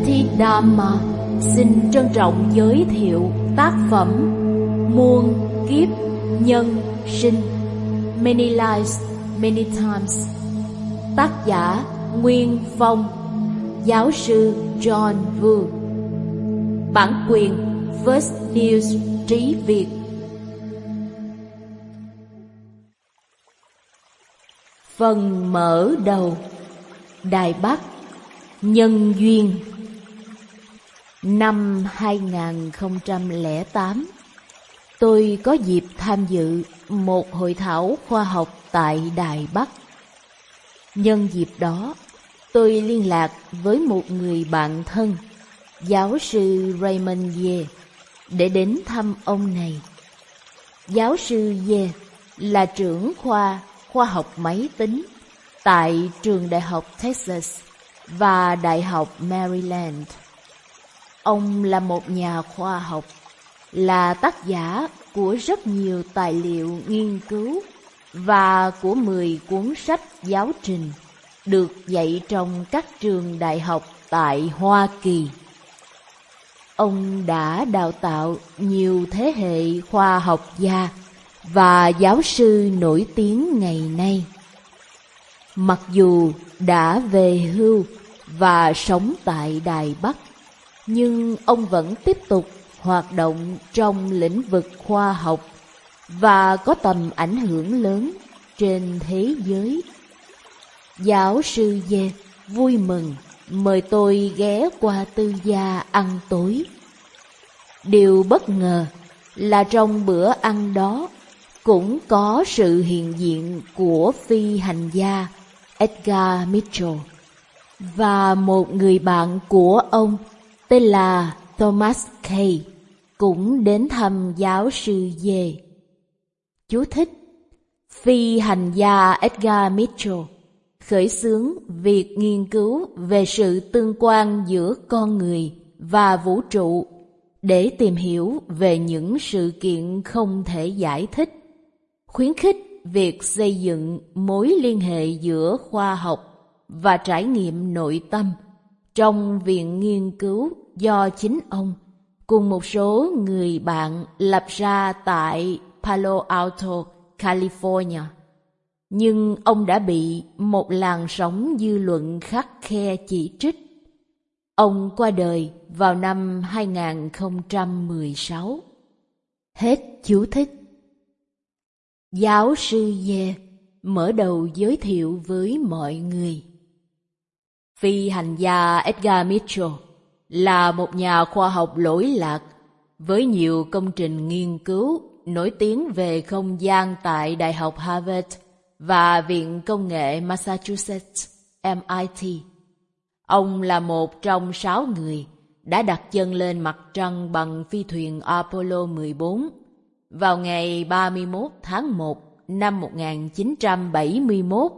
Patidhamma xin trân trọng giới thiệu tác phẩm Muôn Kiếp Nhân Sinh, Many Lives, Many Times. Tác giả Nguyên Phong, giáo sư John Vu. Bản quyền First News Trí Việt. Phần mở đầu. Đài Bắc, nhân duyên. Năm 2008, tôi có dịp tham dự một hội thảo khoa học tại Đài Bắc. Nhân dịp đó, tôi liên lạc với một người bạn thân, giáo sư Raymond Ye, để đến thăm ông này. Giáo sư Ye là trưởng khoa khoa học máy tính tại trường Đại học Texas và Đại học Maryland. Ông là một nhà khoa học, là tác giả của rất nhiều tài liệu nghiên cứu và của 10 cuốn sách giáo trình được dạy trong các trường đại học tại Hoa Kỳ. Ông đã đào tạo nhiều thế hệ khoa học gia và giáo sư nổi tiếng ngày nay. Mặc dù đã về hưu và sống tại Đài Bắc, nhưng ông vẫn tiếp tục hoạt động trong lĩnh vực khoa học và có tầm ảnh hưởng lớn trên thế giới. Giáo sư Ye vui mừng mời tôi ghé qua tư gia ăn tối. Điều bất ngờ là trong bữa ăn đó cũng có sự hiện diện của phi hành gia Edgar Mitchell và một người bạn của ông tên là Thomas Kay cũng đến thăm giáo sư Ye. Chú thích: phi hành gia Edgar Mitchell khởi xướng việc nghiên cứu về sự tương quan giữa con người và vũ trụ để tìm hiểu về những sự kiện không thể giải thích, khuyến khích việc xây dựng mối liên hệ giữa khoa học và trải nghiệm nội tâm trong viện nghiên cứu do chính ông cùng một số người bạn lập ra tại Palo Alto, California. Nhưng ông đã bị một làn sóng dư luận khắt khe chỉ trích. Ông qua đời vào năm 2016. Hết chú thích. Giáo sư Ye mở đầu giới thiệu với mọi người. Phi hành gia Edgar Mitchell là một nhà khoa học lỗi lạc với nhiều công trình nghiên cứu nổi tiếng về không gian tại Đại học Harvard và Viện Công nghệ Massachusetts MIT. Ông là một trong 6 người đã đặt chân lên mặt trăng bằng phi thuyền Apollo 14 vào ngày 31 tháng 1 năm 1971.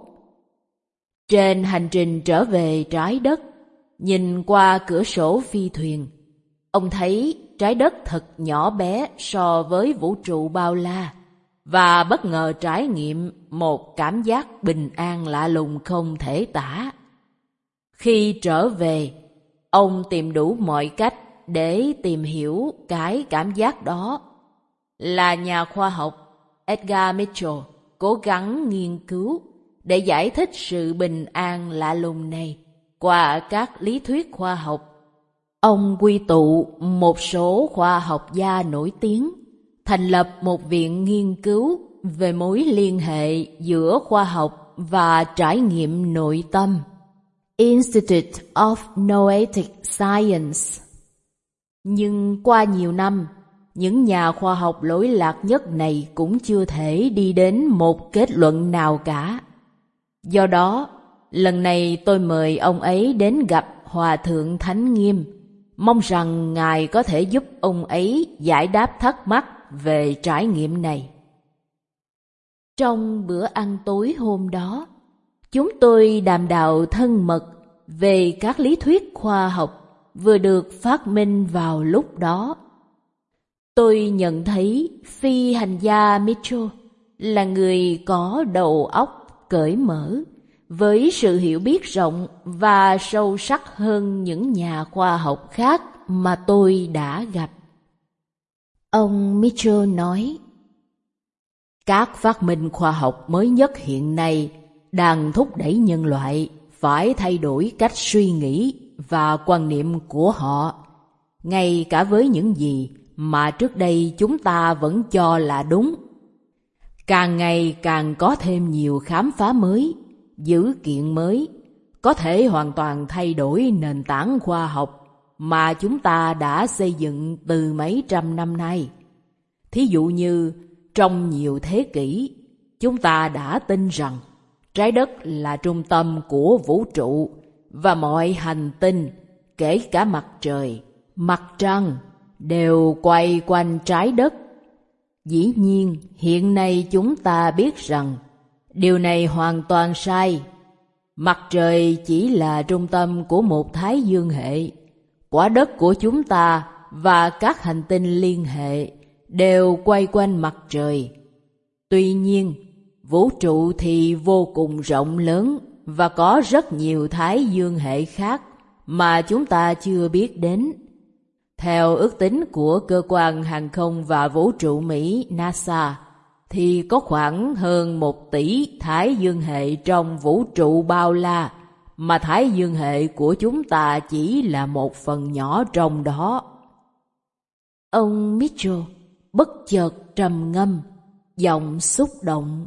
Trên hành trình trở về trái đất, nhìn qua cửa sổ phi thuyền, ông thấy trái đất thật nhỏ bé so với vũ trụ bao la và bất ngờ trải nghiệm một cảm giác bình an lạ lùng không thể tả. Khi trở về, ông tìm đủ mọi cách để tìm hiểu cái cảm giác đó. Là nhà khoa học, Edgar Mitchell cố gắng nghiên cứu để giải thích sự bình an lạ lùng này qua các lý thuyết khoa học. Ông quy tụ một số khoa học gia nổi tiếng, thành lập một viện nghiên cứu về mối liên hệ giữa khoa học và trải nghiệm nội tâm, Institute of Noetic Science. Nhưng qua nhiều năm, những nhà khoa học lỗi lạc nhất này cũng chưa thể đi đến một kết luận nào cả. Do đó, lần này tôi mời ông ấy đến gặp Hòa thượng Thánh Nghiêm, mong rằng Ngài có thể giúp ông ấy giải đáp thắc mắc về trải nghiệm này. Trong bữa ăn tối hôm đó, chúng tôi đàm đạo thân mật về các lý thuyết khoa học vừa được phát minh vào lúc đó. Tôi nhận thấy phi hành gia Mitchell là người có đầu óc cởi mở với sự hiểu biết rộng và sâu sắc hơn những nhà khoa học khác mà tôi đã gặp. Ông Mitchell nói, các phát minh khoa học mới nhất hiện nay đang thúc đẩy nhân loại phải thay đổi cách suy nghĩ và quan niệm của họ, ngay cả với những gì mà trước đây chúng ta vẫn cho là đúng. Càng ngày càng có thêm nhiều khám phá mới, dữ kiện mới, có thể hoàn toàn thay đổi nền tảng khoa học mà chúng ta đã xây dựng từ mấy trăm năm nay. Thí dụ như, trong nhiều thế kỷ, chúng ta đã tin rằng trái đất là trung tâm của vũ trụ và mọi hành tinh, kể cả mặt trời, mặt trăng, đều quay quanh trái đất. Dĩ nhiên, hiện nay chúng ta biết rằng điều này hoàn toàn sai. Mặt trời chỉ là trung tâm của một thái dương hệ. Quả đất của chúng ta và các hành tinh liên hệ đều quay quanh mặt trời. Tuy nhiên, vũ trụ thì vô cùng rộng lớn và có rất nhiều thái dương hệ khác mà chúng ta chưa biết đến. Theo ước tính của cơ quan hàng không và vũ trụ Mỹ NASA, thì có khoảng hơn 1 tỷ thái dương hệ trong vũ trụ bao la, mà thái dương hệ của chúng ta chỉ là một phần nhỏ trong đó. Ông Mitchell bất chợt trầm ngâm, giọng xúc động.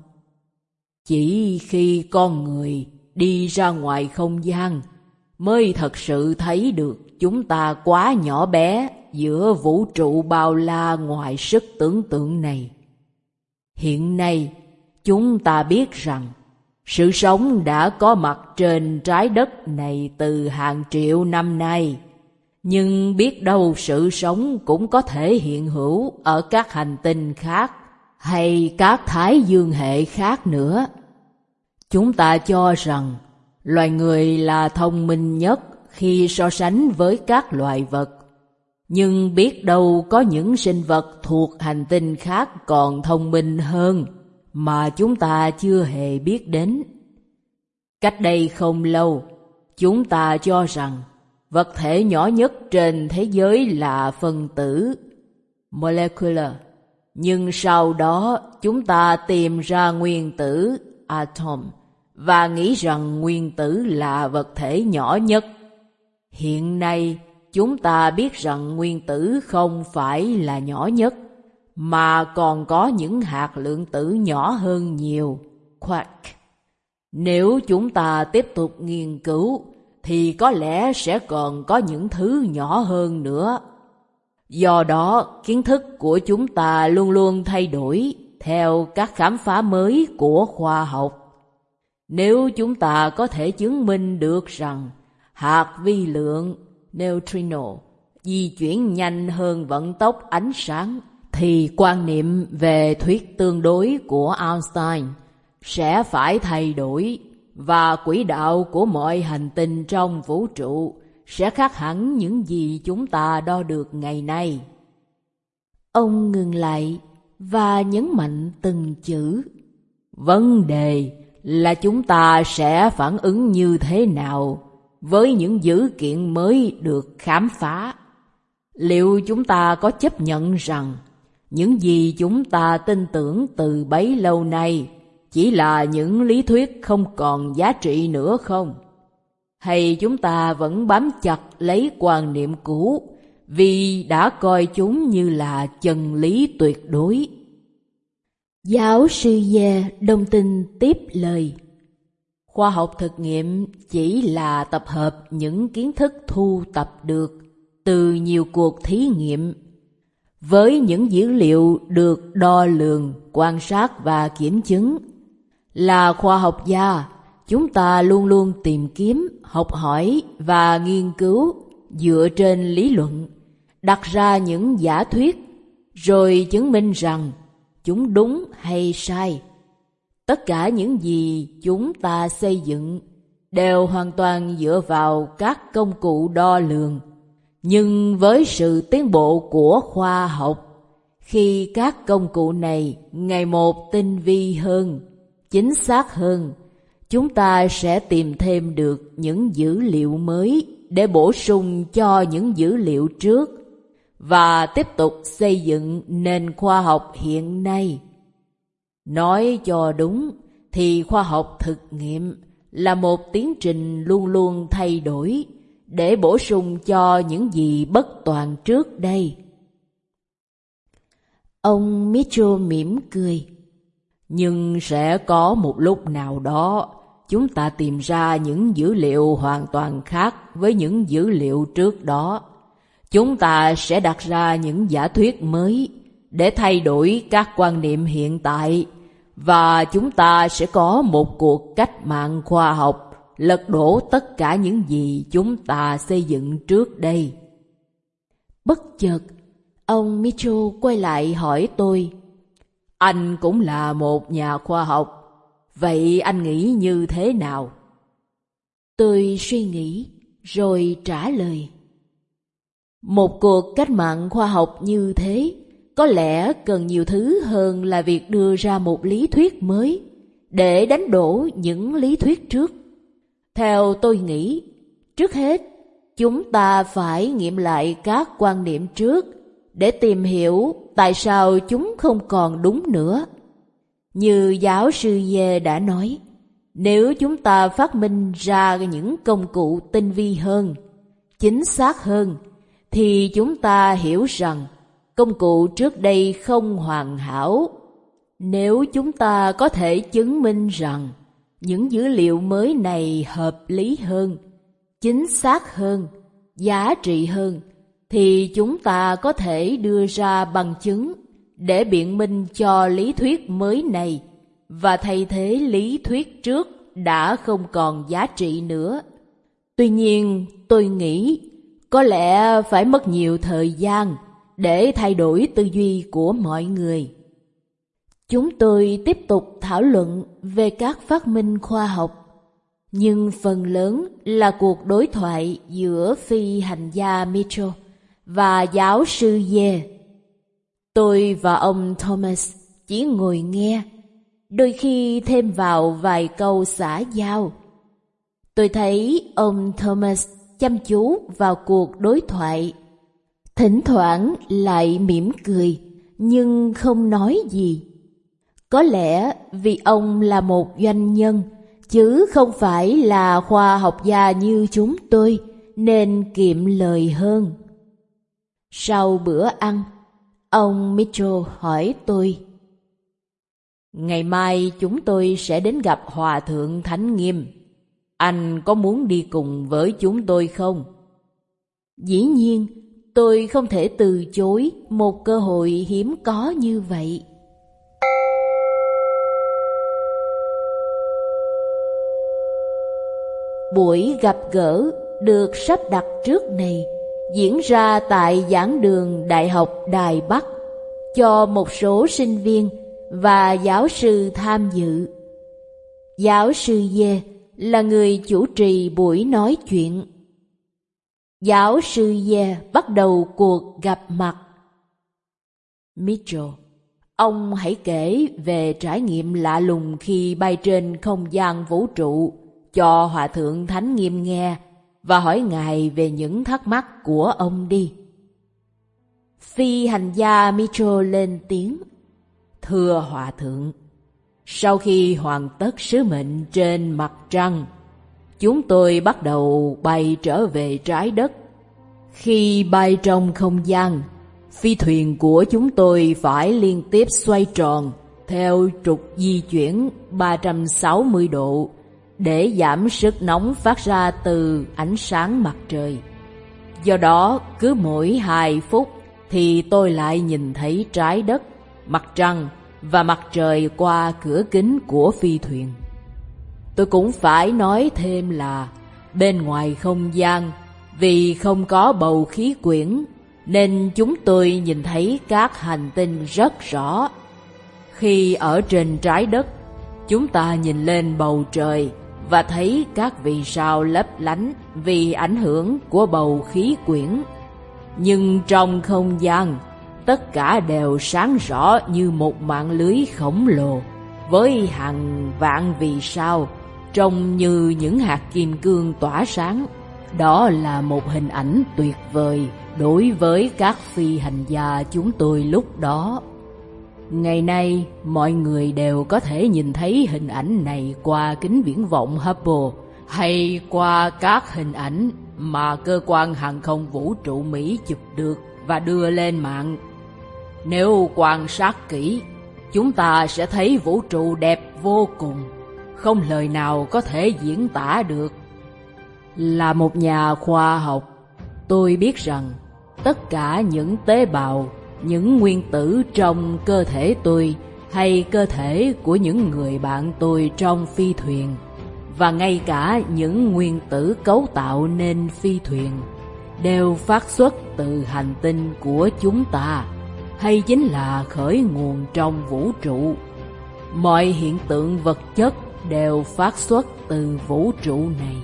Chỉ khi con người đi ra ngoài không gian mới thật sự thấy được chúng ta quá nhỏ bé giữa vũ trụ bao la ngoài sức tưởng tượng này. Hiện nay, chúng ta biết rằng sự sống đã có mặt trên trái đất này từ hàng triệu năm nay. Nhưng biết đâu sự sống cũng có thể hiện hữu ở các hành tinh khác hay các thái dương hệ khác nữa. Chúng ta cho rằng loài người là thông minh nhất khi so sánh với các loài vật. Nhưng biết đâu có những sinh vật thuộc hành tinh khác còn thông minh hơn mà chúng ta chưa hề biết đến. Cách đây không lâu, chúng ta cho rằng vật thể nhỏ nhất trên thế giới là phân tử, molecular. Nhưng sau đó chúng ta tìm ra nguyên tử, atom, và nghĩ rằng nguyên tử là vật thể nhỏ nhất. Hiện nay, chúng ta biết rằng nguyên tử không phải là nhỏ nhất, mà còn có những hạt lượng tử nhỏ hơn nhiều, quark. Nếu chúng ta tiếp tục nghiên cứu, thì có lẽ sẽ còn có những thứ nhỏ hơn nữa. Do đó, kiến thức của chúng ta luôn luôn thay đổi theo các khám phá mới của khoa học. Nếu chúng ta có thể chứng minh được rằng hạt vi lượng neutrino di chuyển nhanh hơn vận tốc ánh sáng, thì quan niệm về thuyết tương đối của Einstein sẽ phải thay đổi, và quỹ đạo của mọi hành tinh trong vũ trụ sẽ khác hẳn những gì chúng ta đo được ngày nay. Ông ngừng lại và nhấn mạnh từng chữ. Vấn đề là chúng ta sẽ phản ứng như thế nào với những dữ kiện mới được khám phá. Liệu chúng ta có chấp nhận rằng những gì chúng ta tin tưởng từ bấy lâu nay chỉ là những lý thuyết không còn giá trị nữa không? Hay chúng ta vẫn bám chặt lấy quan niệm cũ vì đã coi chúng như là chân lý tuyệt đối? Giáo sư Ye đồng tình tiếp lời. Khoa học thực nghiệm chỉ là tập hợp những kiến thức thu tập được từ nhiều cuộc thí nghiệm, với những dữ liệu được đo lường, quan sát và kiểm chứng. Là khoa học gia, chúng ta luôn luôn tìm kiếm, học hỏi và nghiên cứu dựa trên lý luận, đặt ra những giả thuyết, rồi chứng minh rằng chúng đúng hay sai. Tất cả những gì chúng ta xây dựng đều hoàn toàn dựa vào các công cụ đo lường. Nhưng với sự tiến bộ của khoa học, khi các công cụ này ngày một tinh vi hơn, chính xác hơn, chúng ta sẽ tìm thêm được những dữ liệu mới để bổ sung cho những dữ liệu trước và tiếp tục xây dựng nền khoa học hiện nay. Nói cho đúng thì khoa học thực nghiệm là một tiến trình luôn luôn thay đổi để bổ sung cho những gì bất toàn trước đây. Ông Mitchell mỉm cười. Nhưng sẽ có một lúc nào đó chúng ta tìm ra những dữ liệu hoàn toàn khác với những dữ liệu trước đó. Chúng ta sẽ đặt ra những giả thuyết mới để thay đổi các quan niệm hiện tại, và chúng ta sẽ có một cuộc cách mạng khoa học lật đổ tất cả những gì chúng ta xây dựng trước đây. Bất chợt, ông Mitchell quay lại hỏi tôi: Anh cũng là một nhà khoa học, vậy anh nghĩ như thế nào? Tôi suy nghĩ rồi trả lời: Một cuộc cách mạng khoa học như thế có lẽ cần nhiều thứ hơn là việc đưa ra một lý thuyết mới để đánh đổ những lý thuyết trước. Theo tôi nghĩ, trước hết chúng ta phải nghiệm lại các quan niệm trước để tìm hiểu tại sao chúng không còn đúng nữa. Như giáo sư Ye đã nói, nếu chúng ta phát minh ra những công cụ tinh vi hơn, chính xác hơn, thì chúng ta hiểu rằng công cụ trước đây không hoàn hảo. Nếu chúng ta có thể chứng minh rằng những dữ liệu mới này hợp lý hơn, chính xác hơn, giá trị hơn, thì chúng ta có thể đưa ra bằng chứng để biện minh cho lý thuyết mới này và thay thế lý thuyết trước đã không còn giá trị nữa. Tuy nhiên, tôi nghĩ có lẽ phải mất nhiều thời gian để thay đổi tư duy của mọi người. Chúng tôi tiếp tục thảo luận về các phát minh khoa học, nhưng phần lớn là cuộc đối thoại giữa phi hành gia Mitchell và giáo sư Ye. Tôi và ông Thomas chỉ ngồi nghe, đôi khi thêm vào vài câu xã giao. Tôi thấy ông Thomas chăm chú vào cuộc đối thoại, thỉnh thoảng lại mỉm cười nhưng không nói gì. Có lẽ vì ông là một doanh nhân chứ không phải là khoa học gia như chúng tôi, nên kiệm lời hơn. Sau bữa ăn, ông Mitchell hỏi tôi: Ngày mai chúng tôi sẽ đến gặp Hòa thượng Thánh Nghiêm. Anh có muốn đi cùng với chúng tôi không? Dĩ nhiên, tôi không thể từ chối một cơ hội hiếm có như vậy. Buổi gặp gỡ được sắp đặt trước này diễn ra tại giảng đường Đại học Đài Bắc, cho một số sinh viên và giáo sư tham dự. Giáo sư Ye là người chủ trì buổi nói chuyện. Giáo sư Ye bắt đầu cuộc gặp mặt. Mitchell, ông hãy kể về trải nghiệm lạ lùng khi bay trên không gian vũ trụ cho Hòa thượng Thánh Nghiêm nghe và hỏi ngài về những thắc mắc của ông đi. Phi hành gia Mitchell lên tiếng: Thưa Hòa thượng, sau khi hoàn tất sứ mệnh trên mặt trăng, chúng tôi bắt đầu bay trở về trái đất. Khi bay trong không gian, phi thuyền của chúng tôi phải liên tiếp xoay tròn theo trục di chuyển 360 độ để giảm sức nóng phát ra từ ánh sáng mặt trời. Do đó, cứ mỗi 2 phút thì tôi lại nhìn thấy trái đất, mặt trăng và mặt trời qua cửa kính của phi thuyền. Tôi cũng phải nói thêm là bên ngoài không gian, vì không có bầu khí quyển, nên chúng tôi nhìn thấy các hành tinh rất rõ. Khi ở trên trái đất, chúng ta nhìn lên bầu trời và thấy các vì sao lấp lánh vì ảnh hưởng của bầu khí quyển. Nhưng trong không gian, tất cả đều sáng rõ như một mạng lưới khổng lồ với hàng vạn vì sao trông như những hạt kim cương tỏa sáng. Đó là một hình ảnh tuyệt vời đối với các phi hành gia chúng tôi lúc đó. Ngày nay, mọi người đều có thể nhìn thấy hình ảnh này qua kính viễn vọng Hubble hay qua các hình ảnh mà cơ quan hàng không vũ trụ Mỹ chụp được và đưa lên mạng. Nếu quan sát kỹ, chúng ta sẽ thấy vũ trụ đẹp vô cùng, không lời nào có thể diễn tả được. Là một nhà khoa học, tôi biết rằng tất cả những tế bào, những nguyên tử trong cơ thể tôi hay cơ thể của những người bạn tôi trong phi thuyền, và ngay cả những nguyên tử cấu tạo nên phi thuyền, đều phát xuất từ hành tinh của chúng ta, hay chính là khởi nguồn trong vũ trụ. Mọi hiện tượng vật chất đều phát xuất từ vũ trụ này.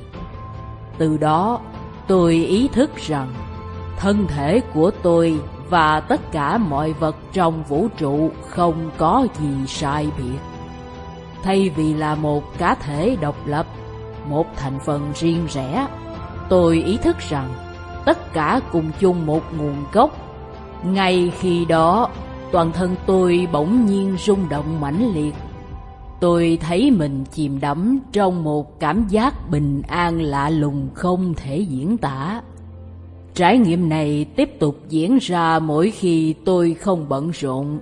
Từ đó, tôi ý thức rằng thân thể của tôi và tất cả mọi vật trong vũ trụ không có gì sai biệt. Thay vì là một cá thể độc lập, một thành phần riêng rẽ, tôi ý thức rằng tất cả cùng chung một nguồn gốc. Ngay khi đó, toàn thân tôi bỗng nhiên rung động mãnh liệt. Tôi thấy mình chìm đắm trong một cảm giác bình an lạ lùng không thể diễn tả. Trải nghiệm này tiếp tục diễn ra mỗi khi tôi không bận rộn.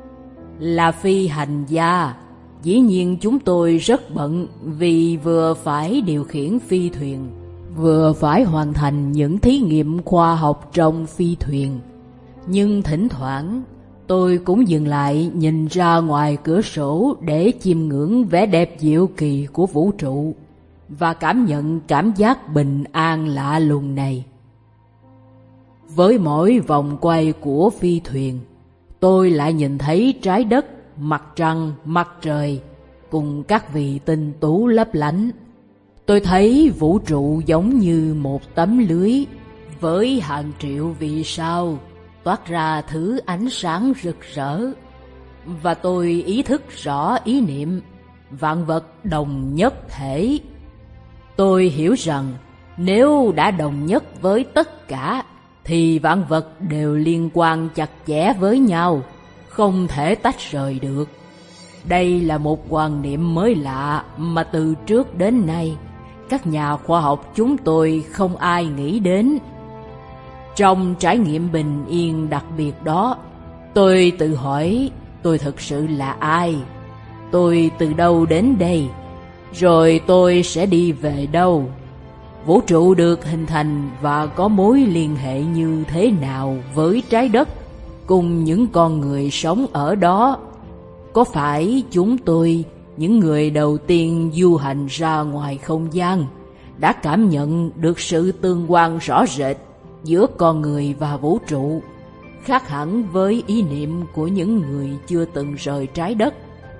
Là phi hành gia, dĩ nhiên chúng tôi rất bận vì vừa phải điều khiển phi thuyền, vừa phải hoàn thành những thí nghiệm khoa học trong phi thuyền. Nhưng thỉnh thoảng, tôi cũng dừng lại nhìn ra ngoài cửa sổ để chiêm ngưỡng vẻ đẹp diệu kỳ của vũ trụ và cảm nhận cảm giác bình an lạ lùng này. Với mỗi vòng quay của phi thuyền, tôi lại nhìn thấy trái đất, mặt trăng, mặt trời cùng các vì tinh tú lấp lánh. Tôi thấy vũ trụ giống như một tấm lưới với hàng triệu vì sao toát ra thứ ánh sáng rực rỡ. Và tôi ý thức rõ ý niệm vạn vật đồng nhất thể. Tôi hiểu rằng nếu đã đồng nhất với tất cả thì vạn vật đều liên quan chặt chẽ với nhau, không thể tách rời được. Đây là một quan niệm mới lạ mà từ trước đến nay các nhà khoa học chúng tôi không ai nghĩ đến. Trong trải nghiệm bình yên đặc biệt đó, tôi tự hỏi tôi thực sự là ai? Tôi từ đâu đến đây? Rồi tôi sẽ đi về đâu? Vũ trụ được hình thành và có mối liên hệ như thế nào với trái đất cùng những con người sống ở đó? Có phải chúng tôi, những người đầu tiên du hành ra ngoài không gian, đã cảm nhận được sự tương quan rõ rệt giữa con người và vũ trụ, khác hẳn với ý niệm của những người chưa từng rời trái đất?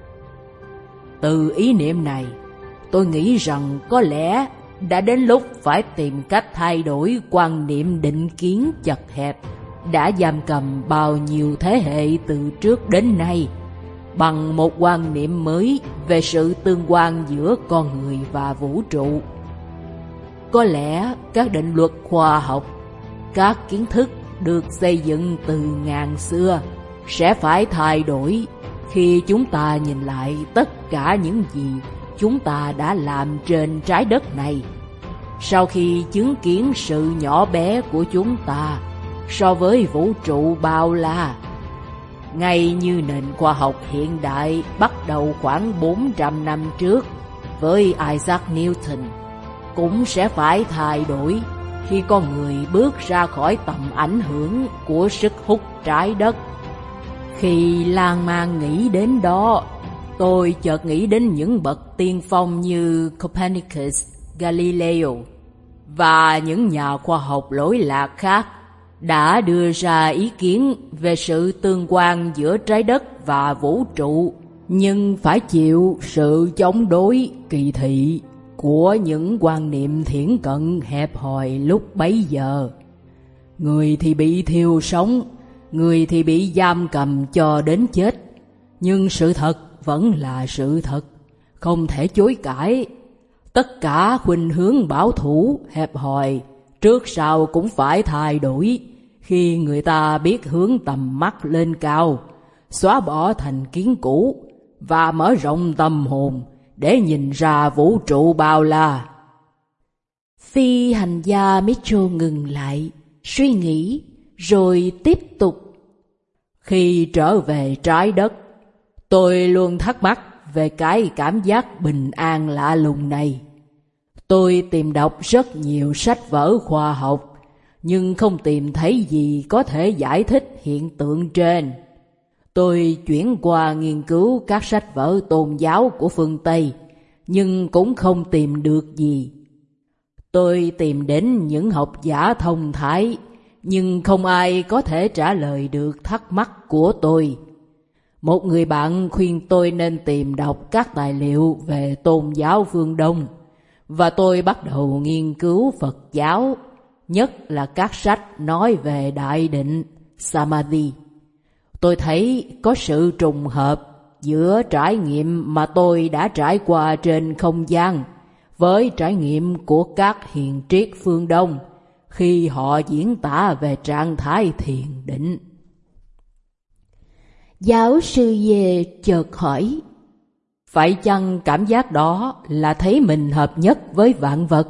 Từ ý niệm này, tôi nghĩ rằng có lẽ đã đến lúc phải tìm cách thay đổi quan niệm định kiến chật hẹp đã giam cầm bao nhiêu thế hệ từ trước đến nay bằng một quan niệm mới về sự tương quan giữa con người và vũ trụ. Có lẽ các định luật khoa học, các kiến thức được xây dựng từ ngàn xưa sẽ phải thay đổi khi chúng ta nhìn lại tất cả những gì chúng ta đã làm trên trái đất này, sau khi chứng kiến sự nhỏ bé của chúng ta so với vũ trụ bao la. Ngay như nền khoa học hiện đại bắt đầu khoảng 400 năm trước với Isaac Newton, cũng sẽ phải thay đổi khi con người bước ra khỏi tầm ảnh hưởng của sức hút trái đất. Khi lan man nghĩ đến đó, tôi chợt nghĩ đến những bậc tiên phong như Copernicus, Galileo và những nhà khoa học lỗi lạc khác đã đưa ra ý kiến về sự tương quan giữa trái đất và vũ trụ, nhưng phải chịu sự chống đối kỳ thị của những quan niệm thiển cận hẹp hòi lúc bấy giờ. Người thì bị thiêu sống, người thì bị giam cầm cho đến chết, nhưng sự thật vẫn là sự thật, không thể chối cãi. Tất cả khuynh hướng bảo thủ, hẹp hòi, trước sau cũng phải thay đổi khi người ta biết hướng tầm mắt lên cao, xóa bỏ thành kiến cũ và mở rộng tâm hồn để nhìn ra vũ trụ bao la. Phi hành gia Mitchell ngừng lại, suy nghĩ, rồi tiếp tục. Khi trở về trái đất, tôi luôn thắc mắc về cái cảm giác bình an lạ lùng này. Tôi tìm đọc rất nhiều sách vở khoa học, nhưng không tìm thấy gì có thể giải thích hiện tượng trên. Tôi chuyển qua nghiên cứu các sách vở tôn giáo của phương Tây, nhưng cũng không tìm được gì. Tôi tìm đến những học giả thông thái, nhưng không ai có thể trả lời được thắc mắc của tôi. Một người bạn khuyên tôi nên tìm đọc các tài liệu về tôn giáo phương Đông, và tôi bắt đầu nghiên cứu Phật giáo, nhất là các sách nói về đại định Samadhi. Tôi thấy có sự trùng hợp giữa trải nghiệm mà tôi đã trải qua trên không gian với trải nghiệm của các hiền triết phương Đông khi họ diễn tả về trạng thái thiền định. Giáo sư Dê chợt hỏi, phải chăng cảm giác đó là thấy mình hợp nhất với vạn vật?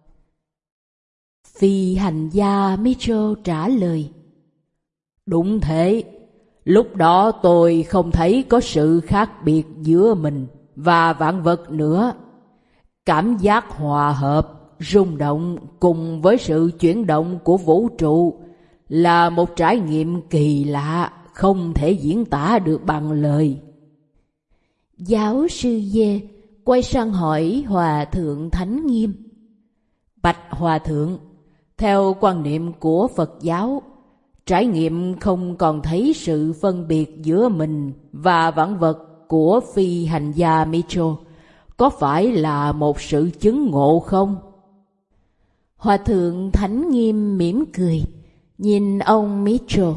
Phi hành gia Mitchell trả lời, đúng thế. Lúc đó tôi không thấy có sự khác biệt giữa mình và vạn vật nữa. Cảm giác hòa hợp, rung động cùng với sự chuyển động của vũ trụ là một trải nghiệm kỳ lạ, không thể diễn tả được bằng lời. Giáo sư Dê quay sang hỏi Hòa thượng Thánh Nghiêm, bạch Hòa thượng, theo quan niệm của Phật giáo, trải nghiệm không còn thấy sự phân biệt giữa mình và vạn vật của phi hành gia Mitchell có phải là một sự chứng ngộ không? Hòa thượng Thánh Nghiêm mỉm cười, nhìn ông Mitchell.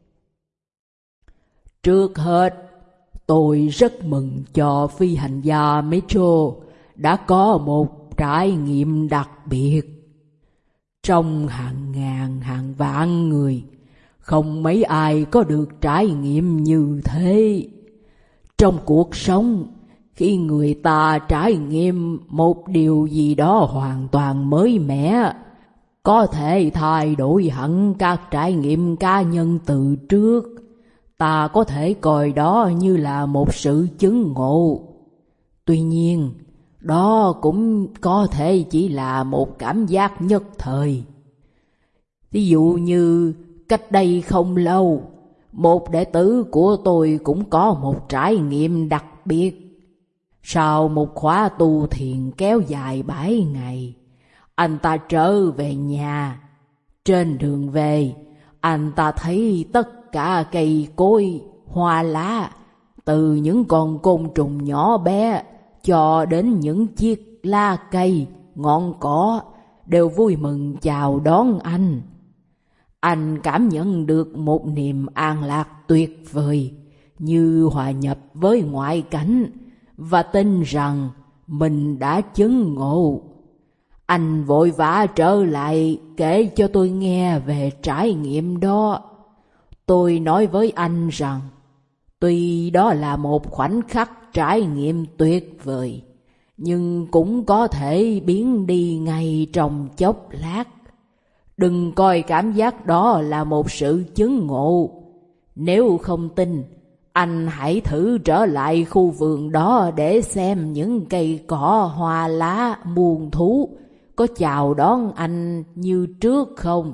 Trước hết, tôi rất mừng cho phi hành gia Mitchell đã có một trải nghiệm đặc biệt. Trong hàng ngàn hàng vạn người, không mấy ai có được trải nghiệm như thế. Trong cuộc sống, khi người ta trải nghiệm một điều gì đó hoàn toàn mới mẻ, có thể thay đổi hẳn các trải nghiệm cá nhân từ trước, ta có thể coi đó như là một sự chứng ngộ. Tuy nhiên, đó cũng có thể chỉ là một cảm giác nhất thời. Ví dụ như cách đây không lâu, một đệ tử của tôi cũng có một trải nghiệm đặc biệt. Sau một khóa tu thiền kéo dài 7 ngày, anh ta trở về nhà. Trên đường về, anh ta thấy tất cả cây cối, hoa lá, từ những con côn trùng nhỏ bé cho đến những chiếc lá cây, ngọn cỏ đều vui mừng chào đón anh. Anh cảm nhận được một niềm an lạc tuyệt vời, như hòa nhập với ngoại cảnh, và tin rằng mình đã chứng ngộ. Anh vội vã trở lại kể cho tôi nghe về trải nghiệm đó. Tôi nói với anh rằng, tuy đó là một khoảnh khắc trải nghiệm tuyệt vời, nhưng cũng có thể biến đi ngay trong chốc lát. Đừng coi cảm giác đó là một sự chứng ngộ. Nếu không tin, anh hãy thử trở lại khu vườn đó để xem những cây cỏ, hoa lá, muôn thú có chào đón anh như trước không.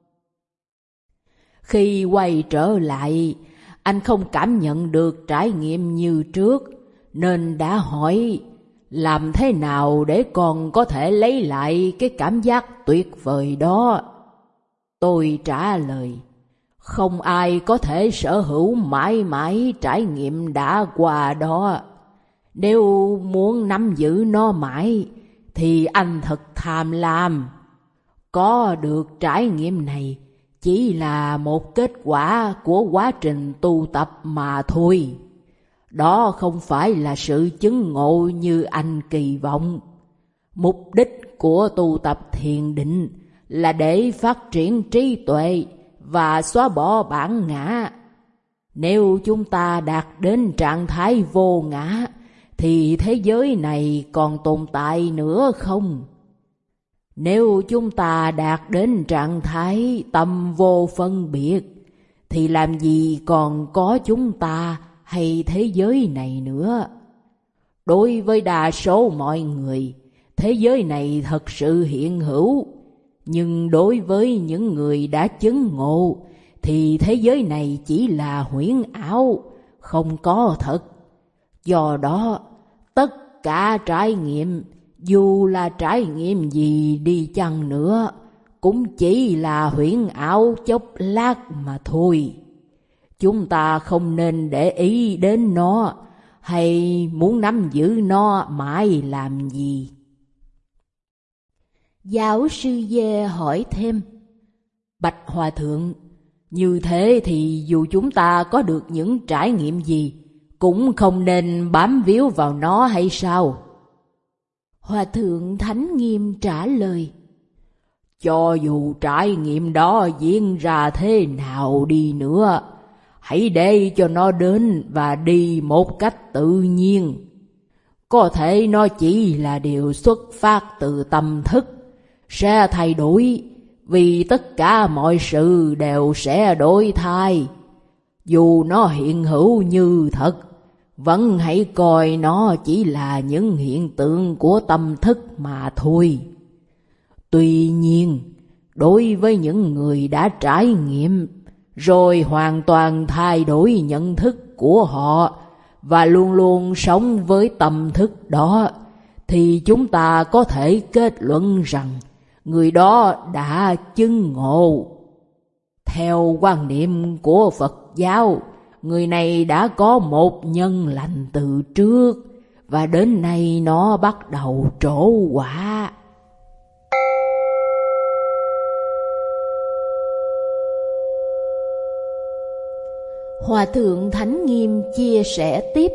Khi quay trở lại, anh không cảm nhận được trải nghiệm như trước, nên đã hỏi làm thế nào để con có thể lấy lại cái cảm giác tuyệt vời đó. Tôi trả lời, không ai có thể sở hữu mãi mãi trải nghiệm đã qua đó. Nếu muốn nắm giữ nó mãi, thì anh thật tham lam. Có được trải nghiệm này chỉ là một kết quả của quá trình tu tập mà thôi. Đó không phải là sự chứng ngộ như anh kỳ vọng. Mục đích của tu tập thiền định là để phát triển trí tuệ và xóa bỏ bản ngã. Nếu chúng ta đạt đến trạng thái vô ngã, thì thế giới này còn tồn tại nữa không? Nếu chúng ta đạt đến trạng thái tâm vô phân biệt, thì làm gì còn có chúng ta hay thế giới này nữa? Đối với đa số mọi người, thế giới này thật sự hiện hữu. Nhưng đối với những người đã chứng ngộ, thì thế giới này chỉ là huyễn ảo, không có thật. Do đó, tất cả trải nghiệm, dù là trải nghiệm gì đi chăng nữa, cũng chỉ là huyễn ảo chốc lát mà thôi. Chúng ta không nên để ý đến nó, hay muốn nắm giữ nó mãi làm gì. Giáo sư Dê hỏi thêm: Bạch Hòa Thượng, như thế thì dù chúng ta có được những trải nghiệm gì, cũng không nên bám víu vào nó hay sao? Hòa Thượng Thánh Nghiêm trả lời: Cho dù trải nghiệm đó diễn ra thế nào đi nữa, hãy để cho nó đến và đi một cách tự nhiên. Có thể nó chỉ là điều xuất phát từ tâm thức, sẽ thay đổi, vì tất cả mọi sự đều sẽ đổi thay. Dù nó hiện hữu như thật, vẫn hãy coi nó chỉ là những hiện tượng của tâm thức mà thôi. Tuy nhiên, đối với những người đã trải nghiệm, rồi hoàn toàn thay đổi nhận thức của họ và luôn luôn sống với tâm thức đó, thì chúng ta có thể kết luận rằng người đó đã chứng ngộ. Theo quan niệm của Phật giáo, người này đã có một nhân lành từ trước, và đến nay nó bắt đầu trổ quả. Hòa Thượng Thánh Nghiêm chia sẻ tiếp: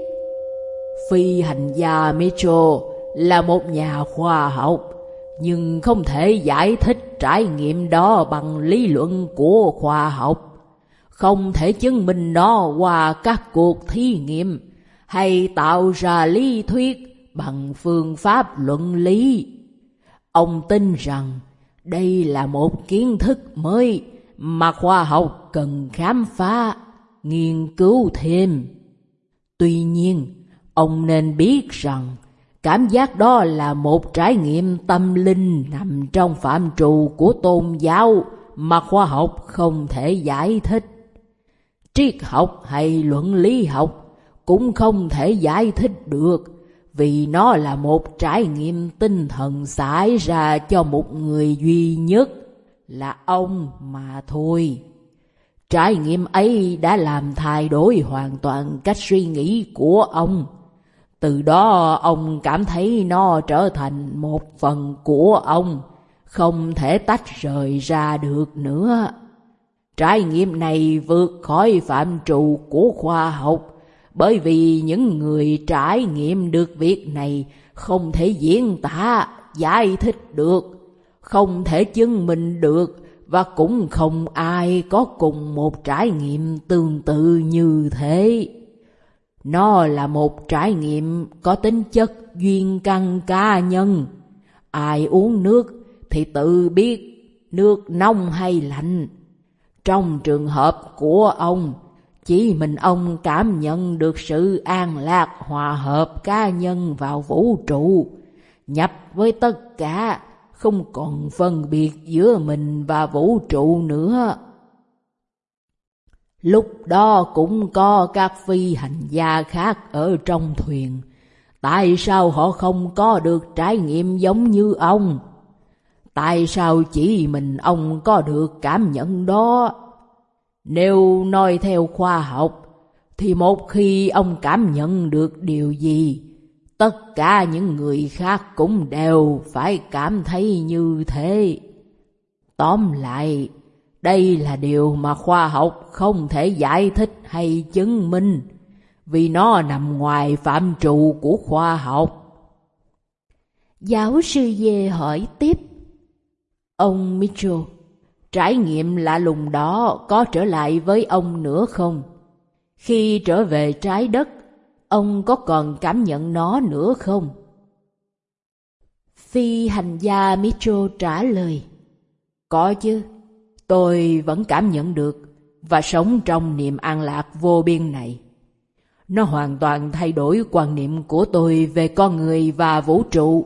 Phi hành gia Metro là một nhà khoa học, nhưng không thể giải thích trải nghiệm đó bằng lý luận của khoa học, không thể chứng minh nó qua các cuộc thí nghiệm, hay tạo ra lý thuyết bằng phương pháp luận lý. Ông tin rằng đây là một kiến thức mới mà khoa học cần khám phá, nghiên cứu thêm. Tuy nhiên, ông nên biết rằng cảm giác đó là một trải nghiệm tâm linh nằm trong phạm trù của tôn giáo mà khoa học không thể giải thích. Triết học hay luận lý học cũng không thể giải thích được, vì nó là một trải nghiệm tinh thần xảy ra cho một người duy nhất, là ông mà thôi. Trải nghiệm ấy đã làm thay đổi hoàn toàn cách suy nghĩ của ông. Từ đó ông cảm thấy nó trở thành một phần của ông, không thể tách rời ra được nữa. Trải nghiệm này vượt khỏi phạm trù của khoa học, bởi vì những người trải nghiệm được việc này không thể diễn tả, giải thích được, không thể chứng minh được, và cũng không ai có cùng một trải nghiệm tương tự như thế. Nó là một trải nghiệm có tính chất duyên căn cá nhân. Ai uống nước thì tự biết nước nóng hay lạnh. Trong trường hợp của ông, chỉ mình ông cảm nhận được sự an lạc hòa hợp cá nhân vào vũ trụ, nhập với tất cả, không còn phân biệt giữa mình và vũ trụ nữa. Lúc đó cũng có các phi hành gia khác ở trong thuyền. Tại sao họ không có được trải nghiệm giống như ông? Tại sao chỉ mình ông có được cảm nhận đó? Nếu nói theo khoa học, thì một khi ông cảm nhận được điều gì, tất cả những người khác cũng đều phải cảm thấy như thế. Tóm lại, đây là điều mà khoa học không thể giải thích hay chứng minh, vì nó nằm ngoài phạm trù của khoa học. Giáo sư Dê hỏi tiếp. Ông Mitchell, trải nghiệm lạ lùng đó có trở lại với ông nữa không? Khi trở về trái đất, ông có còn cảm nhận nó nữa không? Phi hành gia Mitchell trả lời. Có chứ, tôi vẫn cảm nhận được và sống trong niềm an lạc vô biên này. Nó hoàn toàn thay đổi quan niệm của tôi về con người và vũ trụ.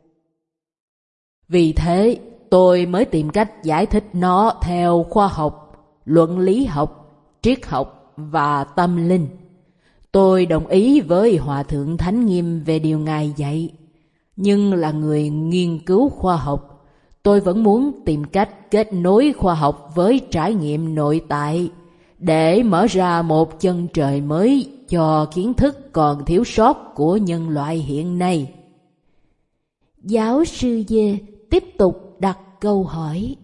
Vì thế, tôi mới tìm cách giải thích nó theo khoa học, luận lý học, triết học và tâm linh. Tôi đồng ý với Hòa thượng Thánh Nghiêm về điều Ngài dạy, nhưng là người nghiên cứu khoa học, tôi vẫn muốn tìm cách kết nối khoa học với trải nghiệm nội tại để mở ra một chân trời mới cho kiến thức còn thiếu sót của nhân loại hiện nay. Giáo sư Dê tiếp tục đặt câu hỏi.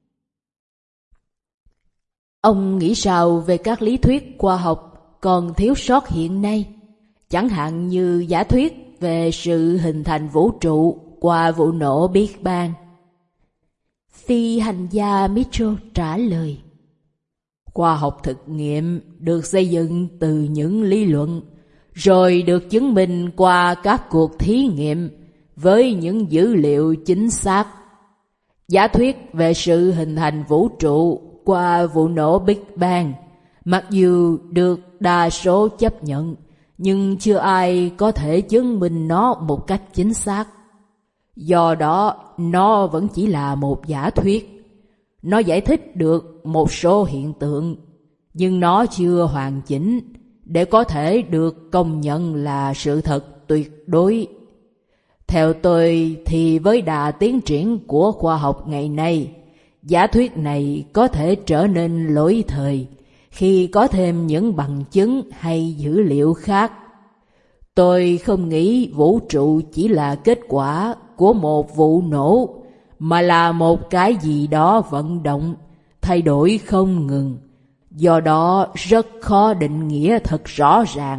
Ông nghĩ sao về các lý thuyết khoa học còn thiếu sót hiện nay, chẳng hạn như giả thuyết về sự hình thành vũ trụ qua vụ nổ Big Bang? Phi hành gia Mitchell trả lời. Khoa học thực nghiệm được xây dựng từ những lý luận, rồi được chứng minh qua các cuộc thí nghiệm với những dữ liệu chính xác. Giả thuyết về sự hình thành vũ trụ qua vụ nổ Big Bang, mặc dù được đa số chấp nhận, nhưng chưa ai có thể chứng minh nó một cách chính xác. Do đó, nó vẫn chỉ là một giả thuyết. Nó giải thích được một số hiện tượng, nhưng nó chưa hoàn chỉnh để có thể được công nhận là sự thật tuyệt đối. Theo tôi thì với đà tiến triển của khoa học ngày nay, giả thuyết này có thể trở nên lỗi thời khi có thêm những bằng chứng hay dữ liệu khác. Tôi không nghĩ vũ trụ chỉ là kết quả của một vụ nổ, mà là một cái gì đó vận động, thay đổi không ngừng. Do đó rất khó định nghĩa thật rõ ràng.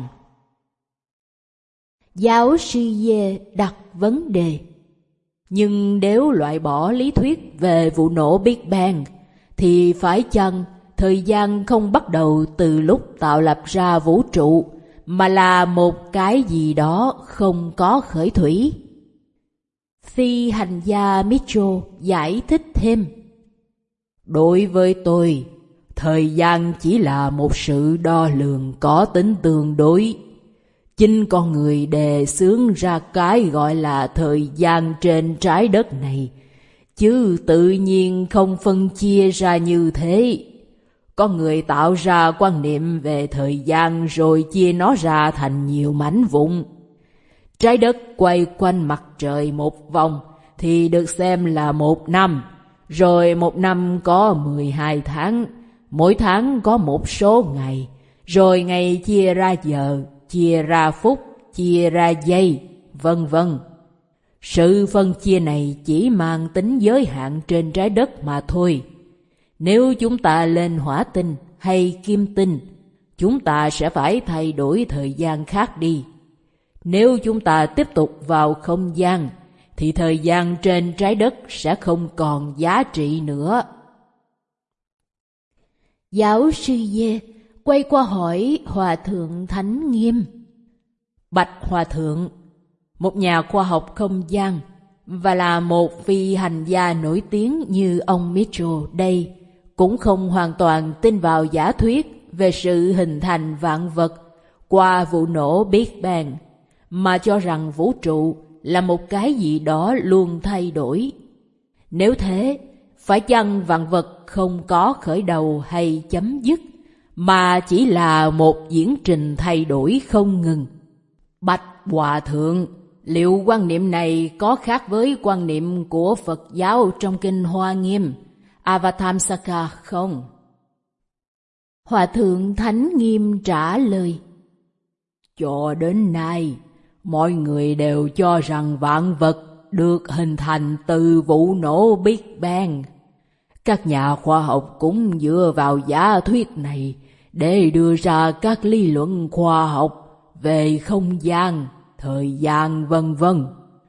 Giáo sư Dê đặt vấn đề. Nhưng nếu loại bỏ lý thuyết về vụ nổ Big Bang, thì phải chăng thời gian không bắt đầu từ lúc tạo lập ra vũ trụ, mà là một cái gì đó không có khởi thủy? Phi hành gia Mitchell giải thích thêm. Đối với tôi, thời gian chỉ là một sự đo lường có tính tương đối. Chính con người đề xướng ra cái gọi là thời gian trên trái đất này, chứ tự nhiên không phân chia ra như thế. Con người tạo ra quan niệm về thời gian rồi chia nó ra thành nhiều mảnh vụn. Trái đất quay quanh mặt trời một vòng thì được xem là một năm, rồi một năm có 12 tháng, mỗi tháng có một số ngày, rồi ngày chia ra giờ, chia ra phút, chia ra giây, vân vân. Sự phân chia này chỉ mang tính giới hạn trên trái đất mà thôi. Nếu chúng ta lên hỏa tinh hay kim tinh, chúng ta sẽ phải thay đổi thời gian khác đi. Nếu chúng ta tiếp tục vào không gian, thì thời gian trên trái đất sẽ không còn giá trị nữa. Giáo sư Dê quay qua hỏi Hòa thượng Thánh Nghiêm. Bạch Hòa thượng, một nhà khoa học không gian và là một phi hành gia nổi tiếng như ông Mitchell đây, cũng không hoàn toàn tin vào giả thuyết về sự hình thành vạn vật qua vụ nổ Big Bang, mà cho rằng vũ trụ là một cái gì đó luôn thay đổi. Nếu thế, phải chăng vạn vật không có khởi đầu hay chấm dứt, mà chỉ là một diễn trình thay đổi không ngừng? Bạch Hòa thượng, liệu quan niệm này có khác với quan niệm của Phật giáo trong kinh Hoa Nghiêm Avatamsaka không? Hòa thượng Thánh Nghiêm trả lời. Cho đến nay, mọi người đều cho rằng vạn vật được hình thành từ vụ nổ Big Bang. Các nhà khoa học cũng dựa vào giả thuyết này để đưa ra các lý luận khoa học về không gian, thời gian vân vân.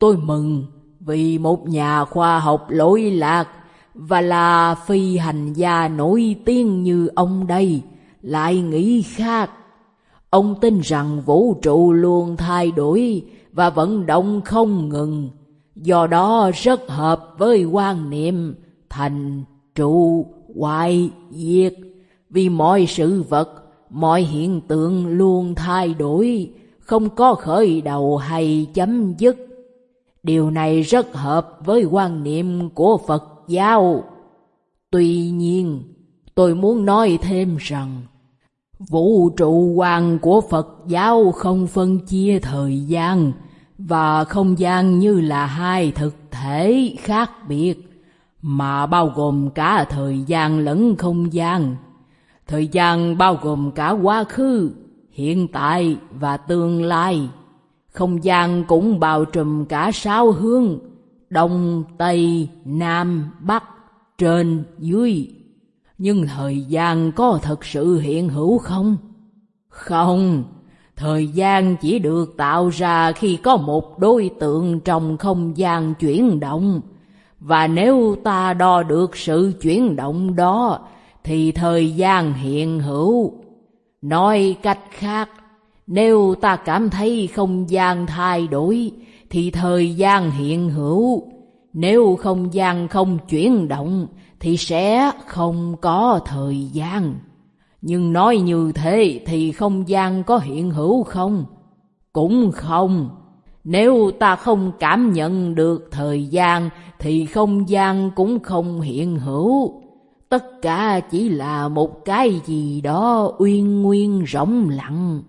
Tôi mừng vì một nhà khoa học lỗi lạc và là phi hành gia nổi tiếng như ông đây lại nghĩ khác. Ông tin rằng vũ trụ luôn thay đổi và vận động không ngừng, do đó rất hợp với quan niệm thành trụ hoại diệt, vì mọi sự vật, mọi hiện tượng luôn thay đổi, không có khởi đầu hay chấm dứt. Điều này rất hợp với quan niệm của Phật giáo. Tuy nhiên, tôi muốn nói thêm rằng vũ trụ quan của Phật giáo không phân chia thời gian và không gian như là hai thực thể khác biệt, mà bao gồm cả thời gian lẫn không gian. Thời gian bao gồm cả quá khứ, hiện tại và tương lai. Không gian cũng bao trùm cả sáu hướng: đông, tây, nam, bắc, trên, dưới. Nhưng thời gian có thật sự hiện hữu không? Không, thời gian chỉ được tạo ra khi có một đối tượng trong không gian chuyển động. Và nếu ta đo được sự chuyển động đó, thì thời gian hiện hữu. Nói cách khác, nếu ta cảm thấy không gian thay đổi, thì thời gian hiện hữu. Nếu không gian không chuyển động, thì sẽ không có thời gian. Nhưng nói như thế thì không gian có hiện hữu không? Cũng không. Nếu ta không cảm nhận được thời gian thì không gian cũng không hiện hữu. Tất cả chỉ là một cái gì đó uyên nguyên rỗng lặng.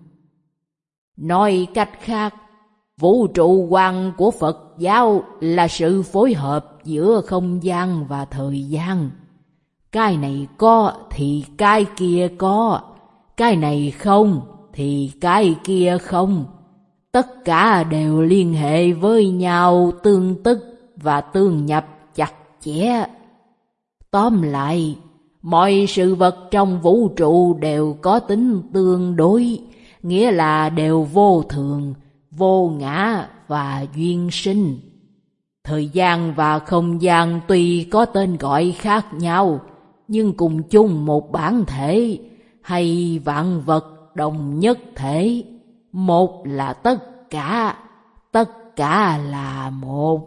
Nói cách khác, vũ trụ quan của Phật giáo là sự phối hợp giữa không gian và thời gian. Cái này có thì cái kia có, cái này không thì cái kia không. Tất cả đều liên hệ với nhau, tương tức và tương nhập chặt chẽ. Tóm lại, mọi sự vật trong vũ trụ đều có tính tương đối, nghĩa là đều vô thường, vô ngã và duyên sinh. Thời gian và không gian tuy có tên gọi khác nhau, nhưng cùng chung một bản thể, hay vạn vật đồng nhất thể. Một là tất cả là một.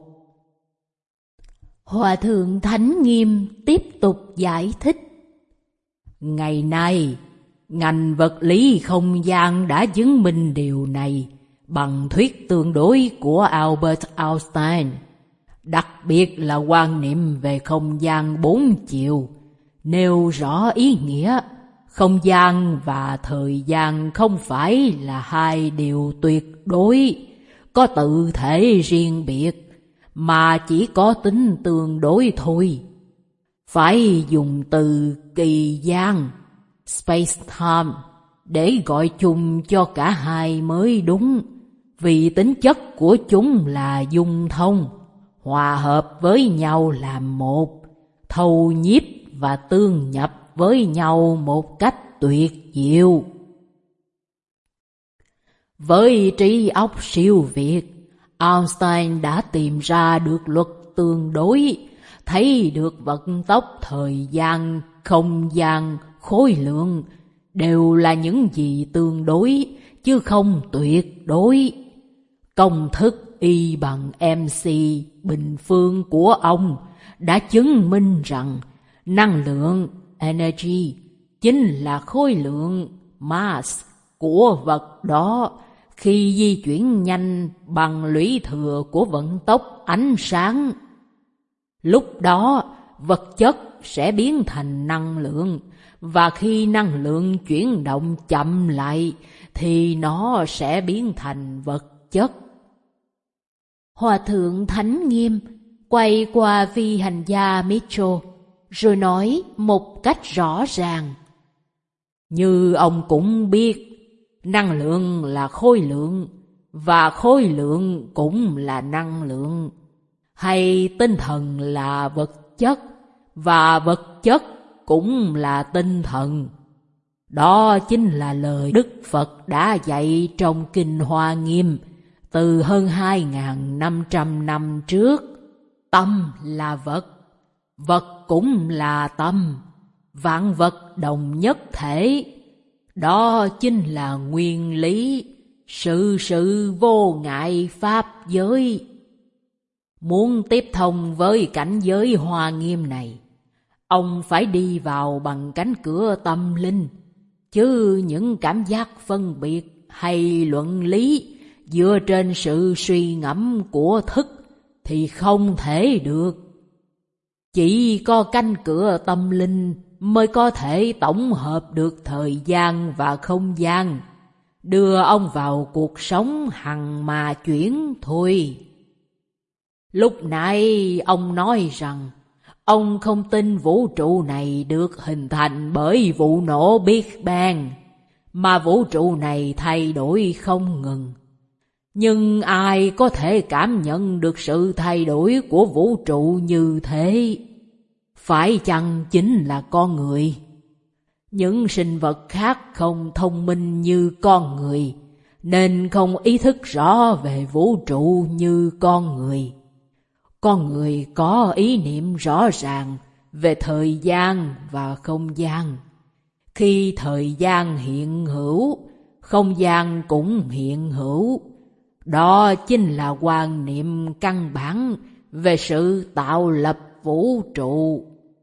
Hòa thượng Thánh Nghiêm tiếp tục giải thích. Ngày nay, ngành vật lý không gian đã chứng minh điều này bằng thuyết tương đối của Albert Einstein. Đặc biệt là quan niệm về không gian bốn chiều, nêu rõ ý nghĩa không gian và thời gian không phải là hai điều tuyệt đối, có tự thể riêng biệt, mà chỉ có tính tương đối thôi. Phải dùng từ kỳ gian, space-time, để gọi chung cho cả hai mới đúng, vì tính chất của chúng là dung thông, hòa hợp với nhau làm một, thâu nhiếp và tương nhập với nhau một cách tuyệt diệu. Với trí óc siêu việt, Einstein đã tìm ra được luật tương đối, thấy được vận tốc thời gian, không gian, khối lượng đều là những gì tương đối chứ không tuyệt đối. Công thức Y bằng MC bình phương của ông đã chứng minh rằng năng lượng energy chính là khối lượng mass của vật đó khi di chuyển nhanh bằng lũy thừa của vận tốc ánh sáng. Lúc đó vật chất sẽ biến thành năng lượng, và khi năng lượng chuyển động chậm lại thì nó sẽ biến thành vật chất. Hòa thượng Thánh Nghiêm quay qua phi hành gia Mitchell rồi nói một cách rõ ràng. Như ông cũng biết, năng lượng là khối lượng, và khối lượng cũng là năng lượng. Hay tinh thần là vật chất, và vật chất cũng là tinh thần. Đó chính là lời Đức Phật đã dạy trong Kinh Hoa Nghiêm, từ hơn 2.500 năm trước. Tâm là vật, vật cũng là tâm, vạn vật đồng nhất thể. Đó chính là nguyên lý sự sự vô ngại pháp giới. Muốn tiếp thông với cảnh giới Hoa Nghiêm này, ông phải đi vào bằng cánh cửa tâm linh, chứ những cảm giác phân biệt hay luận lý dựa trên sự suy ngẫm của thức thì không thể được. Chỉ có cánh cửa tâm linh mới có thể tổng hợp được thời gian và không gian, đưa ông vào cuộc sống hằng mà chuyển thôi. Lúc nãy ông nói rằng ông không tin vũ trụ này được hình thành bởi vụ nổ Big Bang, mà vũ trụ này thay đổi không ngừng. Nhưng ai có thể cảm nhận được sự thay đổi của vũ trụ như thế? Phải chăng chính là con người? Những sinh vật khác không thông minh như con người, nên không ý thức rõ về vũ trụ như con người. Con người có ý niệm rõ ràng về thời gian và không gian. Khi thời gian hiện hữu, không gian cũng hiện hữu. Đó chính là quan niệm căn bản về sự tạo lập vũ trụ.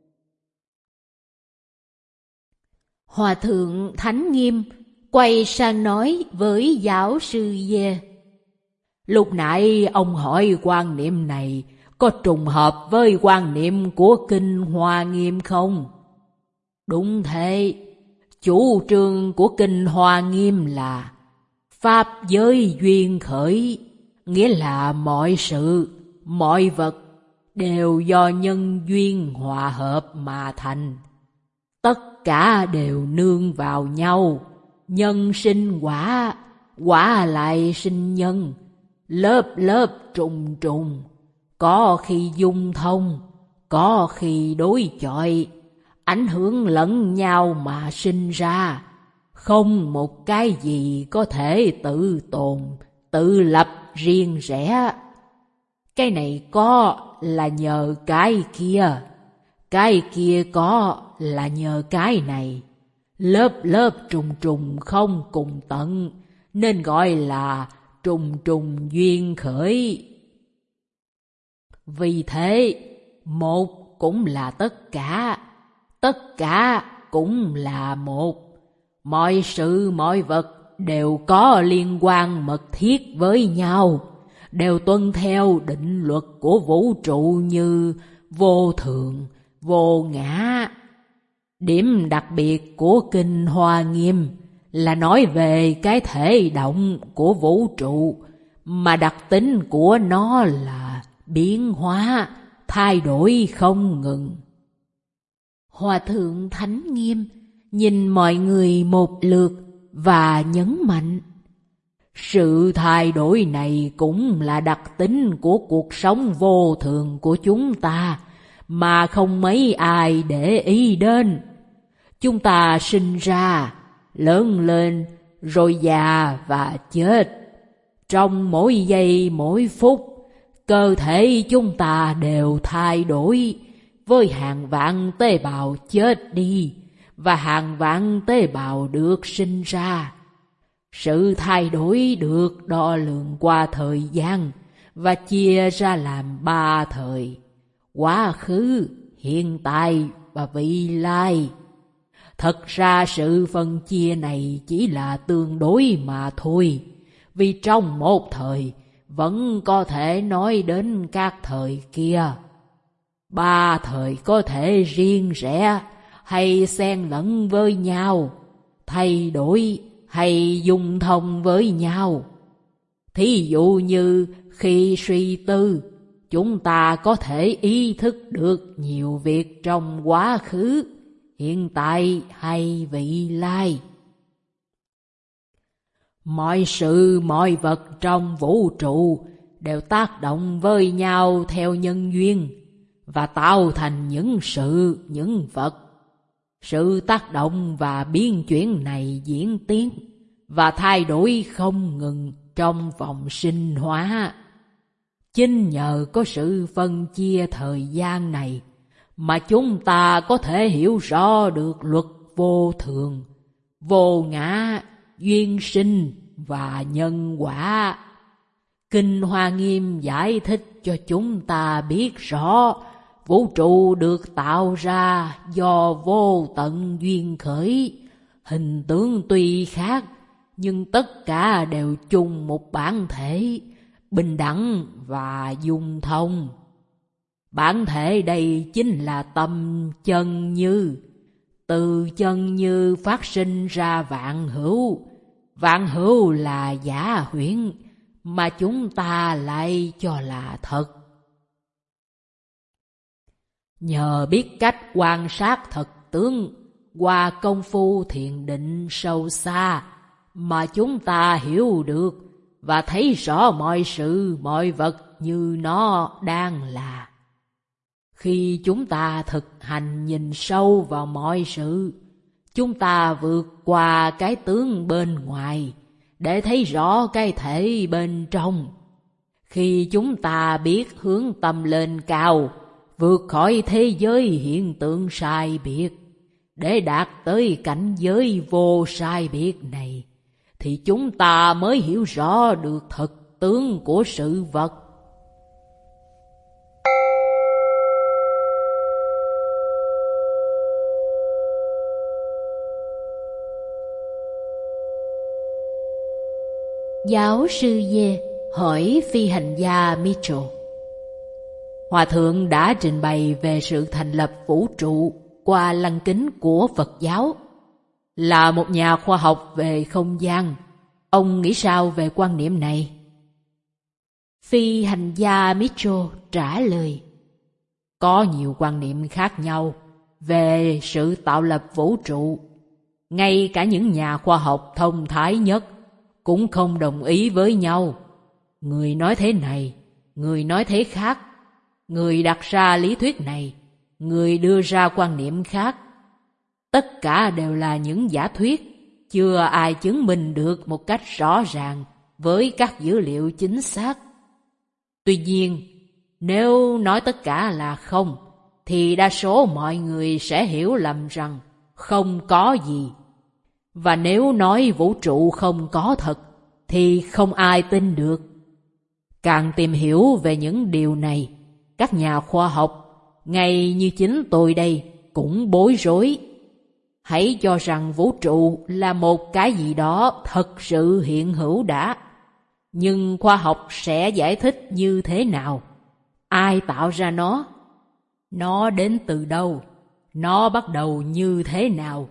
Hòa thượng Thánh Nghiêm quay sang nói với giáo sư Dê: Lúc nãy ông hỏi quan niệm này có trùng hợp với quan niệm của Kinh Hoa Nghiêm không? Đúng thế, chủ trương của Kinh Hoa Nghiêm là pháp giới duyên khởi, nghĩa là mọi sự, mọi vật đều do nhân duyên hòa hợp mà thành. Tất cả đều nương vào nhau, nhân sinh quả, quả lại sinh nhân, lớp lớp trùng trùng, có khi dung thông, có khi đối chọi, ảnh hưởng lẫn nhau mà sinh ra. Không một cái gì có thể tự tồn, tự lập riêng rẽ. Cái này có là nhờ cái kia có là nhờ cái này. Lớp lớp trùng trùng không cùng tận, nên gọi là trùng trùng duyên khởi. Vì thế, một cũng là tất cả cũng là một. Mọi sự mọi vật đều có liên quan mật thiết với nhau, đều tuân theo định luật của vũ trụ như vô thường, vô ngã. Điểm đặc biệt của Kinh Hoa Nghiêm là nói về cái thể động của vũ trụ, mà đặc tính của nó là biến hóa, thay đổi không ngừng. Hòa thượng Thánh Nghiêm nhìn mọi người một lượt và nhấn mạnh: Sự thay đổi này cũng là đặc tính của cuộc sống vô thường của chúng ta, mà không mấy ai để ý đến. Chúng ta sinh ra, lớn lên, rồi già và chết. Trong mỗi giây mỗi phút, cơ thể chúng ta đều thay đổi, với hàng vạn tế bào chết đi và hàng vạn tế bào được sinh ra. Sự thay đổi được đo lường qua thời gian và chia ra làm 3 thời: quá khứ, hiện tại và vị lai. Thật ra sự phân chia này chỉ là tương đối mà thôi, vì trong một thời vẫn có thể nói đến các thời kia. 3 thời có thể riêng rẽ hay xen lẫn với nhau, thay đổi hay dung thông với nhau. Thí dụ như khi suy tư, chúng ta có thể ý thức được nhiều việc trong quá khứ, hiện tại hay vị lai. Mọi sự mọi vật trong vũ trụ đều tác động với nhau theo nhân duyên và tạo thành những sự, những vật. Sự tác động và biến chuyển này diễn tiến và thay đổi không ngừng trong vòng sinh hóa. Chính nhờ có sự phân chia thời gian này mà chúng ta có thể hiểu rõ được luật vô thường, vô ngã, duyên sinh và nhân quả. Kinh Hoa Nghiêm giải thích cho chúng ta biết rõ vũ trụ được tạo ra do vô tận duyên khởi, hình tướng tuy khác nhưng tất cả đều chung một bản thể, bình đẳng và dung thông. Bản thể đây chính là tâm chân như. Từ chân như phát sinh ra vạn hữu. Vạn hữu là giả huyễn mà chúng ta lại cho là thật. Nhờ biết cách quan sát thật tướng qua công phu thiền định sâu xa mà chúng ta hiểu được và thấy rõ mọi sự mọi vật như nó đang là. Khi chúng ta thực hành nhìn sâu vào mọi sự, chúng ta vượt qua cái tướng bên ngoài để thấy rõ cái thể bên trong. Khi chúng ta biết hướng tâm lên cao, vượt khỏi thế giới hiện tượng sai biệt, để đạt tới cảnh giới vô sai biệt này, thì chúng ta mới hiểu rõ được thực tướng của sự vật. Giáo sư Dê hỏi phi hành gia Mitchell. Hòa thượng đã trình bày về sự thành lập vũ trụ qua lăng kính của Phật giáo. Là một nhà khoa học về không gian, ông nghĩ sao về quan niệm này? Phi hành gia Mitchell trả lời: Có nhiều quan niệm khác nhau về sự tạo lập vũ trụ. Ngay cả những nhà khoa học thông thái nhất cũng không đồng ý với nhau. Người nói thế này, người nói thế khác. Người đặt ra lý thuyết này, người đưa ra quan niệm khác. Tất cả đều là những giả thuyết, chưa ai chứng minh được một cách rõ ràng với các dữ liệu chính xác. Tuy nhiên, nếu nói tất cả là không, thì đa số mọi người sẽ hiểu lầm rằng không có gì. Và nếu nói vũ trụ không có thật, thì không ai tin được. Càng tìm hiểu về những điều này, các nhà khoa học, ngay như chính tôi đây, cũng bối rối. Hãy cho rằng vũ trụ là một cái gì đó thật sự hiện hữu đã. Nhưng khoa học sẽ giải thích như thế nào? Ai tạo ra nó? Nó đến từ đâu? Nó bắt đầu như thế nào?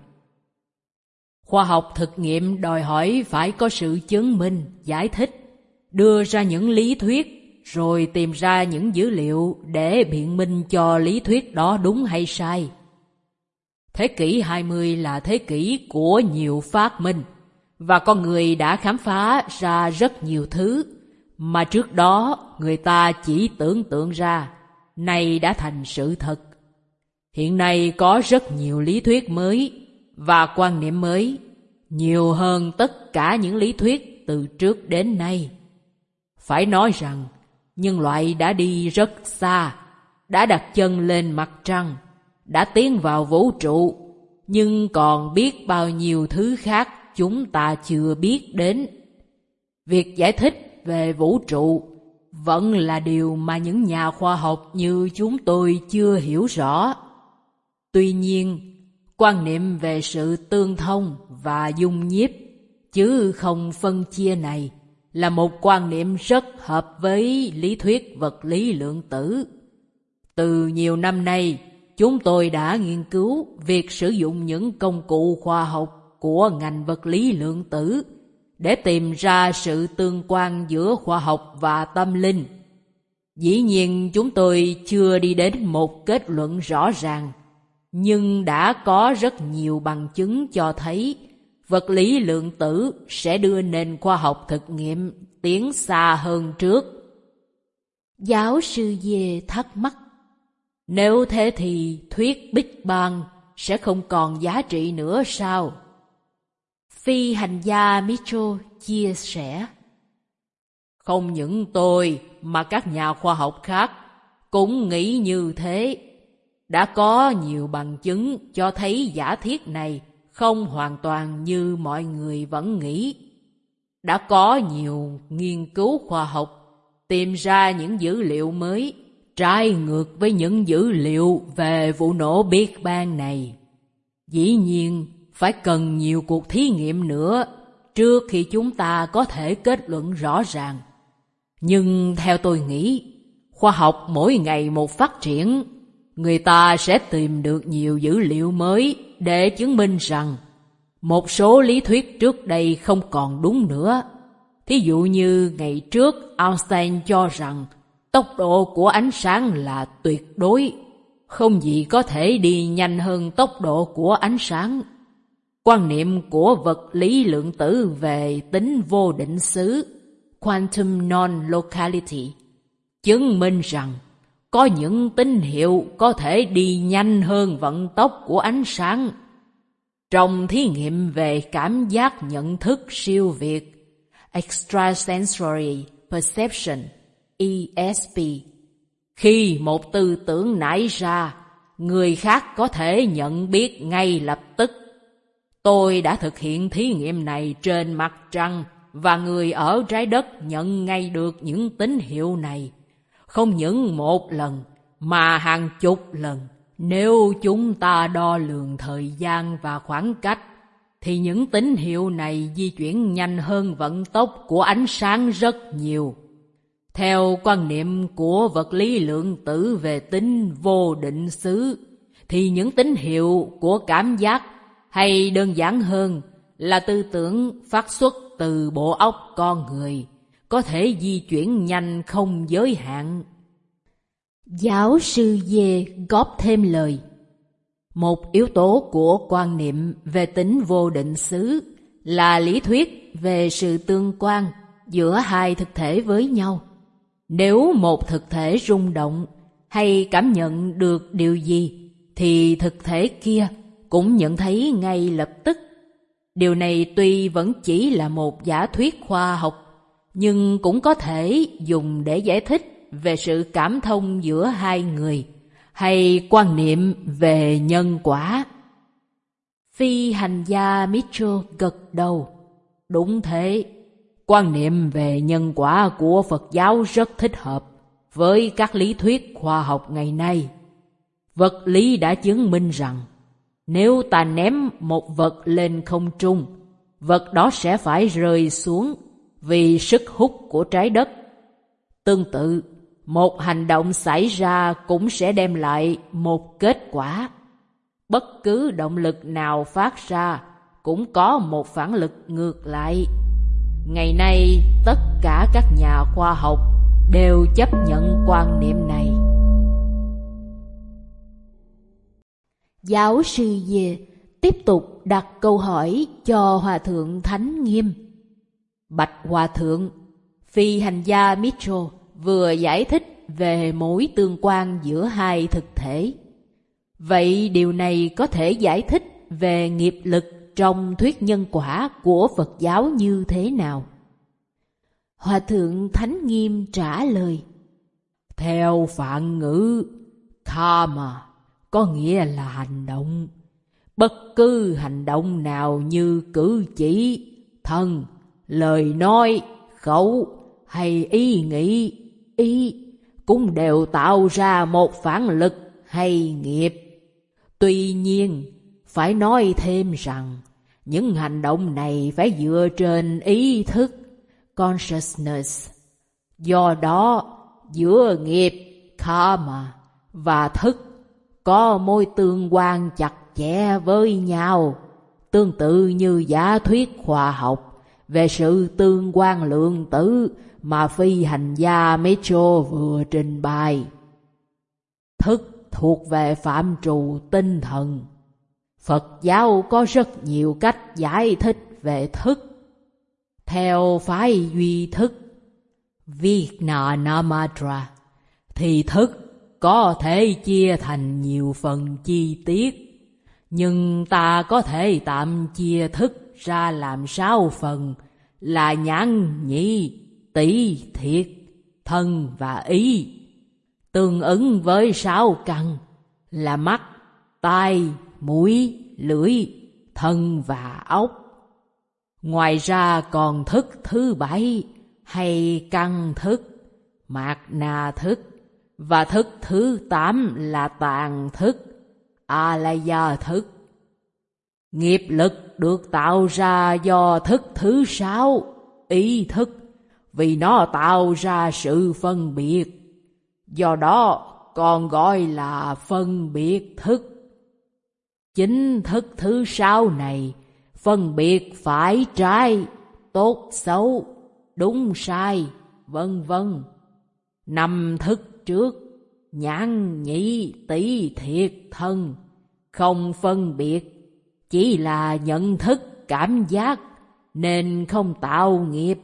Khoa học thực nghiệm đòi hỏi phải có sự chứng minh, giải thích, đưa ra những lý thuyết, rồi tìm ra những dữ liệu để biện minh cho lý thuyết đó đúng hay sai. Thế kỷ 20 là thế kỷ của nhiều phát minh, và con người đã khám phá ra rất nhiều thứ mà trước đó người ta chỉ tưởng tượng ra, nay đã thành sự thật. Hiện nay có rất nhiều lý thuyết mới và quan niệm mới, nhiều hơn tất cả những lý thuyết từ trước đến nay. Phải nói rằng, nhân loại đã đi rất xa, đã đặt chân lên mặt trăng, đã tiến vào vũ trụ, nhưng còn biết bao nhiêu thứ khác chúng ta chưa biết đến. Việc giải thích về vũ trụ vẫn là điều mà những nhà khoa học như chúng tôi chưa hiểu rõ. Tuy nhiên, quan niệm về sự tương thông và dung nhiếp, chứ không phân chia này, là một quan niệm rất hợp với lý thuyết vật lý lượng tử. Từ nhiều năm nay, chúng tôi đã nghiên cứu việc sử dụng những công cụ khoa học của ngành vật lý lượng tử để tìm ra sự tương quan giữa khoa học và tâm linh. Dĩ nhiên chúng tôi chưa đi đến một kết luận rõ ràng, nhưng đã có rất nhiều bằng chứng cho thấy vật lý lượng tử sẽ đưa nền khoa học thực nghiệm tiến xa hơn trước. Giáo sư Dê thắc mắc: Nếu thế thì thuyết Big Bang sẽ không còn giá trị nữa sao? Phi hành gia Mitchell chia sẻ: Không những tôi mà các nhà khoa học khác cũng nghĩ như thế. Đã có nhiều bằng chứng cho thấy giả thiết này không hoàn toàn như mọi người vẫn nghĩ. Đã có nhiều nghiên cứu khoa học tìm ra những dữ liệu mới trái ngược với những dữ liệu về vụ nổ Big Bang này. Dĩ nhiên, phải cần nhiều cuộc thí nghiệm nữa trước khi chúng ta có thể kết luận rõ ràng. Nhưng theo tôi nghĩ, khoa học mỗi ngày một phát triển, người ta sẽ tìm được nhiều dữ liệu mới để chứng minh rằng một số lý thuyết trước đây không còn đúng nữa. Thí dụ như ngày trước Einstein cho rằng tốc độ của ánh sáng là tuyệt đối, không gì có thể đi nhanh hơn tốc độ của ánh sáng. Quan niệm của vật lý lượng tử về tính vô định xứ, quantum non-locality, chứng minh rằng có những tín hiệu có thể đi nhanh hơn vận tốc của ánh sáng. Trong thí nghiệm về cảm giác nhận thức siêu việt, Extrasensory Perception, ESP, khi một tư tưởng nảy ra, người khác có thể nhận biết ngay lập tức. Tôi đã thực hiện thí nghiệm này trên mặt trăng và người ở trái đất nhận ngay được những tín hiệu này. Không những một lần mà hàng chục lần. Nếu chúng ta đo lường thời gian và khoảng cách, thì những tín hiệu này di chuyển nhanh hơn vận tốc của ánh sáng rất nhiều. Theo quan niệm của vật lý lượng tử về tính vô định xứ, thì những tín hiệu của cảm giác, hay đơn giản hơn là tư tưởng phát xuất từ bộ óc con người, có thể di chuyển nhanh không giới hạn. Giáo sư Dê góp thêm lời. Một yếu tố của quan niệm về tính vô định xứ là lý thuyết về sự tương quan giữa hai thực thể với nhau. Nếu một thực thể rung động hay cảm nhận được điều gì, thì thực thể kia cũng nhận thấy ngay lập tức. Điều này tuy vẫn chỉ là một giả thuyết khoa học, nhưng cũng có thể dùng để giải thích về sự cảm thông giữa hai người, hay quan niệm về nhân quả. Phi hành gia Mitchell gật đầu. Đúng thế, quan niệm về nhân quả của Phật giáo rất thích hợp với các lý thuyết khoa học ngày nay. Vật lý đã chứng minh rằng nếu ta ném một vật lên không trung, vật đó sẽ phải rơi xuống vì sức hút của trái đất. Tương tự, một hành động xảy ra cũng sẽ đem lại một kết quả. Bất cứ động lực nào phát ra cũng có một phản lực ngược lại. Ngày nay, tất cả các nhà khoa học đều chấp nhận quan niệm này. Giáo sư Dê tiếp tục đặt câu hỏi cho Hòa thượng Thánh Nghiêm. Bạch Hòa thượng, phi hành gia Mitchell vừa giải thích về mối tương quan giữa hai thực thể. Vậy điều này có thể giải thích về nghiệp lực trong thuyết nhân quả của Phật giáo như thế nào? Hòa thượng Thánh Nghiêm trả lời. Theo Phạn ngữ, karma có nghĩa là hành động. Bất cứ hành động nào như cử chỉ, thân, lời nói, khẩu hay ý nghĩ, cũng đều tạo ra một phản lực hay nghiệp. Tuy nhiên, phải nói thêm rằng những hành động này phải dựa trên ý thức, consciousness. Do đó, giữa nghiệp, karma và thức có mối tương quan chặt chẽ với nhau, tương tự như giả thuyết khoa học về sự tương quan lượng tử mà phi hành gia Mitchell vừa trình bày. Thức thuộc về phạm trù tinh thần. Phật giáo có rất nhiều cách giải thích về thức. Theo phái duy thức, Vijnanamatra, thì thức có thể chia thành nhiều phần chi tiết, nhưng ta có thể tạm chia thức ra làm 6 phần là nhãn nhĩ, tỷ, thiệt, thân và ý, tương ứng với 6 căn là mắt, tai, mũi, lưỡi, thân và ốc. Ngoài ra còn thức thứ 7 hay căn thức, mạt na thức, và thức thứ 8 là tàn thức, alaya thức. Nghiệp lực được tạo ra do thức thứ 6, ý thức, vì nó tạo ra sự phân biệt. Do đó còn gọi là phân biệt thức. Chính thức thứ 6 này phân biệt phải trái, tốt xấu, đúng sai, vân vân. 5 thức trước, nhãn, nhĩ, tỷ, thiệt, thân, không phân biệt, chỉ là nhận thức cảm giác nên không tạo nghiệp.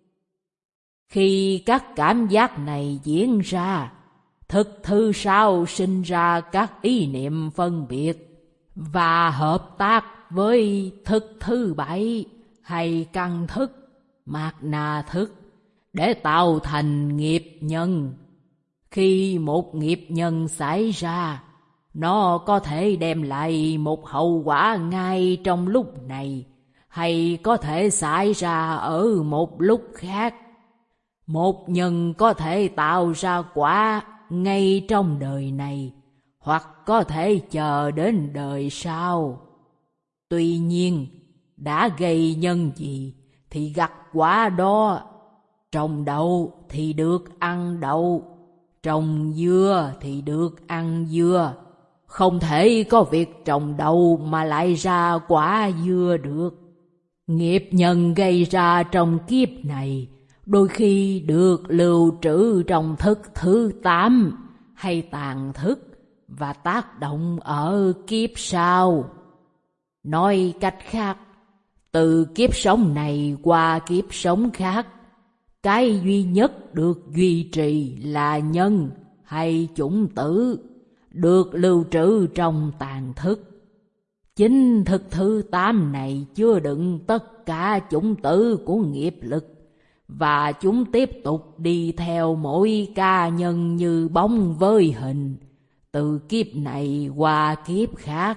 Khi các cảm giác này diễn ra, thức thứ 6 sinh ra các ý niệm phân biệt và hợp tác với thức thứ 7 hay căn thức, mạt na thức để tạo thành nghiệp nhân. Khi một nghiệp nhân xảy ra, nó có thể đem lại một hậu quả ngay trong lúc này, hay có thể xảy ra ở một lúc khác. Một nhân có thể tạo ra quả ngay trong đời này, hoặc có thể chờ đến đời sau. Tuy nhiên, đã gây nhân gì thì gặt quả đó. Trồng đậu thì được ăn đậu, trồng dưa thì được ăn dưa. Không thể có việc trồng đậu mà lại ra quả dưa được. Nghiệp nhân gây ra trong kiếp này đôi khi được lưu trữ trong thức thứ 8 hay tàn thức và tác động ở kiếp sau. Nói cách khác, từ kiếp sống này qua kiếp sống khác, cái duy nhất được duy trì là nhân hay chủng tử, được lưu trữ trong tàn thức. Chính thức thứ 8 này chứa đựng tất cả chủng tử của nghiệp lực, và chúng tiếp tục đi theo mỗi ca nhân như bóng với hình, từ kiếp này qua kiếp khác.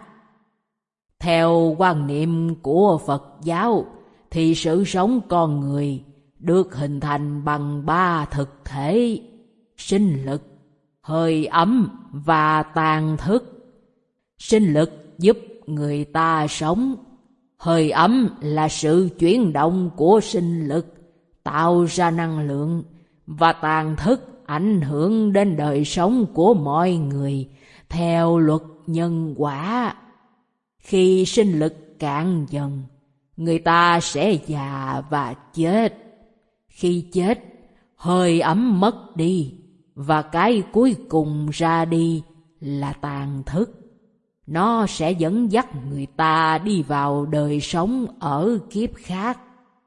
Theo quan niệm của Phật giáo thì sự sống con người được hình thành bằng 3 thực thể: sinh lực, hơi ấm và tàn thức. Sinh lực giúp người ta sống, hơi ấm là sự chuyển động của sinh lực tạo ra năng lượng, và tàn thức ảnh hưởng đến đời sống của mọi người theo luật nhân quả. Khi sinh lực cạn dần, người ta sẽ già và chết. Khi chết, hơi ấm mất đi, và cái cuối cùng ra đi là tàn thức. Nó sẽ dẫn dắt người ta đi vào đời sống ở kiếp khác.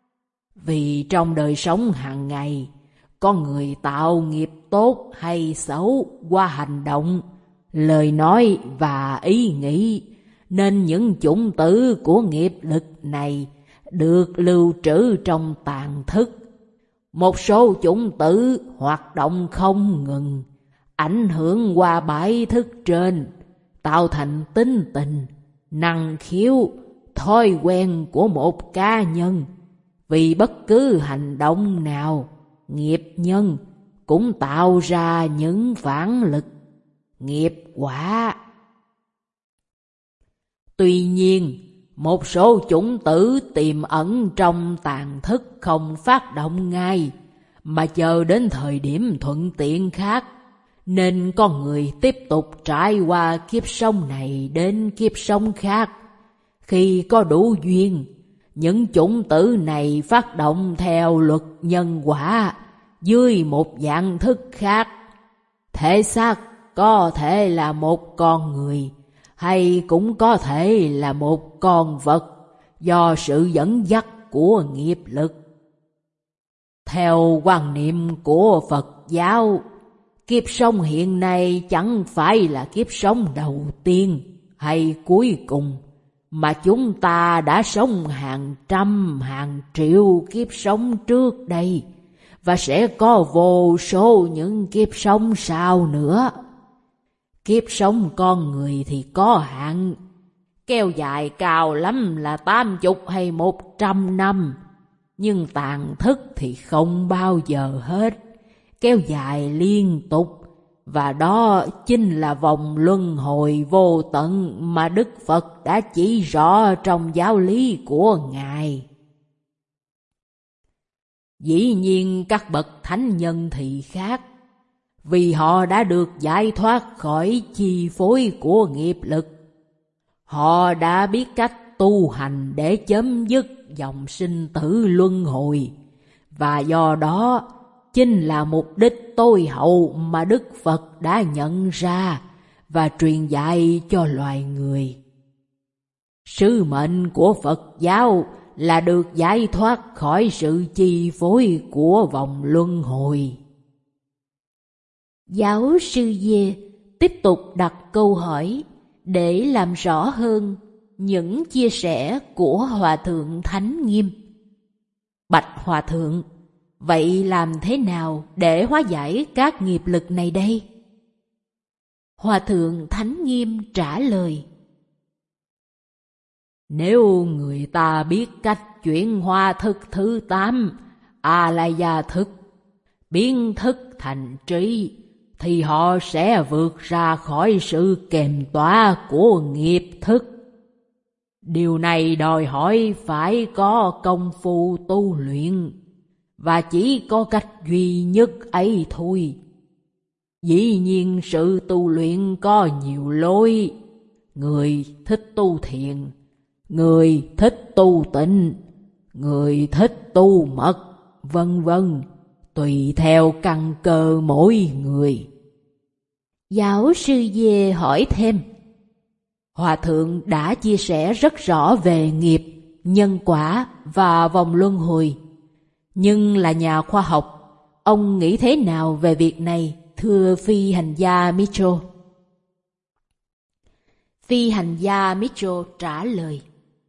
Vì trong đời sống hàng ngày, con người tạo nghiệp tốt hay xấu qua hành động, lời nói và ý nghĩ, nên những chủng tử của nghiệp lực này được lưu trữ trong tàn thức. Một số chủng tử hoạt động không ngừng, ảnh hưởng qua 7 thức trên, tạo thành tính tình, năng khiếu, thói quen của một cá nhân. Vì bất cứ hành động nào, nghiệp nhân cũng tạo ra những phản lực, nghiệp quả. Tuy nhiên, một số chủng tử tiềm ẩn trong tàn thức không phát động ngay, mà chờ đến thời điểm thuận tiện khác, nên con người tiếp tục trải qua kiếp sống này đến kiếp sống khác. Khi có đủ duyên, những chủng tử này phát động theo luật nhân quả dưới một dạng thức khác. Thể xác có thể là một con người, hay cũng có thể là một con vật do sự dẫn dắt của nghiệp lực. Theo quan niệm của Phật giáo, kiếp sống hiện nay chẳng phải là kiếp sống đầu tiên hay cuối cùng, mà chúng ta đã sống hàng trăm hàng triệu kiếp sống trước đây, và sẽ có vô số những kiếp sống sau nữa. Kiếp sống con người thì có hạn, kéo dài cao lắm là 80 hay 100 năm, nhưng tàn thức thì không bao giờ hết, kéo dài liên tục, và đó chính là vòng luân hồi vô tận mà Đức Phật đã chỉ rõ trong giáo lý của Ngài. Dĩ nhiên các bậc thánh nhân thì khác, vì họ đã được giải thoát khỏi chi phối của nghiệp lực. Họ đã biết cách tu hành để chấm dứt dòng sinh tử luân hồi, và do đó chính là mục đích tối hậu mà Đức Phật đã nhận ra và truyền dạy cho loài người. Sứ mệnh của Phật giáo là được giải thoát khỏi sự chi phối của vòng luân hồi. Giáo sư Dê tiếp tục đặt câu hỏi để làm rõ hơn những chia sẻ của Hòa thượng Thánh Nghiêm. Bạch Hòa thượng, vậy làm thế nào để hóa giải các nghiệp lực này đây? Hòa thượng Thánh Nghiêm trả lời: Nếu người ta biết cách chuyển hóa thức thứ 8, A-la-gia thức, biến thức thành trí, thì họ sẽ vượt ra khỏi sự kềm tỏa của nghiệp thức. Điều này đòi hỏi phải có công phu tu luyện, và chỉ có cách duy nhất ấy thôi. Dĩ nhiên sự tu luyện có nhiều lối, người thích tu thiền, người thích tu tịnh, người thích tu mật, vân vân, tùy theo căn cơ mỗi người. Giáo sư Dê hỏi thêm: Hòa thượng đã chia sẻ rất rõ về nghiệp, nhân quả và vòng luân hồi. Nhưng là nhà khoa học, ông nghĩ thế nào về việc này, thưa phi hành gia Mitchell? Phi hành gia Mitchell trả lời: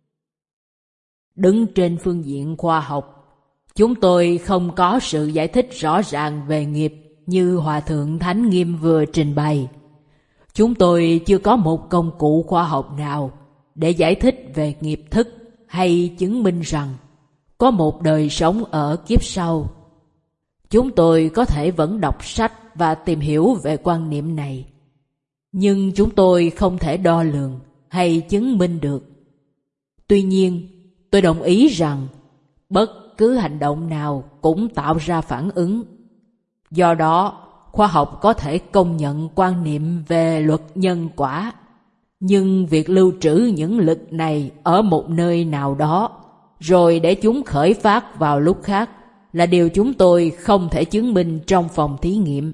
Đứng trên phương diện khoa học, chúng tôi không có sự giải thích rõ ràng về nghiệp như Hòa thượng Thánh Nghiêm vừa trình bày. Chúng tôi chưa có một công cụ khoa học nào để giải thích về nghiệp thức hay chứng minh rằng có một đời sống ở kiếp sau. Chúng tôi có thể vẫn đọc sách và tìm hiểu về quan niệm này, nhưng chúng tôi không thể đo lường hay chứng minh được. Tuy nhiên, tôi đồng ý rằng bất cứ hành động nào cũng tạo ra phản ứng. Do đó, khoa học có thể công nhận quan niệm về luật nhân quả, nhưng việc lưu trữ những lực này ở một nơi nào đó, rồi để chúng khởi phát vào lúc khác, là điều chúng tôi không thể chứng minh trong phòng thí nghiệm.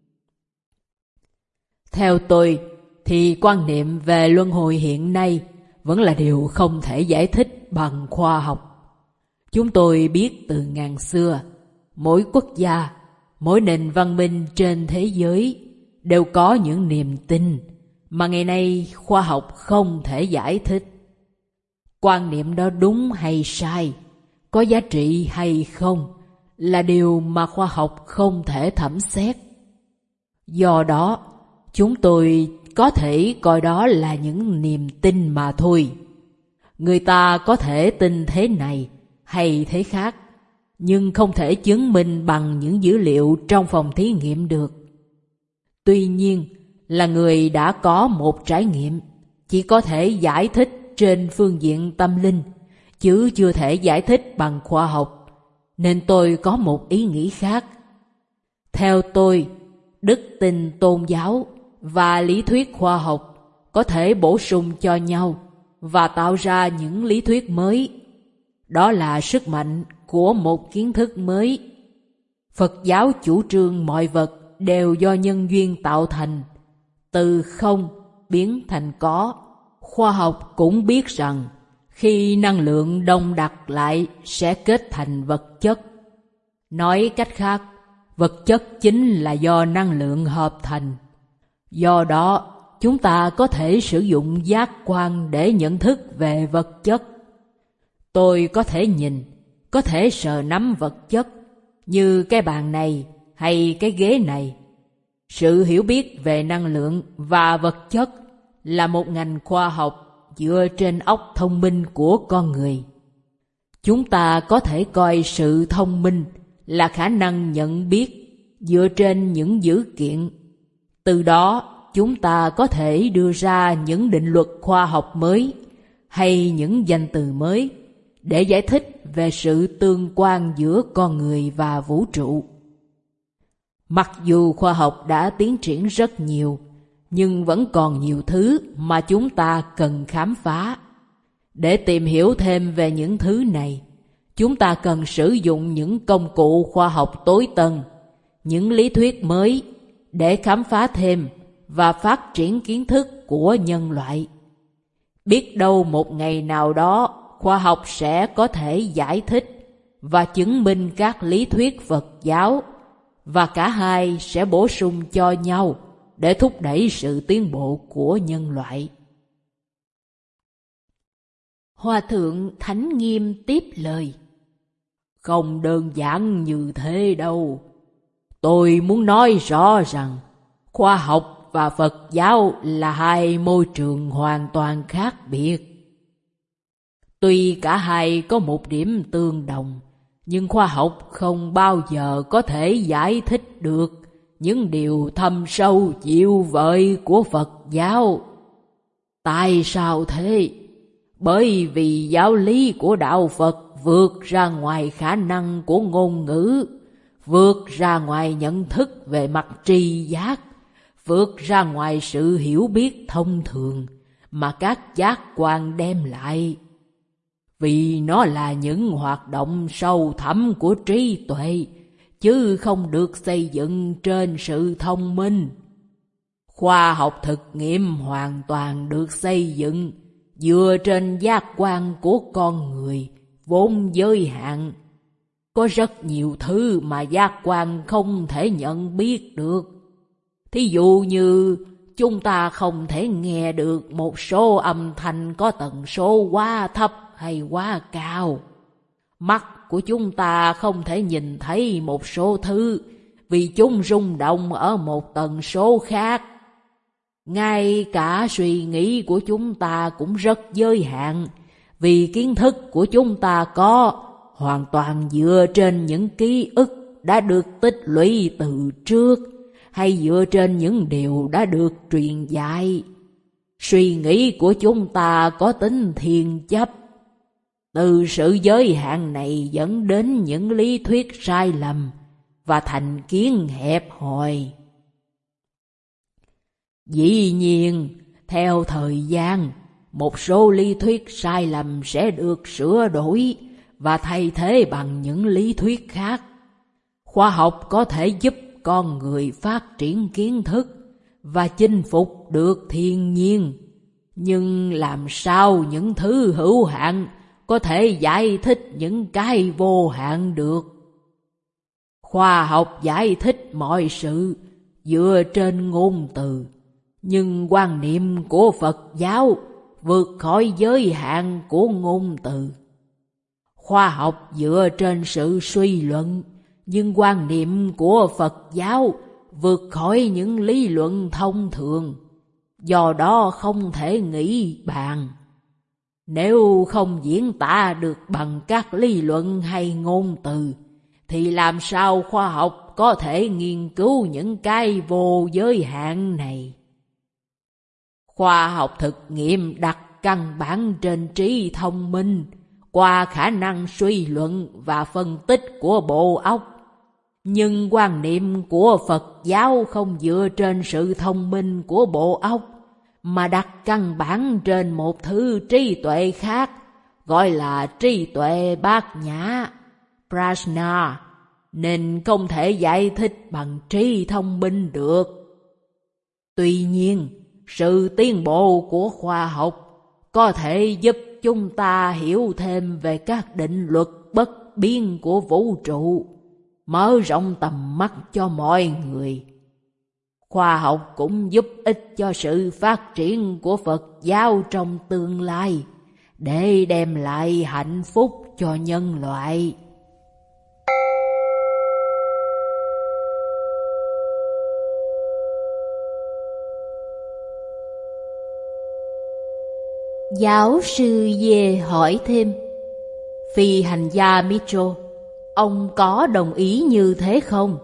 Theo tôi, thì quan niệm về luân hồi hiện nay vẫn là điều không thể giải thích bằng khoa học. Chúng tôi biết từ ngàn xưa, mỗi quốc gia, mỗi nền văn minh trên thế giới đều có những niềm tin mà ngày nay khoa học không thể giải thích. Quan niệm đó đúng hay sai, có giá trị hay không, là điều mà khoa học không thể thẩm xét. Do đó, chúng tôi có thể coi đó là những niềm tin mà thôi. Người ta có thể tin thế này hay thế khác, nhưng không thể chứng minh bằng những dữ liệu trong phòng thí nghiệm được. Tuy nhiên, là người đã có một trải nghiệm, chỉ có thể giải thích trên phương diện tâm linh, chứ chưa thể giải thích bằng khoa học, nên tôi có một ý nghĩ khác. Theo tôi, đức tin tôn giáo và lý thuyết khoa học có thể bổ sung cho nhau và tạo ra những lý thuyết mới. Đó là sức mạnh của một kiến thức mới. Phật giáo chủ trương mọi vật đều do nhân duyên tạo thành, từ không biến thành có. Khoa học cũng biết rằng khi năng lượng đông đặc lại sẽ kết thành vật chất. Nói cách khác, vật chất chính là do năng lượng hợp thành. Do đó, chúng ta có thể sử dụng giác quan để nhận thức về vật chất. Tôi có thể nhìn, có thể sờ nắm vật chất, như cái bàn này hay cái ghế này. Sự hiểu biết về năng lượng và vật chất là một ngành khoa học dựa trên óc thông minh của con người. Chúng ta có thể coi sự thông minh là khả năng nhận biết dựa trên những dữ kiện. Từ đó, chúng ta có thể đưa ra những định luật khoa học mới hay những danh từ mới để giải thích về sự tương quan giữa con người và vũ trụ. Mặc dù khoa học đã tiến triển rất nhiều, nhưng vẫn còn nhiều thứ mà chúng ta cần khám phá. Để tìm hiểu thêm về những thứ này, chúng ta cần sử dụng những công cụ khoa học tối tân, những lý thuyết mới để khám phá thêm và phát triển kiến thức của nhân loại. Biết đâu một ngày nào đó, khoa học sẽ có thể giải thích và chứng minh các lý thuyết Phật giáo, và cả hai sẽ bổ sung cho nhau để thúc đẩy sự tiến bộ của nhân loại. Hòa thượng Thánh Nghiêm tiếp lời: Không đơn giản như thế đâu. Tôi muốn nói rõ rằng khoa học và Phật giáo là hai môi trường hoàn toàn khác biệt. Tuy cả hai có một điểm tương đồng, nhưng khoa học không bao giờ có thể giải thích được những điều thâm sâu diệu vời của Phật giáo. Tại sao thế? Bởi vì giáo lý của đạo Phật vượt ra ngoài khả năng của ngôn ngữ, vượt ra ngoài nhận thức về mặt tri giác, vượt ra ngoài sự hiểu biết thông thường mà các giác quan đem lại. Vì nó là những hoạt động sâu thẳm của trí tuệ, chứ không được xây dựng trên sự thông minh. Khoa học thực nghiệm hoàn toàn được xây dựng dựa trên giác quan của con người, vốn giới hạn. Có rất nhiều thứ mà giác quan không thể nhận biết được. Thí dụ như chúng ta không thể nghe được một số âm thanh có tần số quá thấp hay quá cao. Mắt của chúng ta không thể nhìn thấy một số thứ vì chúng rung động ở một tần số khác. Ngay cả suy nghĩ của chúng ta cũng rất giới hạn, vì kiến thức của chúng ta có hoàn toàn dựa trên những ký ức đã được tích lũy từ trước, hay dựa trên những điều đã được truyền dạy. Suy nghĩ của chúng ta có tính thiên chấp. Từ sự giới hạn này dẫn đến những lý thuyết sai lầm và thành kiến hẹp hòi. Dĩ nhiên, theo thời gian, một số lý thuyết sai lầm sẽ được sửa đổi và thay thế bằng những lý thuyết khác. Khoa học có thể giúp con người phát triển kiến thức và chinh phục được thiên nhiên, nhưng làm sao những thứ hữu hạn có thể giải thích những cái vô hạn được? Khoa học giải thích mọi sự dựa trên ngôn từ, nhưng quan niệm của Phật giáo vượt khỏi giới hạn của ngôn từ. Khoa học dựa trên sự suy luận, nhưng quan niệm của Phật giáo vượt khỏi những lý luận thông thường, do đó không thể nghĩ bàn. Nếu không diễn tả được bằng các lý luận hay ngôn từ, thì làm sao khoa học có thể nghiên cứu những cái vô giới hạn này? Khoa học thực nghiệm đặt căn bản trên trí thông minh qua khả năng suy luận và phân tích của bộ óc. Nhưng quan niệm của Phật giáo không dựa trên sự thông minh của bộ óc, mà đặt căn bản trên một thứ trí tuệ khác, gọi là trí tuệ bát nhã, prajna, nên không thể giải thích bằng trí thông minh được. Tuy nhiên, sự tiến bộ của khoa học có thể giúp chúng ta hiểu thêm về các định luật bất biến của vũ trụ, mở rộng tầm mắt cho mọi người. Khoa học cũng giúp ích cho sự phát triển của Phật giáo trong tương lai, để đem lại hạnh phúc cho nhân loại. Giáo sư Dê hỏi thêm: Phi hành gia Mitchell, ông có đồng ý như thế không?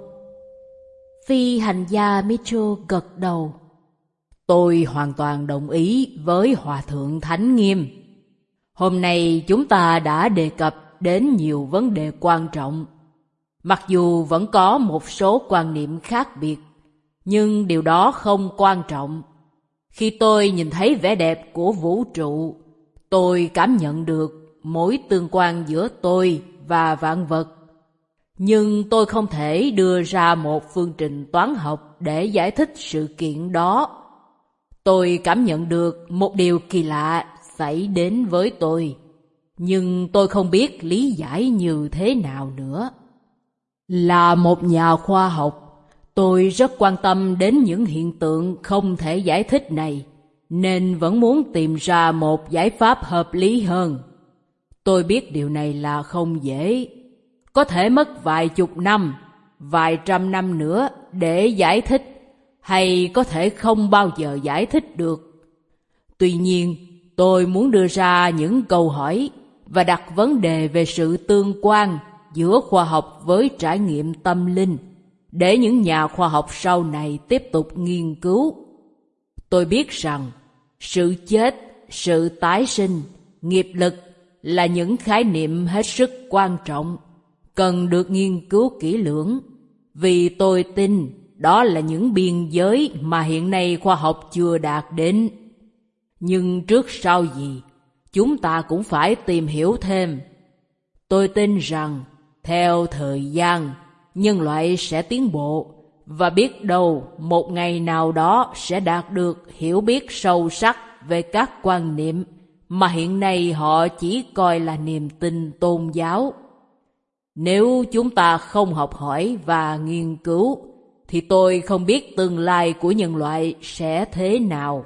Phi hành gia Mitchell gật đầu. Tôi hoàn toàn đồng ý với Hòa thượng Thánh Nghiêm. Hôm nay chúng ta đã đề cập đến nhiều vấn đề quan trọng. Mặc dù vẫn có một số quan niệm khác biệt, nhưng điều đó không quan trọng. Khi tôi nhìn thấy vẻ đẹp của vũ trụ, tôi cảm nhận được mối tương quan giữa tôi và vạn vật. Nhưng tôi không thể đưa ra một phương trình toán học để giải thích sự kiện đó. Tôi cảm nhận được một điều kỳ lạ xảy đến với tôi, nhưng tôi không biết lý giải như thế nào nữa. Là một nhà khoa học, tôi rất quan tâm đến những hiện tượng không thể giải thích này, nên vẫn muốn tìm ra một giải pháp hợp lý hơn. Tôi biết điều này là không dễ. Có thể mất vài chục năm, vài trăm năm nữa để giải thích, hay có thể không bao giờ giải thích được. Tuy nhiên, tôi muốn đưa ra những câu hỏi và đặt vấn đề về sự tương quan giữa khoa học với trải nghiệm tâm linh, để những nhà khoa học sau này tiếp tục nghiên cứu. Tôi biết rằng sự chết, sự tái sinh, nghiệp lực là những khái niệm hết sức quan trọng, cần được nghiên cứu kỹ lưỡng, vì tôi tin đó là những biên giới mà hiện nay khoa học chưa đạt đến. Nhưng trước sau gì, chúng ta cũng phải tìm hiểu thêm. Tôi tin rằng theo thời gian, nhân loại sẽ tiến bộ, và biết đâu một ngày nào đó sẽ đạt được hiểu biết sâu sắc về các quan niệm mà hiện nay họ chỉ coi là niềm tin tôn giáo. Nếu chúng ta không học hỏi và nghiên cứu, thì tôi không biết tương lai của nhân loại sẽ thế nào.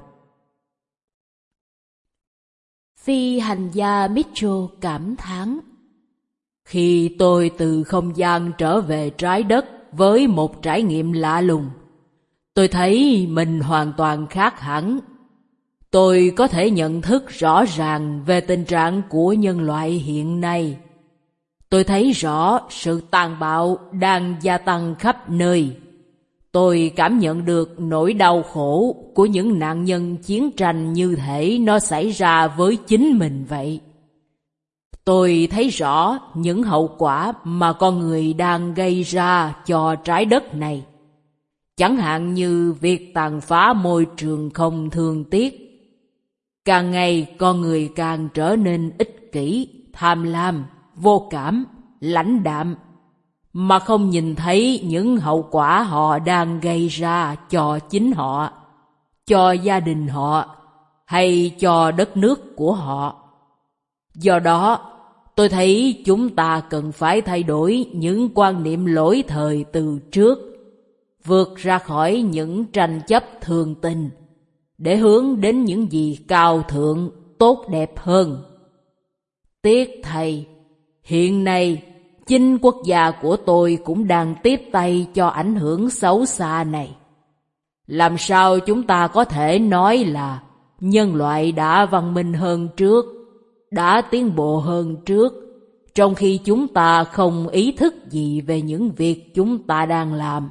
Phi hành gia Mitchell cảm thán: Khi tôi từ không gian trở về trái đất với một trải nghiệm lạ lùng, tôi thấy mình hoàn toàn khác hẳn. Tôi có thể nhận thức rõ ràng về tình trạng của nhân loại hiện nay. Tôi thấy rõ sự tàn bạo đang gia tăng khắp nơi. Tôi cảm nhận được nỗi đau khổ của những nạn nhân chiến tranh như thể nó xảy ra với chính mình vậy. Tôi thấy rõ những hậu quả mà con người đang gây ra cho trái đất này, chẳng hạn như việc tàn phá môi trường không thương tiếc. Càng ngày con người càng trở nên ích kỷ, tham lam, vô cảm, lãnh đạm, mà không nhìn thấy những hậu quả họ đang gây ra cho chính họ, cho gia đình họ, hay cho đất nước của họ. Do đó, tôi thấy chúng ta cần phải thay đổi những quan niệm lỗi thời từ trước, vượt ra khỏi những tranh chấp thường tình, để hướng đến những gì cao thượng, tốt đẹp hơn. Tiếc thay, hiện nay, chính quốc gia của tôi cũng đang tiếp tay cho ảnh hưởng xấu xa này. Làm sao chúng ta có thể nói là nhân loại đã văn minh hơn trước, đã tiến bộ hơn trước, trong khi chúng ta không ý thức gì về những việc chúng ta đang làm?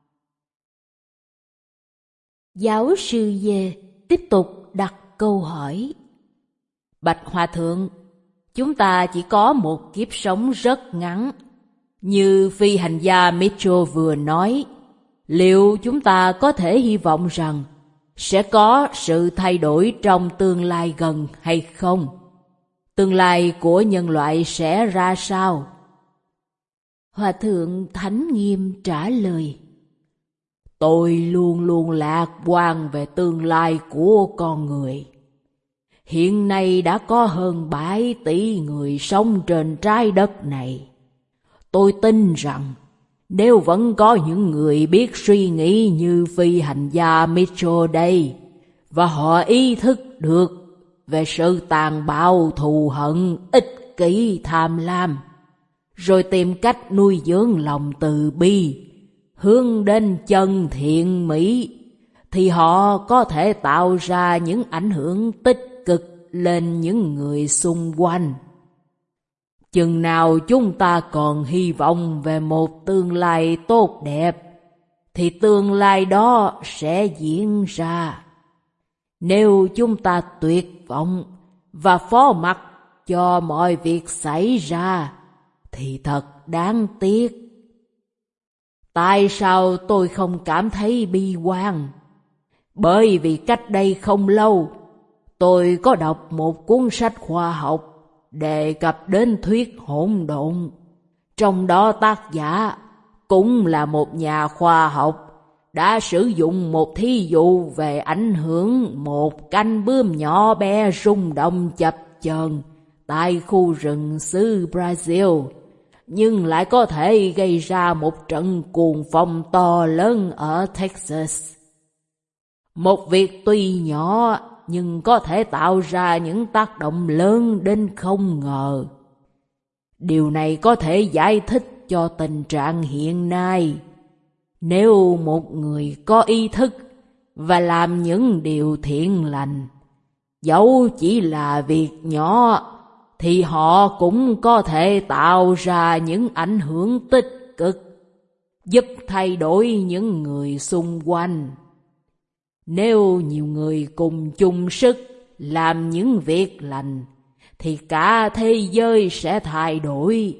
Giáo sư Dê tiếp tục đặt câu hỏi: Bạch Hòa Thượng, chúng ta chỉ có một kiếp sống rất ngắn. Như phi hành gia Mitchell vừa nói, liệu chúng ta có thể hy vọng rằng sẽ có sự thay đổi trong tương lai gần hay không? Tương lai của nhân loại sẽ ra sao? Hòa thượng Thánh Nghiêm trả lời: Tôi luôn luôn lạc quan về tương lai của con người. Hiện nay đã có hơn 7 tỷ người sống trên trái đất này. Tôi tin rằng nếu vẫn có những người biết suy nghĩ như phi hành gia Mitchell đây, và họ ý thức được về sự tàn bạo, thù hận, ích kỷ, tham lam, rồi tìm cách nuôi dưỡng lòng từ bi, hướng đến chân thiện mỹ, thì họ có thể tạo ra những ảnh hưởng tích cực lên những người xung quanh. Chừng nào chúng ta còn hy vọng về một tương lai tốt đẹp, thì tương lai đó sẽ diễn ra. Nếu chúng ta tuyệt vọng và phó mặc cho mọi việc xảy ra, thì thật đáng tiếc. Tại sao tôi không cảm thấy bi quan? Bởi vì cách đây không lâu, tôi có đọc một cuốn sách khoa học đề cập đến thuyết hỗn độn. Trong đó tác giả, cũng là một nhà khoa học, đã sử dụng một thí dụ về ảnh hưởng một cánh bướm nhỏ bé rung động chập chờn tại khu rừng xứ Brazil, nhưng lại có thể gây ra một trận cuồng phong to lớn ở Texas. Một việc tuy nhỏ nhưng có thể tạo ra những tác động lớn đến không ngờ. Điều này có thể giải thích cho tình trạng hiện nay. Nếu một người có ý thức và làm những điều thiện lành, dẫu chỉ là việc nhỏ, thì họ cũng có thể tạo ra những ảnh hưởng tích cực, giúp thay đổi những người xung quanh. Nếu nhiều người cùng chung sức làm những việc lành, thì cả thế giới sẽ thay đổi.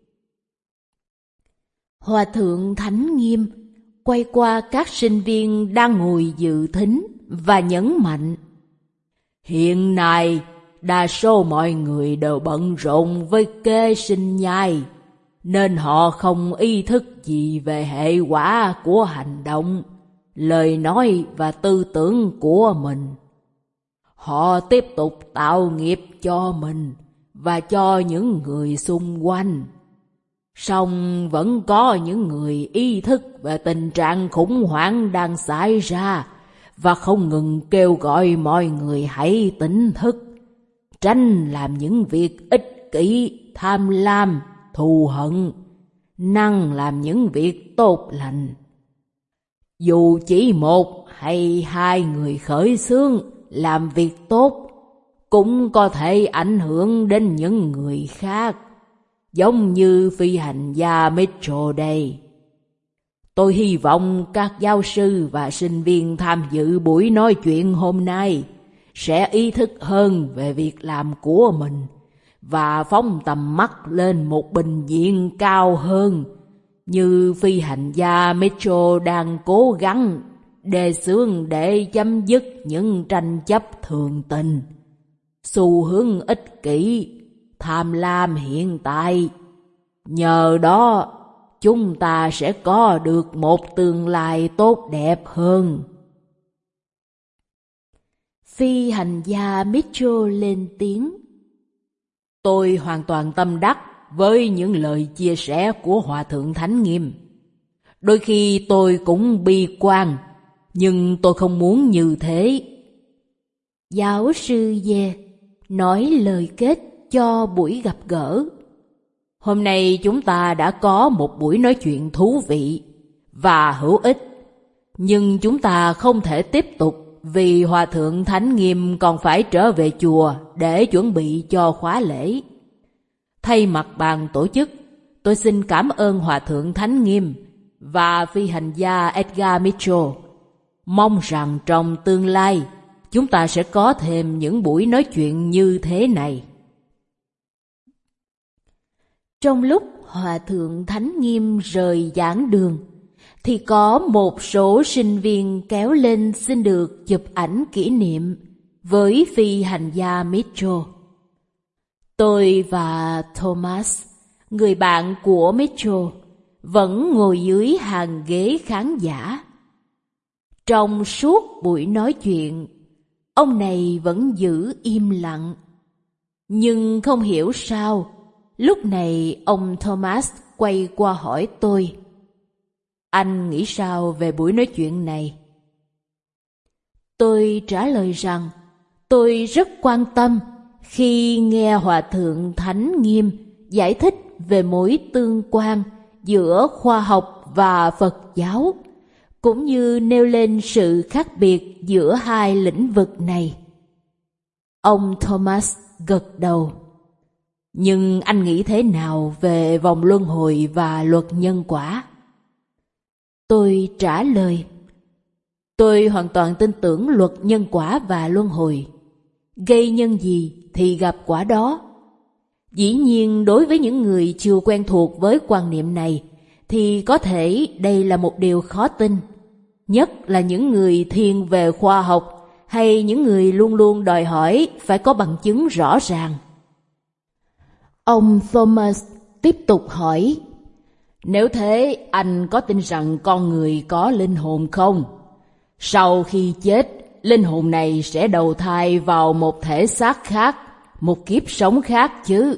Hòa thượng Thánh Nghiêm quay qua các sinh viên đang ngồi dự thính và nhấn mạnh: Hiện nay, đa số mọi người đều bận rộn với kế sinh nhai, nên họ không ý thức gì về hệ quả của hành động, lời nói và tư tưởng của mình. Họ tiếp tục tạo nghiệp cho mình và cho những người xung quanh. Song vẫn có những người ý thức về tình trạng khủng hoảng đang xảy ra và không ngừng kêu gọi mọi người hãy tỉnh thức, tránh làm những việc ích kỷ, tham lam, thù hận, năng làm những việc tốt lành. Dù chỉ một hay hai người khởi xướng làm việc tốt, cũng có thể ảnh hưởng đến những người khác, giống như phi hành gia Mitchell đây. Tôi hy vọng các giáo sư và sinh viên tham dự buổi nói chuyện hôm nay sẽ ý thức hơn về việc làm của mình và phóng tầm mắt lên một bình diện cao hơn, như phi hành gia Mitchell đang cố gắng đề xướng để chấm dứt những tranh chấp thường tình, xu hướng ích kỷ, tham lam hiện tại. Nhờ đó, chúng ta sẽ có được một tương lai tốt đẹp hơn. Phi hành gia Mitchell lên tiếng: Tôi hoàn toàn tâm đắc với những lời chia sẻ của Hòa thượng Thánh Nghiêm. Đôi khi tôi cũng bi quan, nhưng tôi không muốn như thế. Giáo sư Ye nói lời kết cho buổi gặp gỡ: Hôm nay chúng ta đã có một buổi nói chuyện thú vị và hữu ích, nhưng chúng ta không thể tiếp tục vì Hòa thượng Thánh Nghiêm còn phải trở về chùa để chuẩn bị cho khóa lễ. Thay mặt ban tổ chức, tôi xin cảm ơn Hòa thượng Thánh Nghiêm và phi hành gia Edgar Mitchell. Mong rằng trong tương lai, chúng ta sẽ có thêm những buổi nói chuyện như thế này. Trong lúc Hòa thượng Thánh Nghiêm rời giảng đường, thì có một số sinh viên kéo lên xin được chụp ảnh kỷ niệm với phi hành gia Mitchell. Tôi và Thomas, người bạn của Mitchell, vẫn ngồi dưới hàng ghế khán giả. Trong suốt buổi nói chuyện, ông này vẫn giữ im lặng. Nhưng không hiểu sao, lúc này ông Thomas quay qua hỏi tôi: Anh nghĩ sao về buổi nói chuyện này? Tôi trả lời rằng tôi rất quan tâm khi nghe Hòa thượng Thánh Nghiêm giải thích về mối tương quan giữa khoa học và Phật giáo, cũng như nêu lên sự khác biệt giữa hai lĩnh vực này. Ông Thomas gật đầu. Nhưng anh nghĩ thế nào về vòng luân hồi và luật nhân quả? Tôi trả lời. Tôi hoàn toàn tin tưởng luật nhân quả và luân hồi. Gây nhân gì thì gặp quả đó. Dĩ nhiên đối với những người chưa quen thuộc với quan niệm này thì có thể đây là một điều khó tin, nhất là những người thiên về khoa học hay những người luôn luôn đòi hỏi phải có bằng chứng rõ ràng. Ông Thomas tiếp tục hỏi, nếu thế anh có tin rằng con người có linh hồn không? Sau khi chết, linh hồn này sẽ đầu thai vào một thể xác khác, một kiếp sống khác chứ?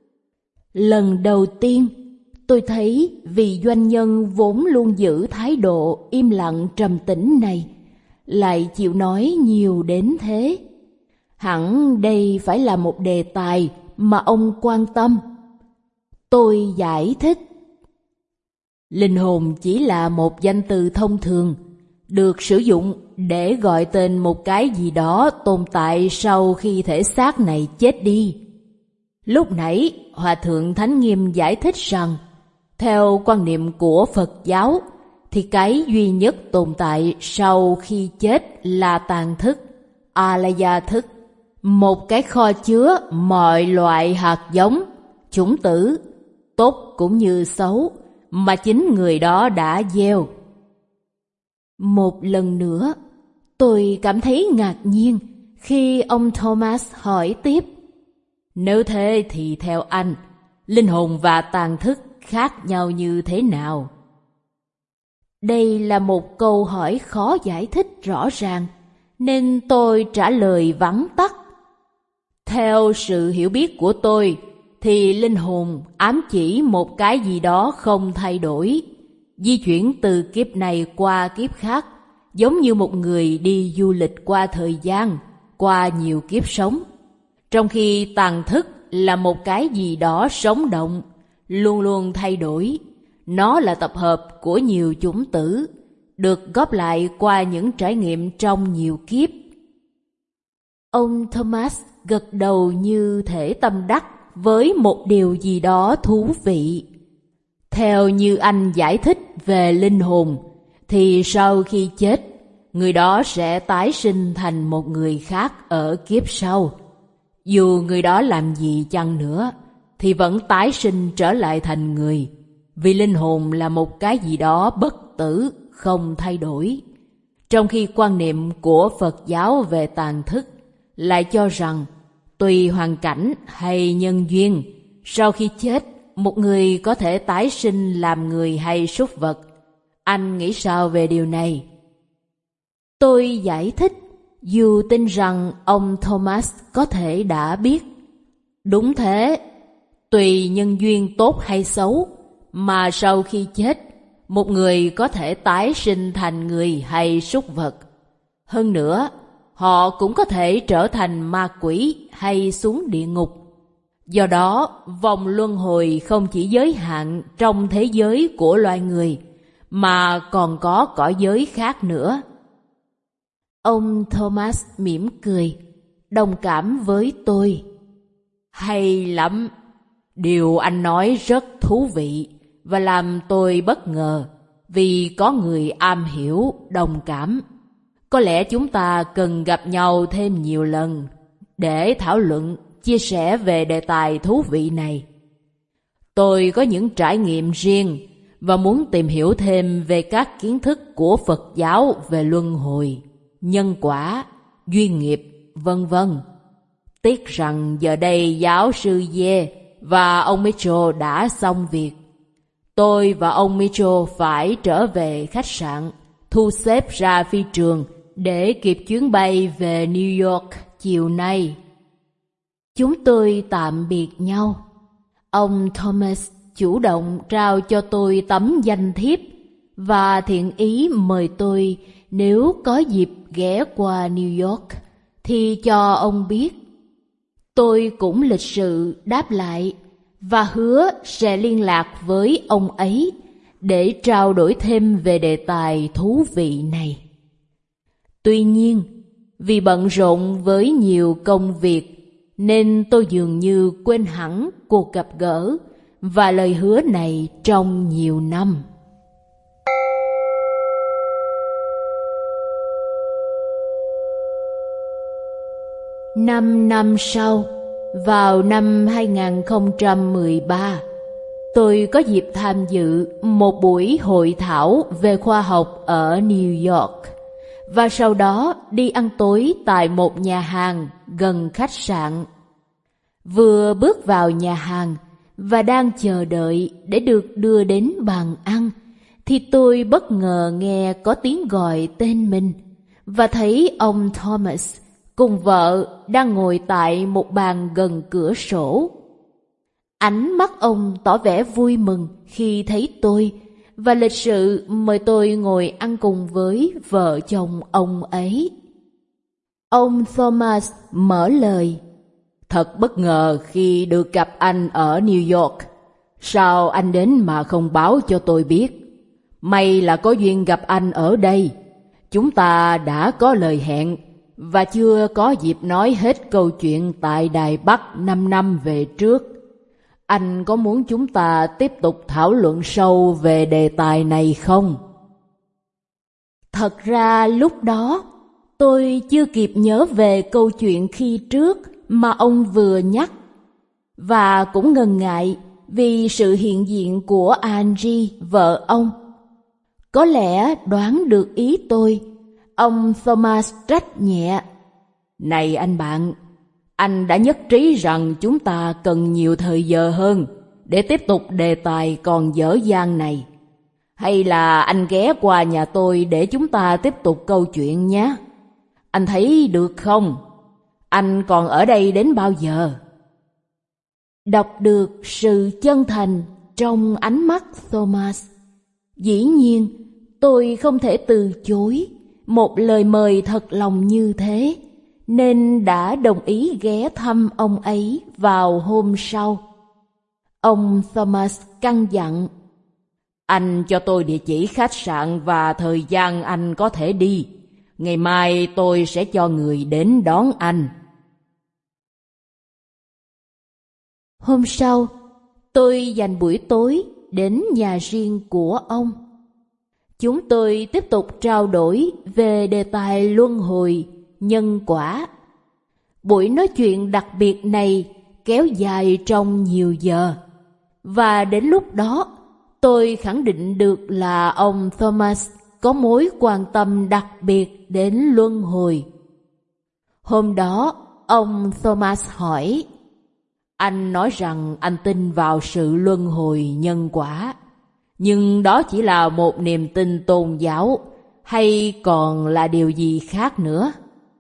Lần đầu tiên, tôi thấy vị doanh nhân vốn luôn giữ thái độ im lặng trầm tĩnh này lại chịu nói nhiều đến thế. Hẳn đây phải là một đề tài mà ông quan tâm. Tôi giải thích. Linh hồn chỉ là một danh từ thông thường, được sử dụng để gọi tên một cái gì đó tồn tại sau khi thể xác này chết đi. Lúc nãy, Hòa thượng Thánh Nghiêm giải thích rằng, theo quan niệm của Phật giáo, thì cái duy nhất tồn tại sau khi chết là tàn thức, alaya thức, một cái kho chứa mọi loại hạt giống, chủng tử, tốt cũng như xấu, mà chính người đó đã gieo. Một lần nữa, tôi cảm thấy ngạc nhiên khi ông Thomas hỏi tiếp. Nếu thế thì theo anh, linh hồn và tàn thức khác nhau như thế nào? Đây là một câu hỏi khó giải thích rõ ràng, nên tôi trả lời vắn tắt. Theo sự hiểu biết của tôi, thì linh hồn ám chỉ một cái gì đó không thay đổi, di chuyển từ kiếp này qua kiếp khác, giống như một người đi du lịch qua thời gian, qua nhiều kiếp sống. Trong khi tàn thức là một cái gì đó sống động, luôn luôn thay đổi. Nó là tập hợp của nhiều chủng tử, được góp lại qua những trải nghiệm trong nhiều kiếp. Ông Thomas gật đầu như thể tâm đắc với một điều gì đó thú vị. Theo như anh giải thích về linh hồn, thì sau khi chết, người đó sẽ tái sinh thành một người khác ở kiếp sau. Dù người đó làm gì chăng nữa, thì vẫn tái sinh trở lại thành người, vì linh hồn là một cái gì đó bất tử, không thay đổi. Trong khi quan niệm của Phật giáo về tàn thức lại cho rằng, tùy hoàn cảnh hay nhân duyên, sau khi chết, một người có thể tái sinh làm người hay súc vật. Anh nghĩ sao về điều này? Tôi giải thích, dù tin rằng ông Thomas có thể đã biết. Đúng thế, tùy nhân duyên tốt hay xấu, mà sau khi chết, một người có thể tái sinh thành người hay súc vật. Hơn nữa, họ cũng có thể trở thành ma quỷ hay xuống địa ngục. Do đó, vòng luân hồi không chỉ giới hạn trong thế giới của loài người, mà còn có cõi giới khác nữa. Ông Thomas mỉm cười, đồng cảm với tôi. Hay lắm, điều anh nói rất thú vị và làm tôi bất ngờ, vì có người am hiểu, đồng cảm. Có lẽ chúng ta cần gặp nhau thêm nhiều lần để thảo luận, chia sẻ về đề tài thú vị này. Tôi có những trải nghiệm riêng và muốn tìm hiểu thêm về các kiến thức của Phật giáo về luân hồi, nhân quả, duyên nghiệp, vân vân. Tiếc rằng giờ đây giáo sư Ye và ông Mitchell đã xong việc. Tôi và ông Mitchell phải trở về khách sạn, thu xếp ra phi trường để kịp chuyến bay về New York chiều nay. Chúng tôi tạm biệt nhau. Ông Thomas chủ động trao cho tôi tấm danh thiếp và thiện ý mời tôi nếu có dịp ghé qua New York thì cho ông biết. Tôi cũng lịch sự đáp lại và hứa sẽ liên lạc với ông ấy để trao đổi thêm về đề tài thú vị này. Tuy nhiên, Vì bận rộn với nhiều công việc nên tôi dường như quên hẳn cuộc gặp gỡ và lời hứa này trong nhiều năm. Năm năm sau, vào năm 2013, tôi có dịp tham dự một buổi hội thảo về khoa học ở New York và sau đó đi ăn tối tại một nhà hàng gần khách sạn. Vừa bước vào nhà hàng và đang chờ đợi để được đưa đến bàn ăn thì tôi bất ngờ nghe có tiếng gọi tên mình và thấy ông Thomas cùng vợ đang ngồi tại một bàn gần cửa sổ. Ánh mắt ông tỏ vẻ vui mừng khi thấy tôi và lịch sự mời tôi ngồi ăn cùng với vợ chồng ông ấy. Ông Thomas mở lời: Thật bất ngờ khi được gặp anh ở New York. Sao anh đến mà không báo cho tôi biết? May là có duyên gặp anh ở đây. Chúng ta đã có lời hẹn và chưa có dịp nói hết câu chuyện tại Đài Bắc 5 năm về trước. Anh có muốn chúng ta tiếp tục thảo luận sâu về đề tài này không? Thật ra lúc đó tôi chưa kịp nhớ về câu chuyện khi trước mà ông vừa nhắc, và cũng ngần ngại vì sự hiện diện của Angie, vợ ông. Có lẽ đoán được ý tôi, ông Thomas trách nhẹ: Này anh bạn, anh đã nhất trí rằng chúng ta cần nhiều thời giờ hơn để tiếp tục đề tài còn dở dang này. Hay là anh ghé qua nhà tôi để chúng ta tiếp tục câu chuyện nhé? Anh thấy được không? Anh còn ở đây đến bao giờ? Đọc được sự chân thành trong ánh mắt Thomas, dĩ nhiên tôi không thể từ chối một lời mời thật lòng như thế, nên đã đồng ý ghé thăm ông ấy vào hôm sau. Ông Thomas căn dặn: Anh cho tôi địa chỉ khách sạn và thời gian anh có thể đi. Ngày mai tôi sẽ cho người đến đón anh. Hôm sau, tôi dành buổi tối đến nhà riêng của ông. Chúng tôi tiếp tục trao đổi về đề tài luân hồi, nhân quả. Buổi nói chuyện đặc biệt này kéo dài trong nhiều giờ, và đến lúc đó tôi khẳng định được là ông Thomas có mối quan tâm đặc biệt đến luân hồi. Hôm đó, ông Thomas hỏi: Anh nói rằng anh tin vào sự luân hồi nhân quả, nhưng đó chỉ là một niềm tin tôn giáo hay còn là điều gì khác nữa?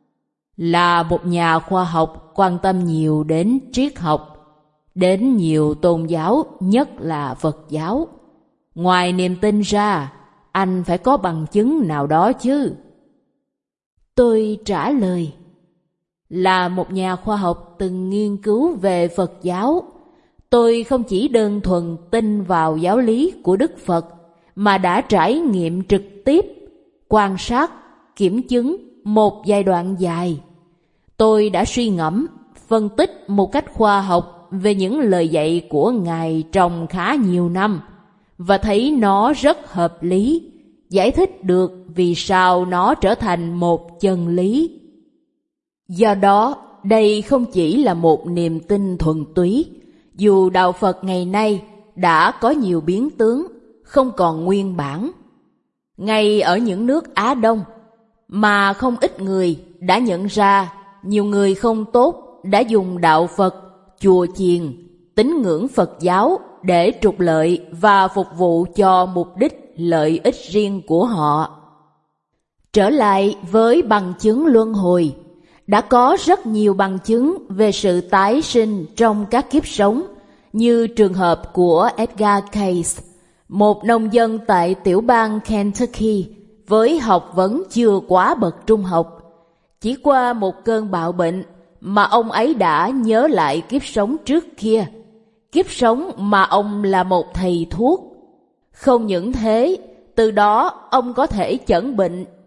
Là một nhà khoa học quan tâm nhiều đến triết học, đến nhiều tôn giáo, nhất là Phật giáo. Ngoài niềm tin ra, anh phải có bằng chứng nào đó chứ? Tôi trả lời: là một nhà khoa học từng nghiên cứu về Phật giáo, tôi không chỉ đơn thuần tin vào giáo lý của Đức Phật, mà đã trải nghiệm trực tiếp, quan sát, kiểm chứng một giai đoạn dài. Tôi đã suy ngẫm, phân tích một cách khoa học về những lời dạy của Ngài trong khá nhiều năm, và thấy nó rất hợp lý, giải thích được vì sao nó trở thành một chân lý. Do đó, đây không chỉ là một niềm tin thuần túy, dù đạo Phật ngày nay đã có nhiều biến tướng, không còn nguyên bản. Ngay ở những nước Á Đông, mà không ít người đã nhận ra nhiều người không tốt đã dùng đạo Phật, chùa chiền, tín ngưỡng Phật giáo để trục lợi và phục vụ cho mục đích lợi ích riêng của họ. Trở lại với bằng chứng luân hồi, đã có rất nhiều bằng chứng về sự tái sinh trong các kiếp sống, như trường hợp của Edgar Cayce, một nông dân tại tiểu bang Kentucky với học vấn chưa quá bậc trung học. Chỉ qua một cơn bạo bệnh mà ông ấy đã nhớ lại kiếp sống trước kia, kiếp sống mà ông là một thầy thuốc. Không những thế, từ đó ông có thể chẩn bệnh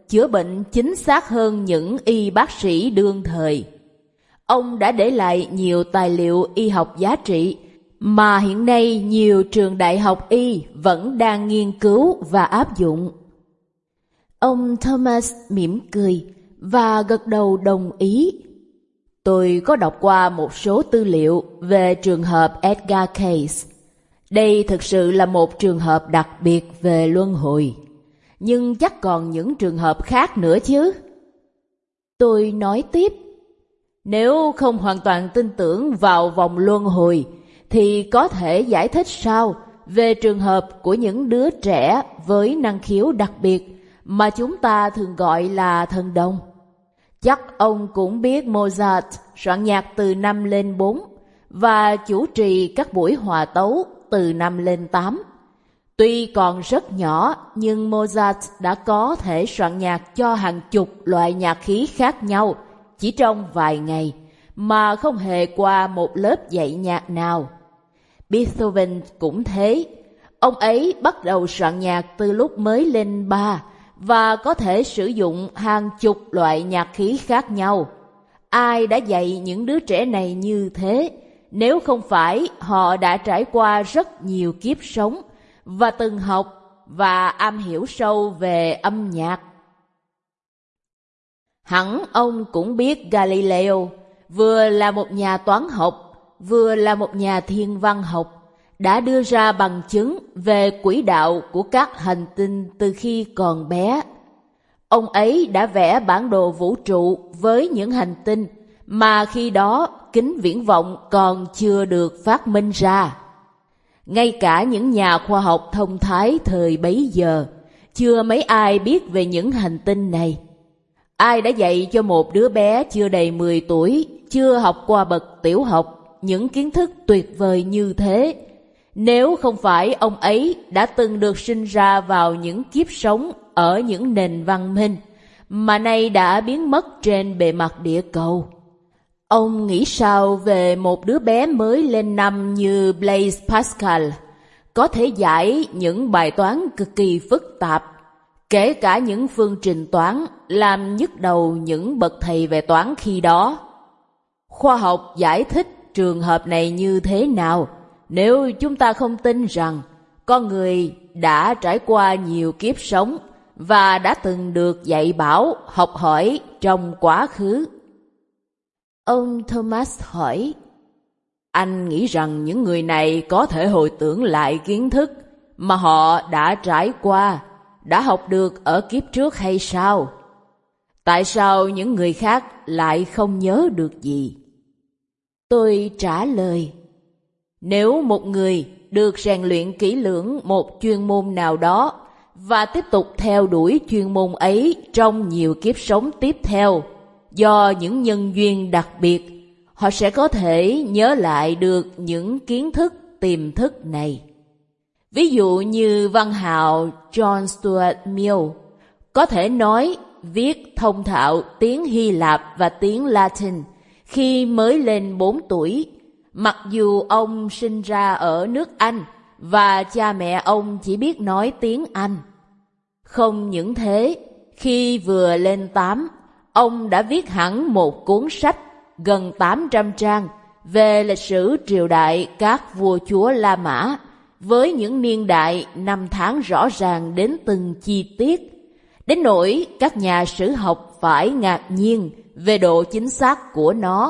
chữa bệnh chính xác hơn những y bác sĩ đương thời. Ông đã để lại nhiều tài liệu y học giá trị mà hiện nay nhiều trường đại học y vẫn đang nghiên cứu và áp dụng. Ông Thomas mỉm cười và gật đầu đồng ý. Tôi có đọc qua một số tư liệu về trường hợp Edgar Cayce. Đây thực sự là một trường hợp đặc biệt về luân hồi. Nhưng chắc còn những trường hợp khác nữa chứ? Tôi nói tiếp. Nếu không hoàn toàn tin tưởng vào vòng luân hồi, thì có thể giải thích sao về trường hợp của những đứa trẻ với năng khiếu đặc biệt mà chúng ta thường gọi là thần đồng? Chắc ông cũng biết Mozart soạn nhạc từ 5 lên 4 và chủ trì các buổi hòa tấu từ 5 lên 8. Tuy còn rất nhỏ, nhưng Mozart đã có thể soạn nhạc cho hàng chục loại nhạc khí khác nhau chỉ trong vài ngày, mà không hề qua một lớp dạy nhạc nào. Beethoven cũng thế. Ông ấy bắt đầu soạn nhạc từ lúc mới lên 3 và có thể sử dụng hàng chục loại nhạc khí khác nhau. Ai đã dạy những đứa trẻ này như thế, nếu không phải họ đã trải qua rất nhiều kiếp sống và từng học và am hiểu sâu về âm nhạc? Hẳn ông cũng biết Galileo, vừa là một nhà toán học, vừa là một nhà thiên văn học, đã đưa ra bằng chứng về quỹ đạo của các hành tinh từ khi còn bé. Ông ấy đã vẽ bản đồ vũ trụ với những hành tinh mà khi đó kính viễn vọng còn chưa được phát minh ra. Ngay cả những nhà khoa học thông thái thời bấy giờ, chưa mấy ai biết về những hành tinh này. Ai đã dạy cho một đứa bé chưa đầy 10 tuổi, chưa học qua bậc tiểu học, những kiến thức tuyệt vời như thế, nếu không phải ông ấy đã từng được sinh ra vào những kiếp sống ở những nền văn minh mà nay đã biến mất trên bề mặt địa cầu? Ông nghĩ sao về một đứa bé mới lên năm như Blaise Pascal, có thể giải những bài toán cực kỳ phức tạp, kể cả những phương trình toán làm nhức đầu những bậc thầy về toán khi đó? Khoa học giải thích trường hợp này như thế nào nếu chúng ta không tin rằng con người đã trải qua nhiều kiếp sống và đã từng được dạy bảo, học hỏi trong quá khứ? Ông Thomas hỏi. Anh nghĩ rằng những người này có thể hồi tưởng lại kiến thức mà họ đã trải qua, đã học được ở kiếp trước hay sao? Tại sao những người khác lại không nhớ được gì? Tôi trả lời. Nếu một người được rèn luyện kỹ lưỡng một chuyên môn nào đó và tiếp tục theo đuổi chuyên môn ấy trong nhiều kiếp sống tiếp theo, do những nhân duyên đặc biệt, họ sẽ có thể nhớ lại được những kiến thức tiềm thức này. Ví dụ như văn hào John Stuart Mill có thể nói, viết thông thạo tiếng Hy Lạp và tiếng Latin khi mới lên 4 tuổi, mặc dù ông sinh ra ở nước Anh và cha mẹ ông chỉ biết nói tiếng Anh. Không những thế, khi vừa lên 8, ông đã viết hẳn một cuốn sách gần 800 trang về lịch sử triều đại các vua chúa La Mã, với những niên đại năm tháng rõ ràng đến từng chi tiết, đến nỗi các nhà sử học phải ngạc nhiên về độ chính xác của nó.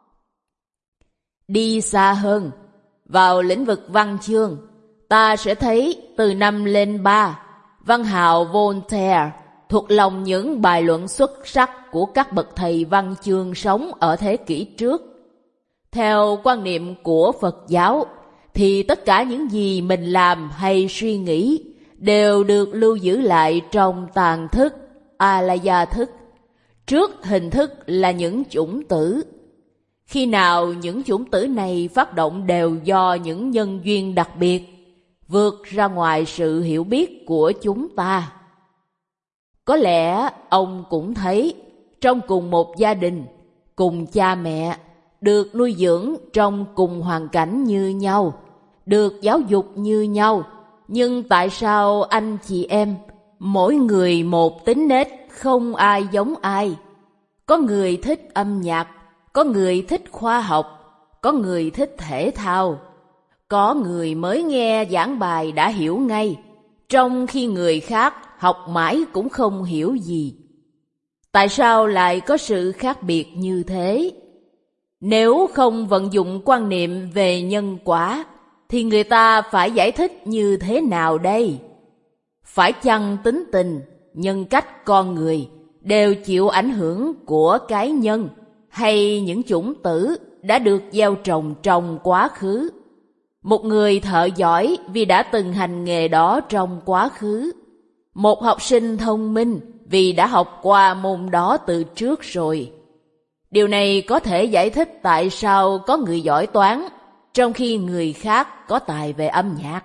Đi xa hơn, vào lĩnh vực văn chương, ta sẽ thấy từ 5 lên 3, văn hào Voltaire thuộc lòng những bài luận xuất sắc của các bậc thầy văn chương sống ở thế kỷ trước. Theo quan niệm của Phật giáo, thì tất cả những gì mình làm hay suy nghĩ đều được lưu giữ lại trong tàn thức, alaya thức. Trước hình thức là những chủng tử. Khi nào những chủng tử này phát động đều do những nhân duyên đặc biệt, vượt ra ngoài sự hiểu biết của chúng ta. Có lẽ ông cũng thấy, trong cùng một gia đình, cùng cha mẹ, được nuôi dưỡng trong cùng hoàn cảnh như nhau, được giáo dục như nhau, nhưng tại sao anh chị em, mỗi người một tính nết không ai giống ai. Có người thích âm nhạc, có người thích khoa học, có người thích thể thao. Có người mới nghe giảng bài đã hiểu ngay, trong khi người khác học mãi cũng không hiểu gì. Tại sao lại có sự khác biệt như thế? Nếu không vận dụng quan niệm về nhân quả, thì người ta phải giải thích như thế nào đây? Phải chăng tính tình, nhân cách con người đều chịu ảnh hưởng của cái nhân hay những chủng tử đã được gieo trồng trong quá khứ? Một người thợ giỏi vì đã từng hành nghề đó trong quá khứ. Một học sinh thông minh vì đã học qua môn đó từ trước rồi. Điều này có thể giải thích tại sao có người giỏi toán, trong khi người khác có tài về âm nhạc.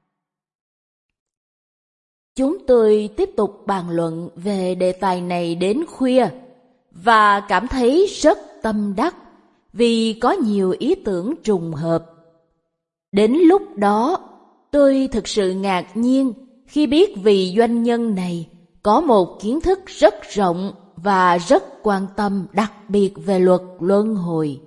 Chúng tôi tiếp tục bàn luận về đề tài này đến khuya, và cảm thấy rất tâm đắc vì có nhiều ý tưởng trùng hợp. Đến lúc đó, tôi thực sự ngạc nhiên khi biết vị doanh nhân này có một kiến thức rất rộng và rất quan tâm đặc biệt về luật luân hồi.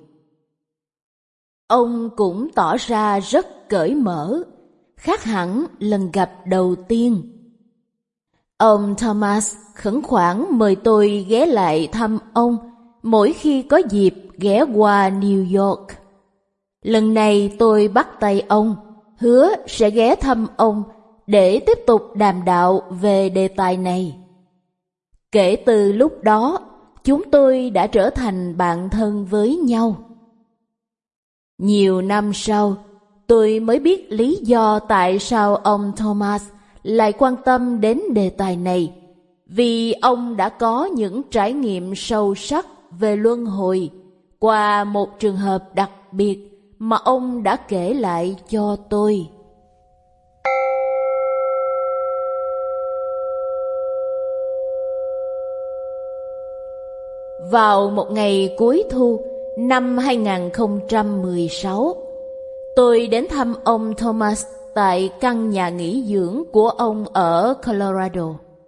Ông cũng tỏ ra rất cởi mở, khác hẳn lần gặp đầu tiên. Ông Thomas khẩn khoản mời tôi ghé lại thăm ông mỗi khi có dịp ghé qua New York. Lần này tôi bắt tay ông, hứa sẽ ghé thăm ông để tiếp tục đàm đạo về đề tài này. Kể từ lúc đó, chúng tôi đã trở thành bạn thân với nhau. Nhiều năm sau, tôi mới biết lý do tại sao ông Thomas lại quan tâm đến đề tài này, vì ông đã có những trải nghiệm sâu sắc về luân hồi qua một trường hợp đặc biệt mà ông đã kể lại cho tôi. Vào một ngày cuối thu năm 2016, tôi đến thăm ông Thomas tại căn nhà nghỉ dưỡng của ông ở Colorado.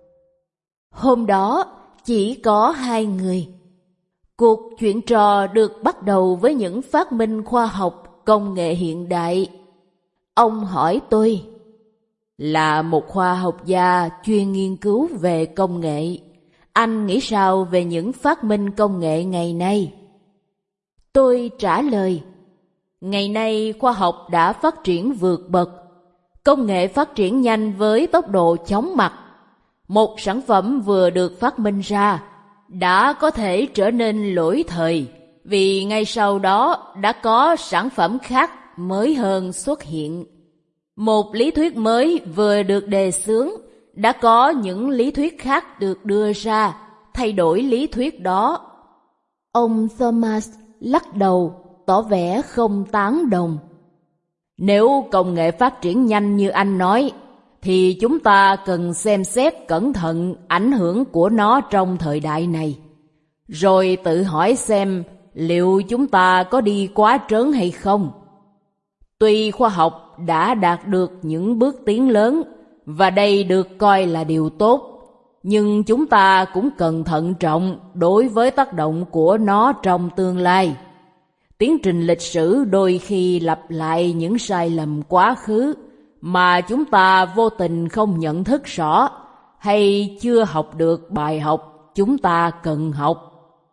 Hôm đó chỉ có hai người. Cuộc chuyện trò được bắt đầu với những phát minh khoa học, công nghệ hiện đại. Ông hỏi tôi, là một khoa học gia chuyên nghiên cứu về công nghệ, anh nghĩ sao về những phát minh công nghệ ngày nay? Tôi trả lời, ngày nay khoa học đã phát triển vượt bậc, công nghệ phát triển nhanh với tốc độ chóng mặt. Một sản phẩm vừa được phát minh ra đã có thể trở nên lỗi thời, vì ngay sau đó đã có sản phẩm khác mới hơn xuất hiện. Một lý thuyết mới vừa được đề xướng, đã có những lý thuyết khác được đưa ra, thay đổi lý thuyết đó. Ông Thomas lắc đầu, tỏ vẻ không tán đồng. Nếu công nghệ phát triển nhanh như anh nói, thì chúng ta cần xem xét cẩn thận ảnh hưởng của nó trong thời đại này, rồi tự hỏi xem liệu chúng ta có đi quá trớn hay không. Tuy khoa học đã đạt được những bước tiến lớn, và đây được coi là điều tốt, nhưng chúng ta cũng cần thận trọng đối với tác động của nó trong tương lai. Tiến trình lịch sử đôi khi lặp lại những sai lầm quá khứ mà chúng ta vô tình không nhận thức rõ, hay chưa học được bài học chúng ta cần học.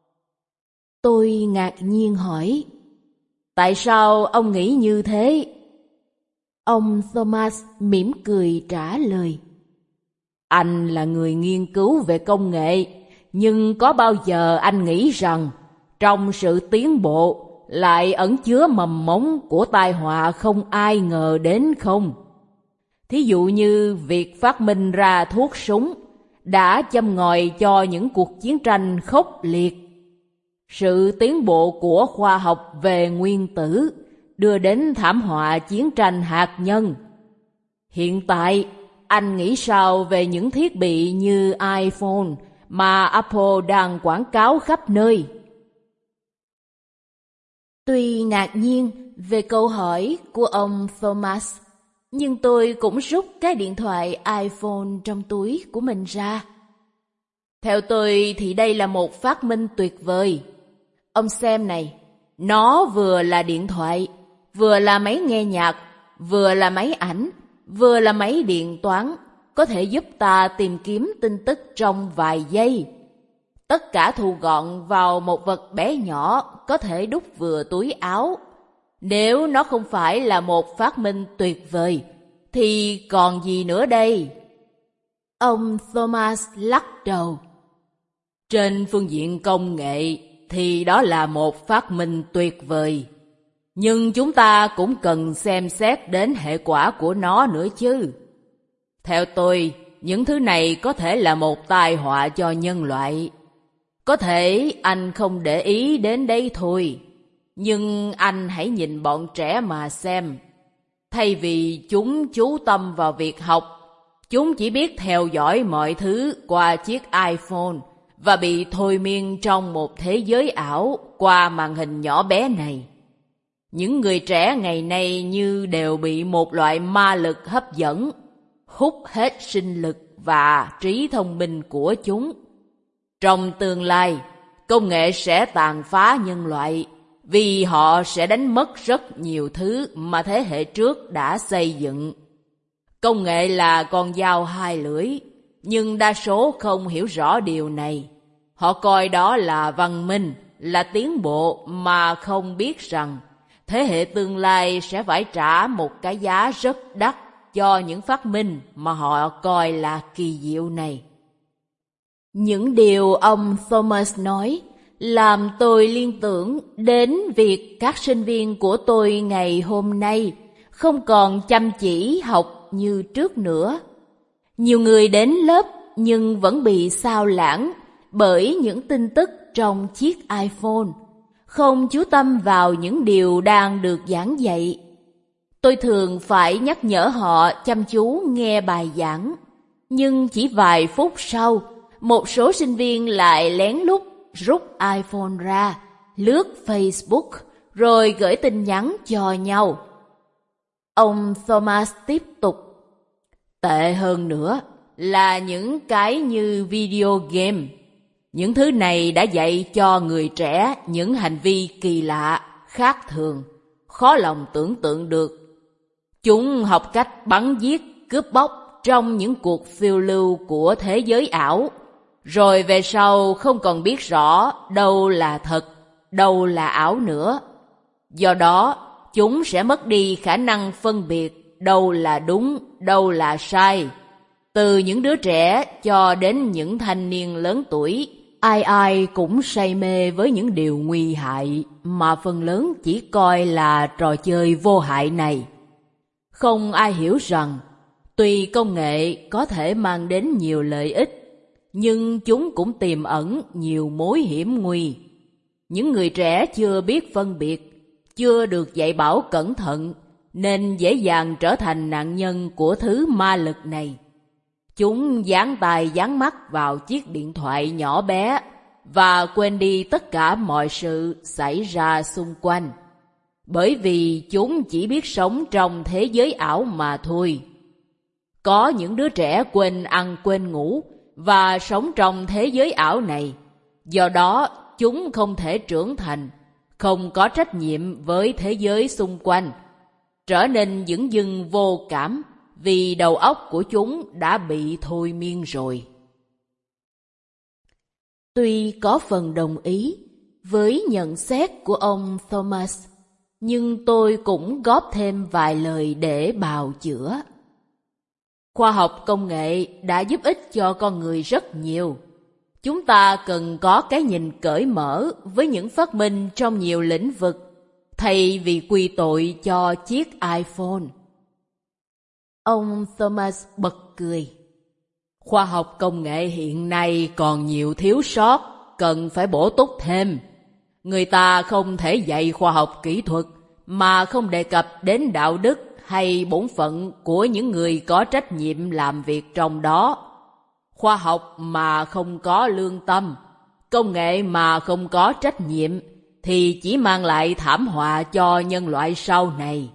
Tôi ngạc nhiên hỏi, tại sao ông nghĩ như thế? Ông Thomas mỉm cười trả lời, anh là người nghiên cứu về công nghệ, nhưng có bao giờ anh nghĩ rằng trong sự tiến bộ lại ẩn chứa mầm mống của tai họa không ai ngờ đến không? Thí dụ như việc phát minh ra thuốc súng đã châm ngòi cho những cuộc chiến tranh khốc liệt. Sự tiến bộ của khoa học về nguyên tử đưa đến thảm họa chiến tranh hạt nhân. Hiện tại, anh nghĩ sao về những thiết bị như iPhone mà Apple đang quảng cáo khắp nơi? Tuy ngạc nhiên về câu hỏi của ông Thomas, nhưng tôi cũng rút cái điện thoại iPhone trong túi của mình ra. Theo tôi thì đây là một phát minh tuyệt vời. Ông xem này, nó vừa là điện thoại, vừa là máy nghe nhạc, vừa là máy ảnh, vừa là máy điện toán, có thể giúp ta tìm kiếm tin tức trong vài giây. Tất cả thu gọn vào một vật bé nhỏ có thể đút vừa túi áo. Nếu nó không phải là một phát minh tuyệt vời, thì còn gì nữa đây? Ông Thomas lắc đầu. Trên phương diện công nghệ thì đó là một phát minh tuyệt vời. Nhưng chúng ta cũng cần xem xét đến hệ quả của nó nữa chứ. Theo tôi, những thứ này có thể là một tai họa cho nhân loại. Có thể anh không để ý đến đây thôi, nhưng anh hãy nhìn bọn trẻ mà xem. Thay vì chúng chú tâm vào việc học, chúng chỉ biết theo dõi mọi thứ qua chiếc iPhone và bị thôi miên trong một thế giới ảo qua màn hình nhỏ bé này. Những người trẻ ngày nay như đều bị một loại ma lực hấp dẫn, hút hết sinh lực và trí thông minh của chúng. Trong tương lai, công nghệ sẽ tàn phá nhân loại vì họ sẽ đánh mất rất nhiều thứ mà thế hệ trước đã xây dựng. Công nghệ là con dao hai lưỡi, nhưng đa số không hiểu rõ điều này. Họ coi đó là văn minh, là tiến bộ mà không biết rằng thế hệ tương lai sẽ phải trả một cái giá rất đắt cho những phát minh mà họ coi là kỳ diệu này. Những điều ông Thomas nói làm tôi liên tưởng đến việc các sinh viên của tôi ngày hôm nay không còn chăm chỉ học như trước nữa. Nhiều người đến lớp nhưng vẫn bị xao lãng bởi những tin tức trong chiếc iPhone, không chú tâm vào những điều đang được giảng dạy. Tôi thường phải nhắc nhở họ chăm chú nghe bài giảng, nhưng chỉ vài phút sau, một số sinh viên lại lén lút rút iPhone ra, lướt Facebook, rồi gửi tin nhắn cho nhau. Ông Thomas tiếp tục. Tệ hơn nữa là những cái như video game. Những thứ này đã dạy cho người trẻ những hành vi kỳ lạ, khác thường, khó lòng tưởng tượng được. Chúng học cách bắn giết, cướp bóc trong những cuộc phiêu lưu của thế giới ảo, rồi về sau không còn biết rõ đâu là thật, đâu là ảo nữa. Do đó, chúng sẽ mất đi khả năng phân biệt đâu là đúng, đâu là sai. Từ những đứa trẻ cho đến những thanh niên lớn tuổi, ai ai cũng say mê với những điều nguy hại mà phần lớn chỉ coi là trò chơi vô hại này. Không ai hiểu rằng, tuy công nghệ có thể mang đến nhiều lợi ích, nhưng chúng cũng tiềm ẩn nhiều mối hiểm nguy. Những người trẻ chưa biết phân biệt, chưa được dạy bảo cẩn thận, nên dễ dàng trở thành nạn nhân của thứ ma lực này. Chúng dán tai dán mắt vào chiếc điện thoại nhỏ bé và quên đi tất cả mọi sự xảy ra xung quanh, bởi vì chúng chỉ biết sống trong thế giới ảo mà thôi. Có những đứa trẻ quên ăn quên ngủ và sống trong thế giới ảo này, do đó chúng không thể trưởng thành, không có trách nhiệm với thế giới xung quanh, trở nên dửng dưng vô cảm vì đầu óc của chúng đã bị thôi miên rồi. Tuy có phần đồng ý với nhận xét của ông Thomas, nhưng tôi cũng góp thêm vài lời để bào chữa. Khoa học công nghệ đã giúp ích cho con người rất nhiều. Chúng ta cần có cái nhìn cởi mở với những phát minh trong nhiều lĩnh vực, thay vì quy tội cho chiếc iPhone. Ông Thomas bật cười. Khoa học công nghệ hiện nay còn nhiều thiếu sót, cần phải bổ túc thêm. Người ta không thể dạy khoa học kỹ thuật mà không đề cập đến đạo đức hay bổn phận của những người có trách nhiệm làm việc trong đó. Khoa học mà không có lương tâm, công nghệ mà không có trách nhiệm thì chỉ mang lại thảm họa cho nhân loại sau này.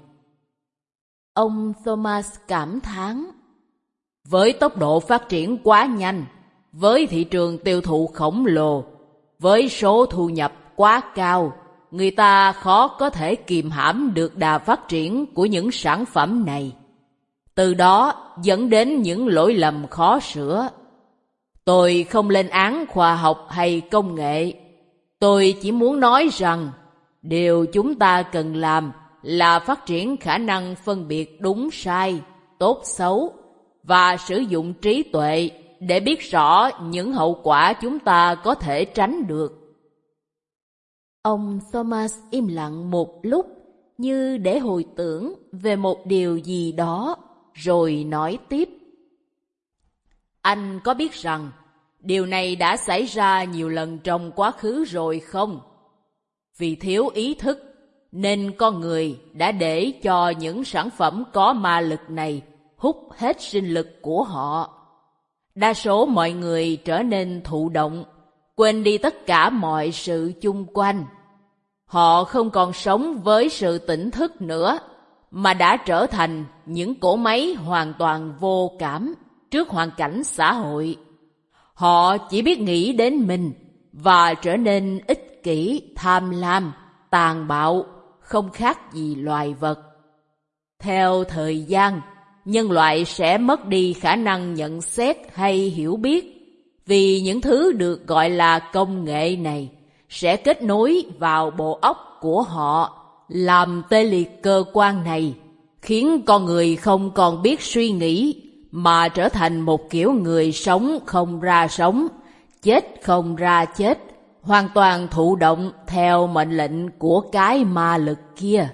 Ông Thomas cảm thán. Với tốc độ phát triển quá nhanh, với thị trường tiêu thụ khổng lồ, với số thu nhập quá cao, người ta khó có thể kìm hãm được đà phát triển của những sản phẩm này. Từ đó dẫn đến những lỗi lầm khó sửa. Tôi không lên án khoa học hay công nghệ. Tôi chỉ muốn nói rằng điều chúng ta cần làm là phát triển khả năng phân biệt đúng sai, tốt xấu và sử dụng trí tuệ để biết rõ những hậu quả chúng ta có thể tránh được. Ông Thomas im lặng một lúc như để hồi tưởng về một điều gì đó, rồi nói tiếp. Anh có biết rằng điều này đã xảy ra nhiều lần trong quá khứ rồi không? Vì thiếu ý thức nên con người đã để cho những sản phẩm có ma lực này hút hết sinh lực của họ. Đa số mọi người trở nên thụ động, quên đi tất cả mọi sự chung quanh. Họ không còn sống với sự tỉnh thức nữa, mà đã trở thành những cỗ máy hoàn toàn vô cảm trước hoàn cảnh xã hội. Họ chỉ biết nghĩ đến mình và trở nên ích kỷ, tham lam, tàn bạo, không khác gì loài vật. Theo thời gian, nhân loại sẽ mất đi khả năng nhận xét hay hiểu biết, vì những thứ được gọi là công nghệ này sẽ kết nối vào bộ óc của họ, làm tê liệt cơ quan này, khiến con người không còn biết suy nghĩ, mà trở thành một kiểu người sống không ra sống, chết không ra chết, hoàn toàn thụ động theo mệnh lệnh của cái ma lực kia.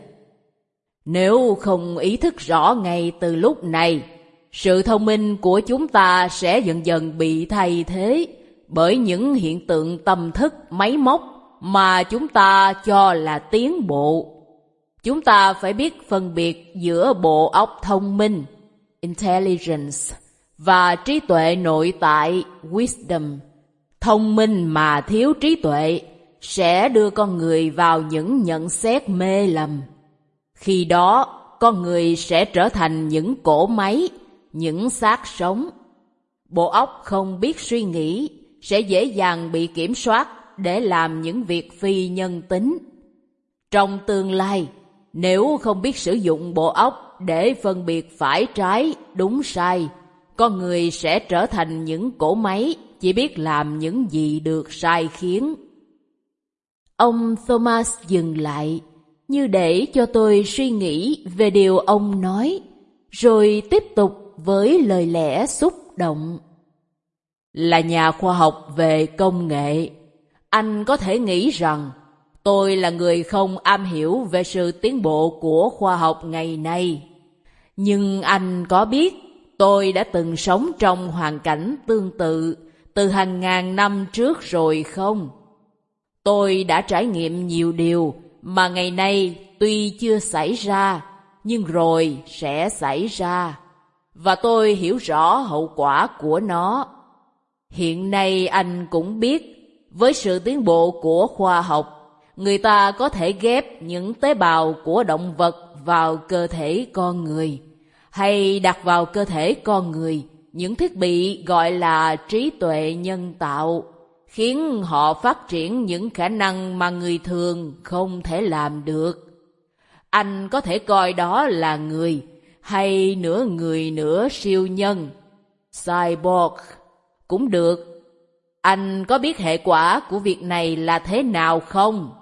Nếu không ý thức rõ ngay từ lúc này, sự thông minh của chúng ta sẽ dần dần bị thay thế bởi những hiện tượng tâm thức máy móc mà chúng ta cho là tiến bộ. Chúng ta phải biết phân biệt giữa bộ óc thông minh, intelligence, và trí tuệ nội tại, wisdom. Thông minh mà thiếu trí tuệ sẽ đưa con người vào những nhận xét mê lầm. Khi đó, con người sẽ trở thành những cỗ máy, những xác sống. Bộ óc không biết suy nghĩ sẽ dễ dàng bị kiểm soát để làm những việc phi nhân tính. Trong tương lai, nếu không biết sử dụng bộ óc để phân biệt phải trái, đúng sai, con người sẽ trở thành những cỗ máy chỉ biết làm những gì được sai khiến. Ông Thomas dừng lại, như để cho tôi suy nghĩ về điều ông nói, rồi tiếp tục với lời lẽ xúc động. Là nhà khoa học về công nghệ, anh có thể nghĩ rằng tôi là người không am hiểu về sự tiến bộ của khoa học ngày nay. Nhưng anh có biết tôi đã từng sống trong hoàn cảnh tương tự từ hàng ngàn năm trước rồi không? Tôi đã trải nghiệm nhiều điều mà ngày nay tuy chưa xảy ra, nhưng rồi sẽ xảy ra. Và tôi hiểu rõ hậu quả của nó. Hiện nay anh cũng biết, với sự tiến bộ của khoa học, người ta có thể ghép những tế bào của động vật vào cơ thể con người, hay đặt vào cơ thể con người những thiết bị gọi là trí tuệ nhân tạo, khiến họ phát triển những khả năng mà người thường không thể làm được. Anh có thể coi đó là người, hay nửa người nửa siêu nhân, cyborg, cũng được. Anh có biết hệ quả của việc này là thế nào không?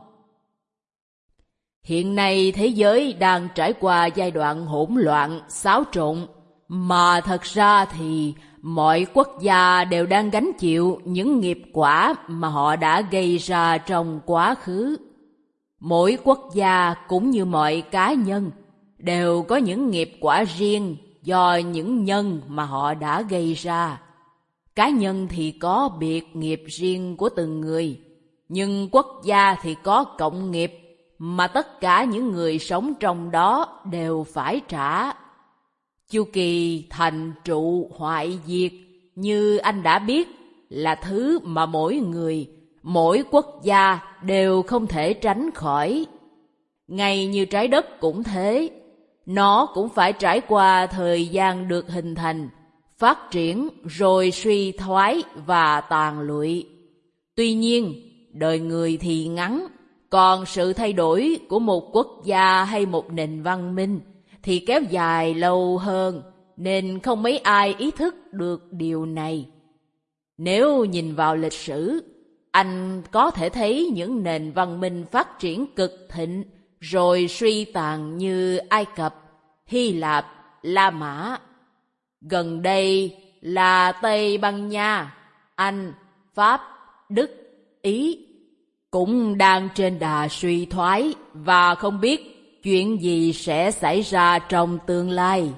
Hiện nay thế giới đang trải qua giai đoạn hỗn loạn, xáo trộn, mà thật ra thì mọi quốc gia đều đang gánh chịu những nghiệp quả mà họ đã gây ra trong quá khứ. Mỗi quốc gia cũng như mọi cá nhân đều có những nghiệp quả riêng do những nhân mà họ đã gây ra. Cá nhân thì có biệt nghiệp riêng của từng người, nhưng quốc gia thì có cộng nghiệp mà tất cả những người sống trong đó đều phải trả. Chu kỳ thành trụ hoại diệt, như anh đã biết, là thứ mà mỗi người, mỗi quốc gia đều không thể tránh khỏi. Ngay như trái đất cũng thế, nó cũng phải trải qua thời gian được hình thành, phát triển rồi suy thoái và tàn lụi. Tuy nhiên, đời người thì ngắn, còn sự thay đổi của một quốc gia hay một nền văn minh thì kéo dài lâu hơn, nên không mấy ai ý thức được điều này. Nếu nhìn vào lịch sử, anh có thể thấy những nền văn minh phát triển cực thịnh rồi suy tàn như Ai Cập, Hy Lạp, La Mã. Gần đây là Tây Ban Nha, Anh, Pháp, Đức, Ý cũng đang trên đà suy thoái và không biết chuyện gì sẽ xảy ra trong tương lai.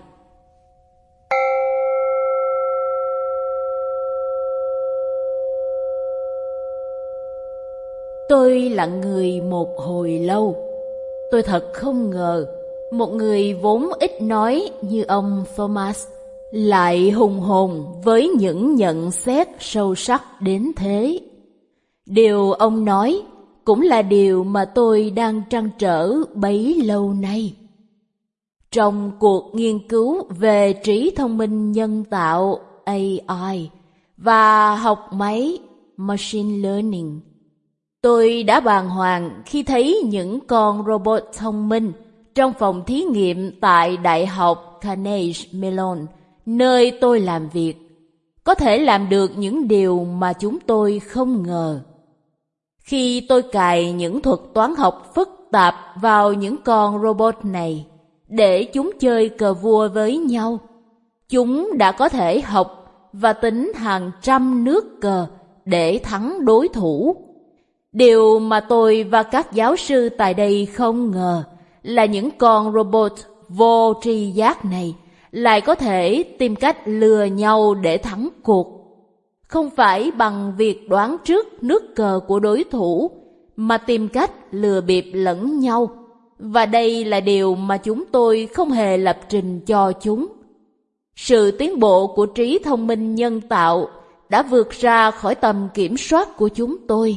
Tôi lặng người một hồi lâu. Tôi thật không ngờ một người vốn ít nói như ông Thomas lại hùng hồn với những nhận xét sâu sắc đến thế. Điều ông nói cũng là điều mà tôi đang trăn trở bấy lâu nay. Trong cuộc nghiên cứu về trí thông minh nhân tạo AI và học máy Machine Learning, tôi đã bàng hoàng khi thấy những con robot thông minh trong phòng thí nghiệm tại Đại học Carnegie Mellon, nơi tôi làm việc, có thể làm được những điều mà chúng tôi không ngờ. Khi tôi cài những thuật toán học phức tạp vào những con robot này để chúng chơi cờ vua với nhau, chúng đã có thể học và tính hàng trăm nước cờ để thắng đối thủ. Điều mà tôi và các giáo sư tại đây không ngờ là những con robot vô tri giác này lại có thể tìm cách lừa nhau để thắng cuộc. Không phải bằng việc đoán trước nước cờ của đối thủ, mà tìm cách lừa bịp lẫn nhau. Và đây là điều mà chúng tôi không hề lập trình cho chúng. Sự tiến bộ của trí thông minh nhân tạo đã vượt ra khỏi tầm kiểm soát của chúng tôi.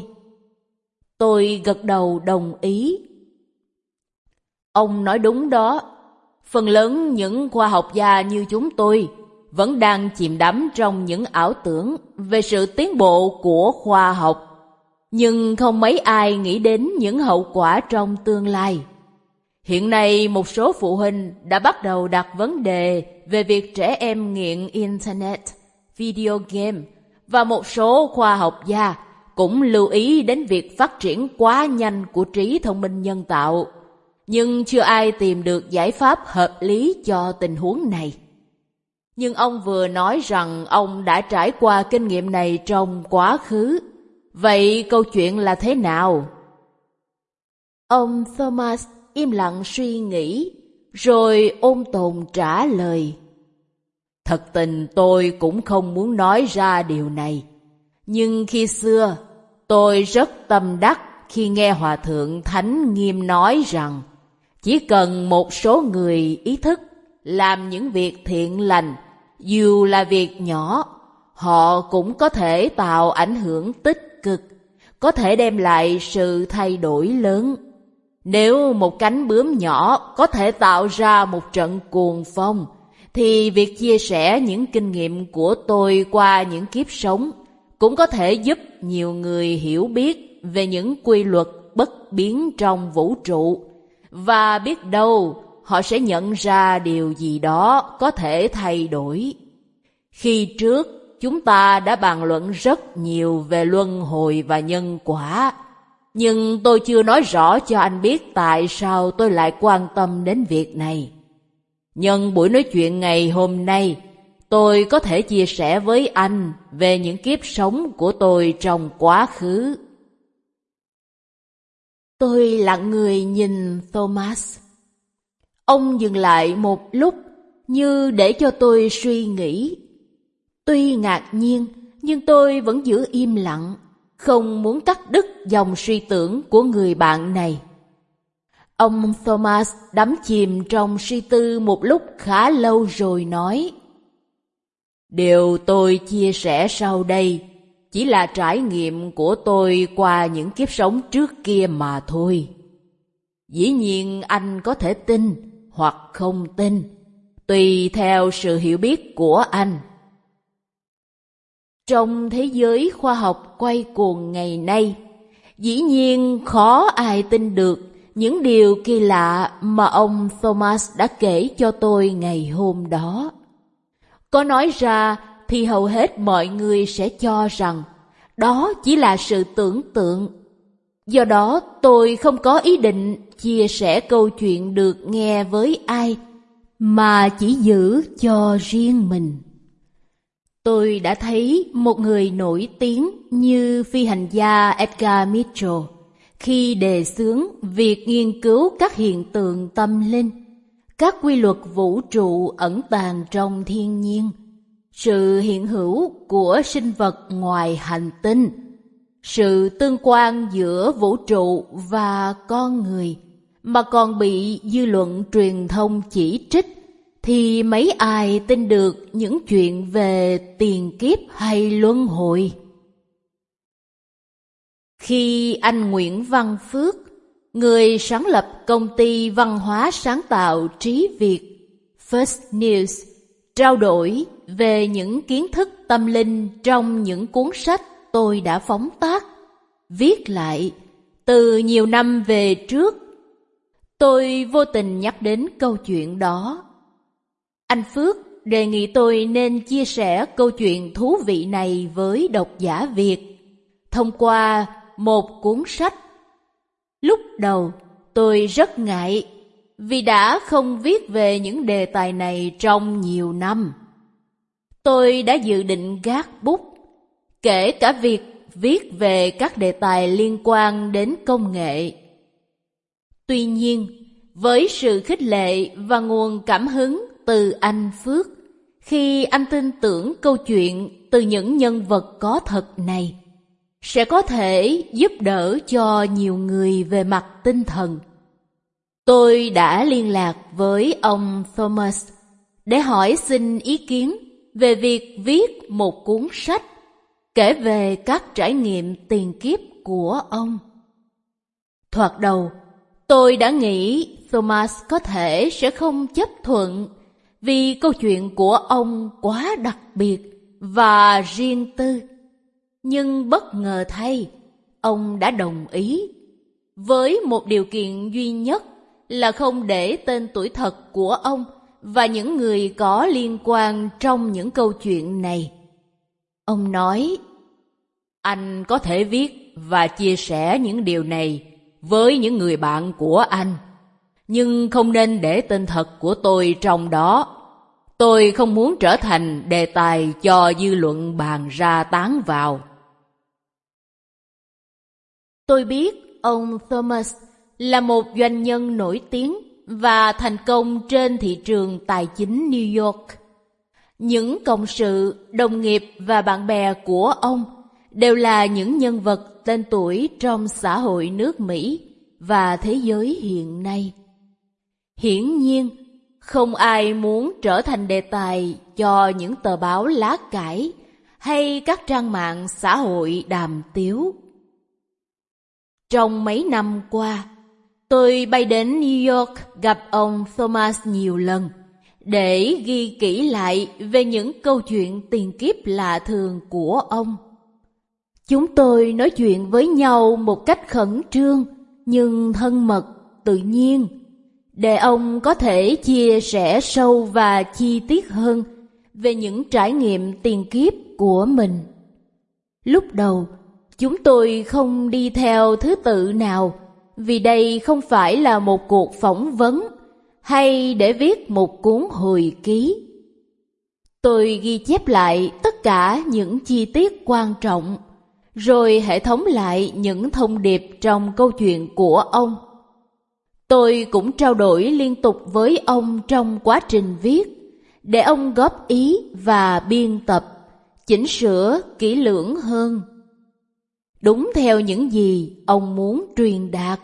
Tôi gật đầu đồng ý. Ông nói đúng đó. Phần lớn những khoa học gia như chúng tôi vẫn đang chìm đắm trong những ảo tưởng về sự tiến bộ của khoa học, nhưng không mấy ai nghĩ đến những hậu quả trong tương lai. Hiện nay, một số phụ huynh đã bắt đầu đặt vấn đề về việc trẻ em nghiện Internet, video game, và một số khoa học gia cũng lưu ý đến việc phát triển quá nhanh của trí thông minh nhân tạo. Nhưng chưa ai tìm được giải pháp hợp lý cho tình huống này. Nhưng ông vừa nói rằng ông đã trải qua kinh nghiệm này trong quá khứ. Vậy câu chuyện là thế nào? Ông Thomas im lặng suy nghĩ, rồi ôn tồn trả lời. Thật tình tôi cũng không muốn nói ra điều này. Nhưng khi xưa, tôi rất tâm đắc khi nghe Hòa Thượng Thánh Nghiêm nói rằng chỉ cần một số người ý thức làm những việc thiện lành, dù là việc nhỏ, họ cũng có thể tạo ảnh hưởng tích cực, có thể đem lại sự thay đổi lớn. Nếu một cánh bướm nhỏ có thể tạo ra một trận cuồng phong, thì việc chia sẻ những kinh nghiệm của tôi qua những kiếp sống cũng có thể giúp nhiều người hiểu biết về những quy luật bất biến trong vũ trụ, và biết đâu họ sẽ nhận ra điều gì đó có thể thay đổi. Khi trước, chúng ta đã bàn luận rất nhiều về luân hồi và nhân quả, nhưng tôi chưa nói rõ cho anh biết tại sao tôi lại quan tâm đến việc này. Nhân buổi nói chuyện ngày hôm nay, tôi có thể chia sẻ với anh về những kiếp sống của tôi trong quá khứ. Tôi lặng người nhìn Thomas. Ông dừng lại một lúc như để cho tôi suy nghĩ. Tuy ngạc nhiên, nhưng tôi vẫn giữ im lặng, không muốn cắt đứt dòng suy tưởng của người bạn này. Ông Thomas đắm chìm trong suy tư một lúc khá lâu rồi nói: Điều tôi chia sẻ sau đây chỉ là trải nghiệm của tôi qua những kiếp sống trước kia mà thôi. Dĩ nhiên anh có thể tin hoặc không tin, tùy theo sự hiểu biết của anh. Trong thế giới khoa học quay cuồng ngày nay, dĩ nhiên khó ai tin được những điều kỳ lạ mà ông Thomas đã kể cho tôi ngày hôm đó. Có nói ra thì hầu hết mọi người sẽ cho rằng đó chỉ là sự tưởng tượng. Do đó tôi không có ý định chia sẻ câu chuyện được nghe với ai, mà chỉ giữ cho riêng mình. Tôi đã thấy một người nổi tiếng như phi hành gia Edgar Mitchell khi đề xướng việc nghiên cứu các hiện tượng tâm linh, các quy luật vũ trụ ẩn tàng trong thiên nhiên, sự hiện hữu của sinh vật ngoài hành tinh, sự tương quan giữa vũ trụ và con người, mà còn bị dư luận truyền thông chỉ trích, thì mấy ai tin được những chuyện về tiền kiếp hay luân hồi? Khi anh Nguyễn Văn Phước, người sáng lập công ty văn hóa sáng tạo Trí Việt First News, trao đổi về những kiến thức tâm linh trong những cuốn sách tôi đã phóng tác, viết lại từ nhiều năm về trước, tôi vô tình nhắc đến câu chuyện đó. Anh Phước đề nghị tôi nên chia sẻ câu chuyện thú vị này với độc giả Việt thông qua một cuốn sách. Lúc đầu tôi rất ngại vì đã không viết về những đề tài này trong nhiều năm. Tôi đã dự định gác bút, kể cả việc viết về các đề tài liên quan đến công nghệ. Tuy nhiên, với sự khích lệ và nguồn cảm hứng từ anh Phước, khi anh tin tưởng câu chuyện từ những nhân vật có thật này sẽ có thể giúp đỡ cho nhiều người về mặt tinh thần, tôi đã liên lạc với ông Thomas để hỏi xin ý kiến về việc viết một cuốn sách kể về các trải nghiệm tiền kiếp của ông. Thoạt đầu, tôi đã nghĩ Thomas có thể sẽ không chấp thuận vì câu chuyện của ông quá đặc biệt và riêng tư. Nhưng bất ngờ thay, ông đã đồng ý, với một điều kiện duy nhất là không để tên tuổi thật của ông và những người có liên quan trong những câu chuyện này. Ông nói, anh có thể viết và chia sẻ những điều này với những người bạn của anh, nhưng không nên để tên thật của tôi trong đó. Tôi không muốn trở thành đề tài cho dư luận bàn ra tán vào. Tôi biết ông Thomas là một doanh nhân nổi tiếng và thành công trên thị trường tài chính New York. Những cộng sự, đồng nghiệp và bạn bè của ông đều là những nhân vật tên tuổi trong xã hội nước Mỹ và thế giới hiện nay. Hiển nhiên, không ai muốn trở thành đề tài cho những tờ báo lá cải hay các trang mạng xã hội đàm tiếu. Trong mấy năm qua, tôi bay đến New York gặp ông Thomas nhiều lần để ghi kỹ lại về những câu chuyện tiền kiếp lạ thường của ông. Chúng tôi nói chuyện với nhau một cách khẩn trương nhưng thân mật, tự nhiên, để ông có thể chia sẻ sâu và chi tiết hơn về những trải nghiệm tiền kiếp của mình. Lúc đầu, chúng tôi không đi theo thứ tự nào, vì đây không phải là một cuộc phỏng vấn hay để viết một cuốn hồi ký. Tôi ghi chép lại tất cả những chi tiết quan trọng, rồi hệ thống lại những thông điệp trong câu chuyện của ông. Tôi cũng trao đổi liên tục với ông trong quá trình viết, để ông góp ý và biên tập, chỉnh sửa kỹ lưỡng hơn, đúng theo những gì ông muốn truyền đạt.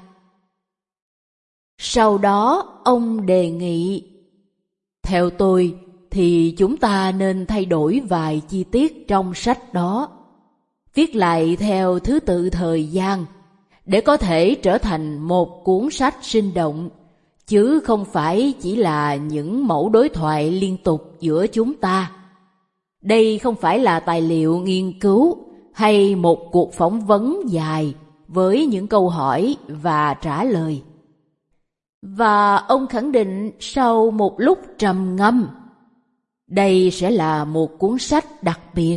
Sau đó, ông đề nghị, theo tôi thì chúng ta nên thay đổi vài chi tiết trong sách đó, viết lại theo thứ tự thời gian, để có thể trở thành một cuốn sách sinh động, chứ không phải chỉ là những mẫu đối thoại liên tục giữa chúng ta. Đây không phải là tài liệu nghiên cứu hay một cuộc phỏng vấn dài với những câu hỏi và trả lời. Và ông khẳng định sau một lúc trầm ngâm, đây sẽ là một cuốn sách đặc biệt.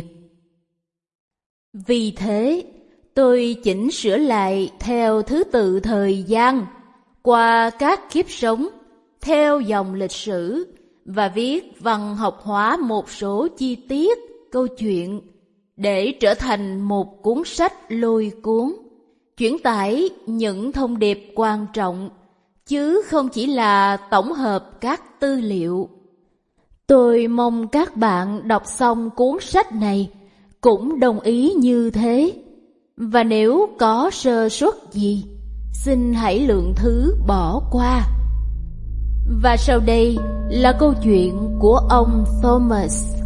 Vì thế, tôi chỉnh sửa lại theo thứ tự thời gian, qua các kiếp sống, theo dòng lịch sử, và viết văn học hóa một số chi tiết, câu chuyện, để trở thành một cuốn sách lôi cuốn, chuyển tải những thông điệp quan trọng, chứ không chỉ là tổng hợp các tư liệu. Tôi mong các bạn đọc xong cuốn sách này cũng đồng ý như thế. Và nếu có sơ suất gì, xin hãy lượng thứ bỏ qua. Và sau đây là câu chuyện của ông Thomas.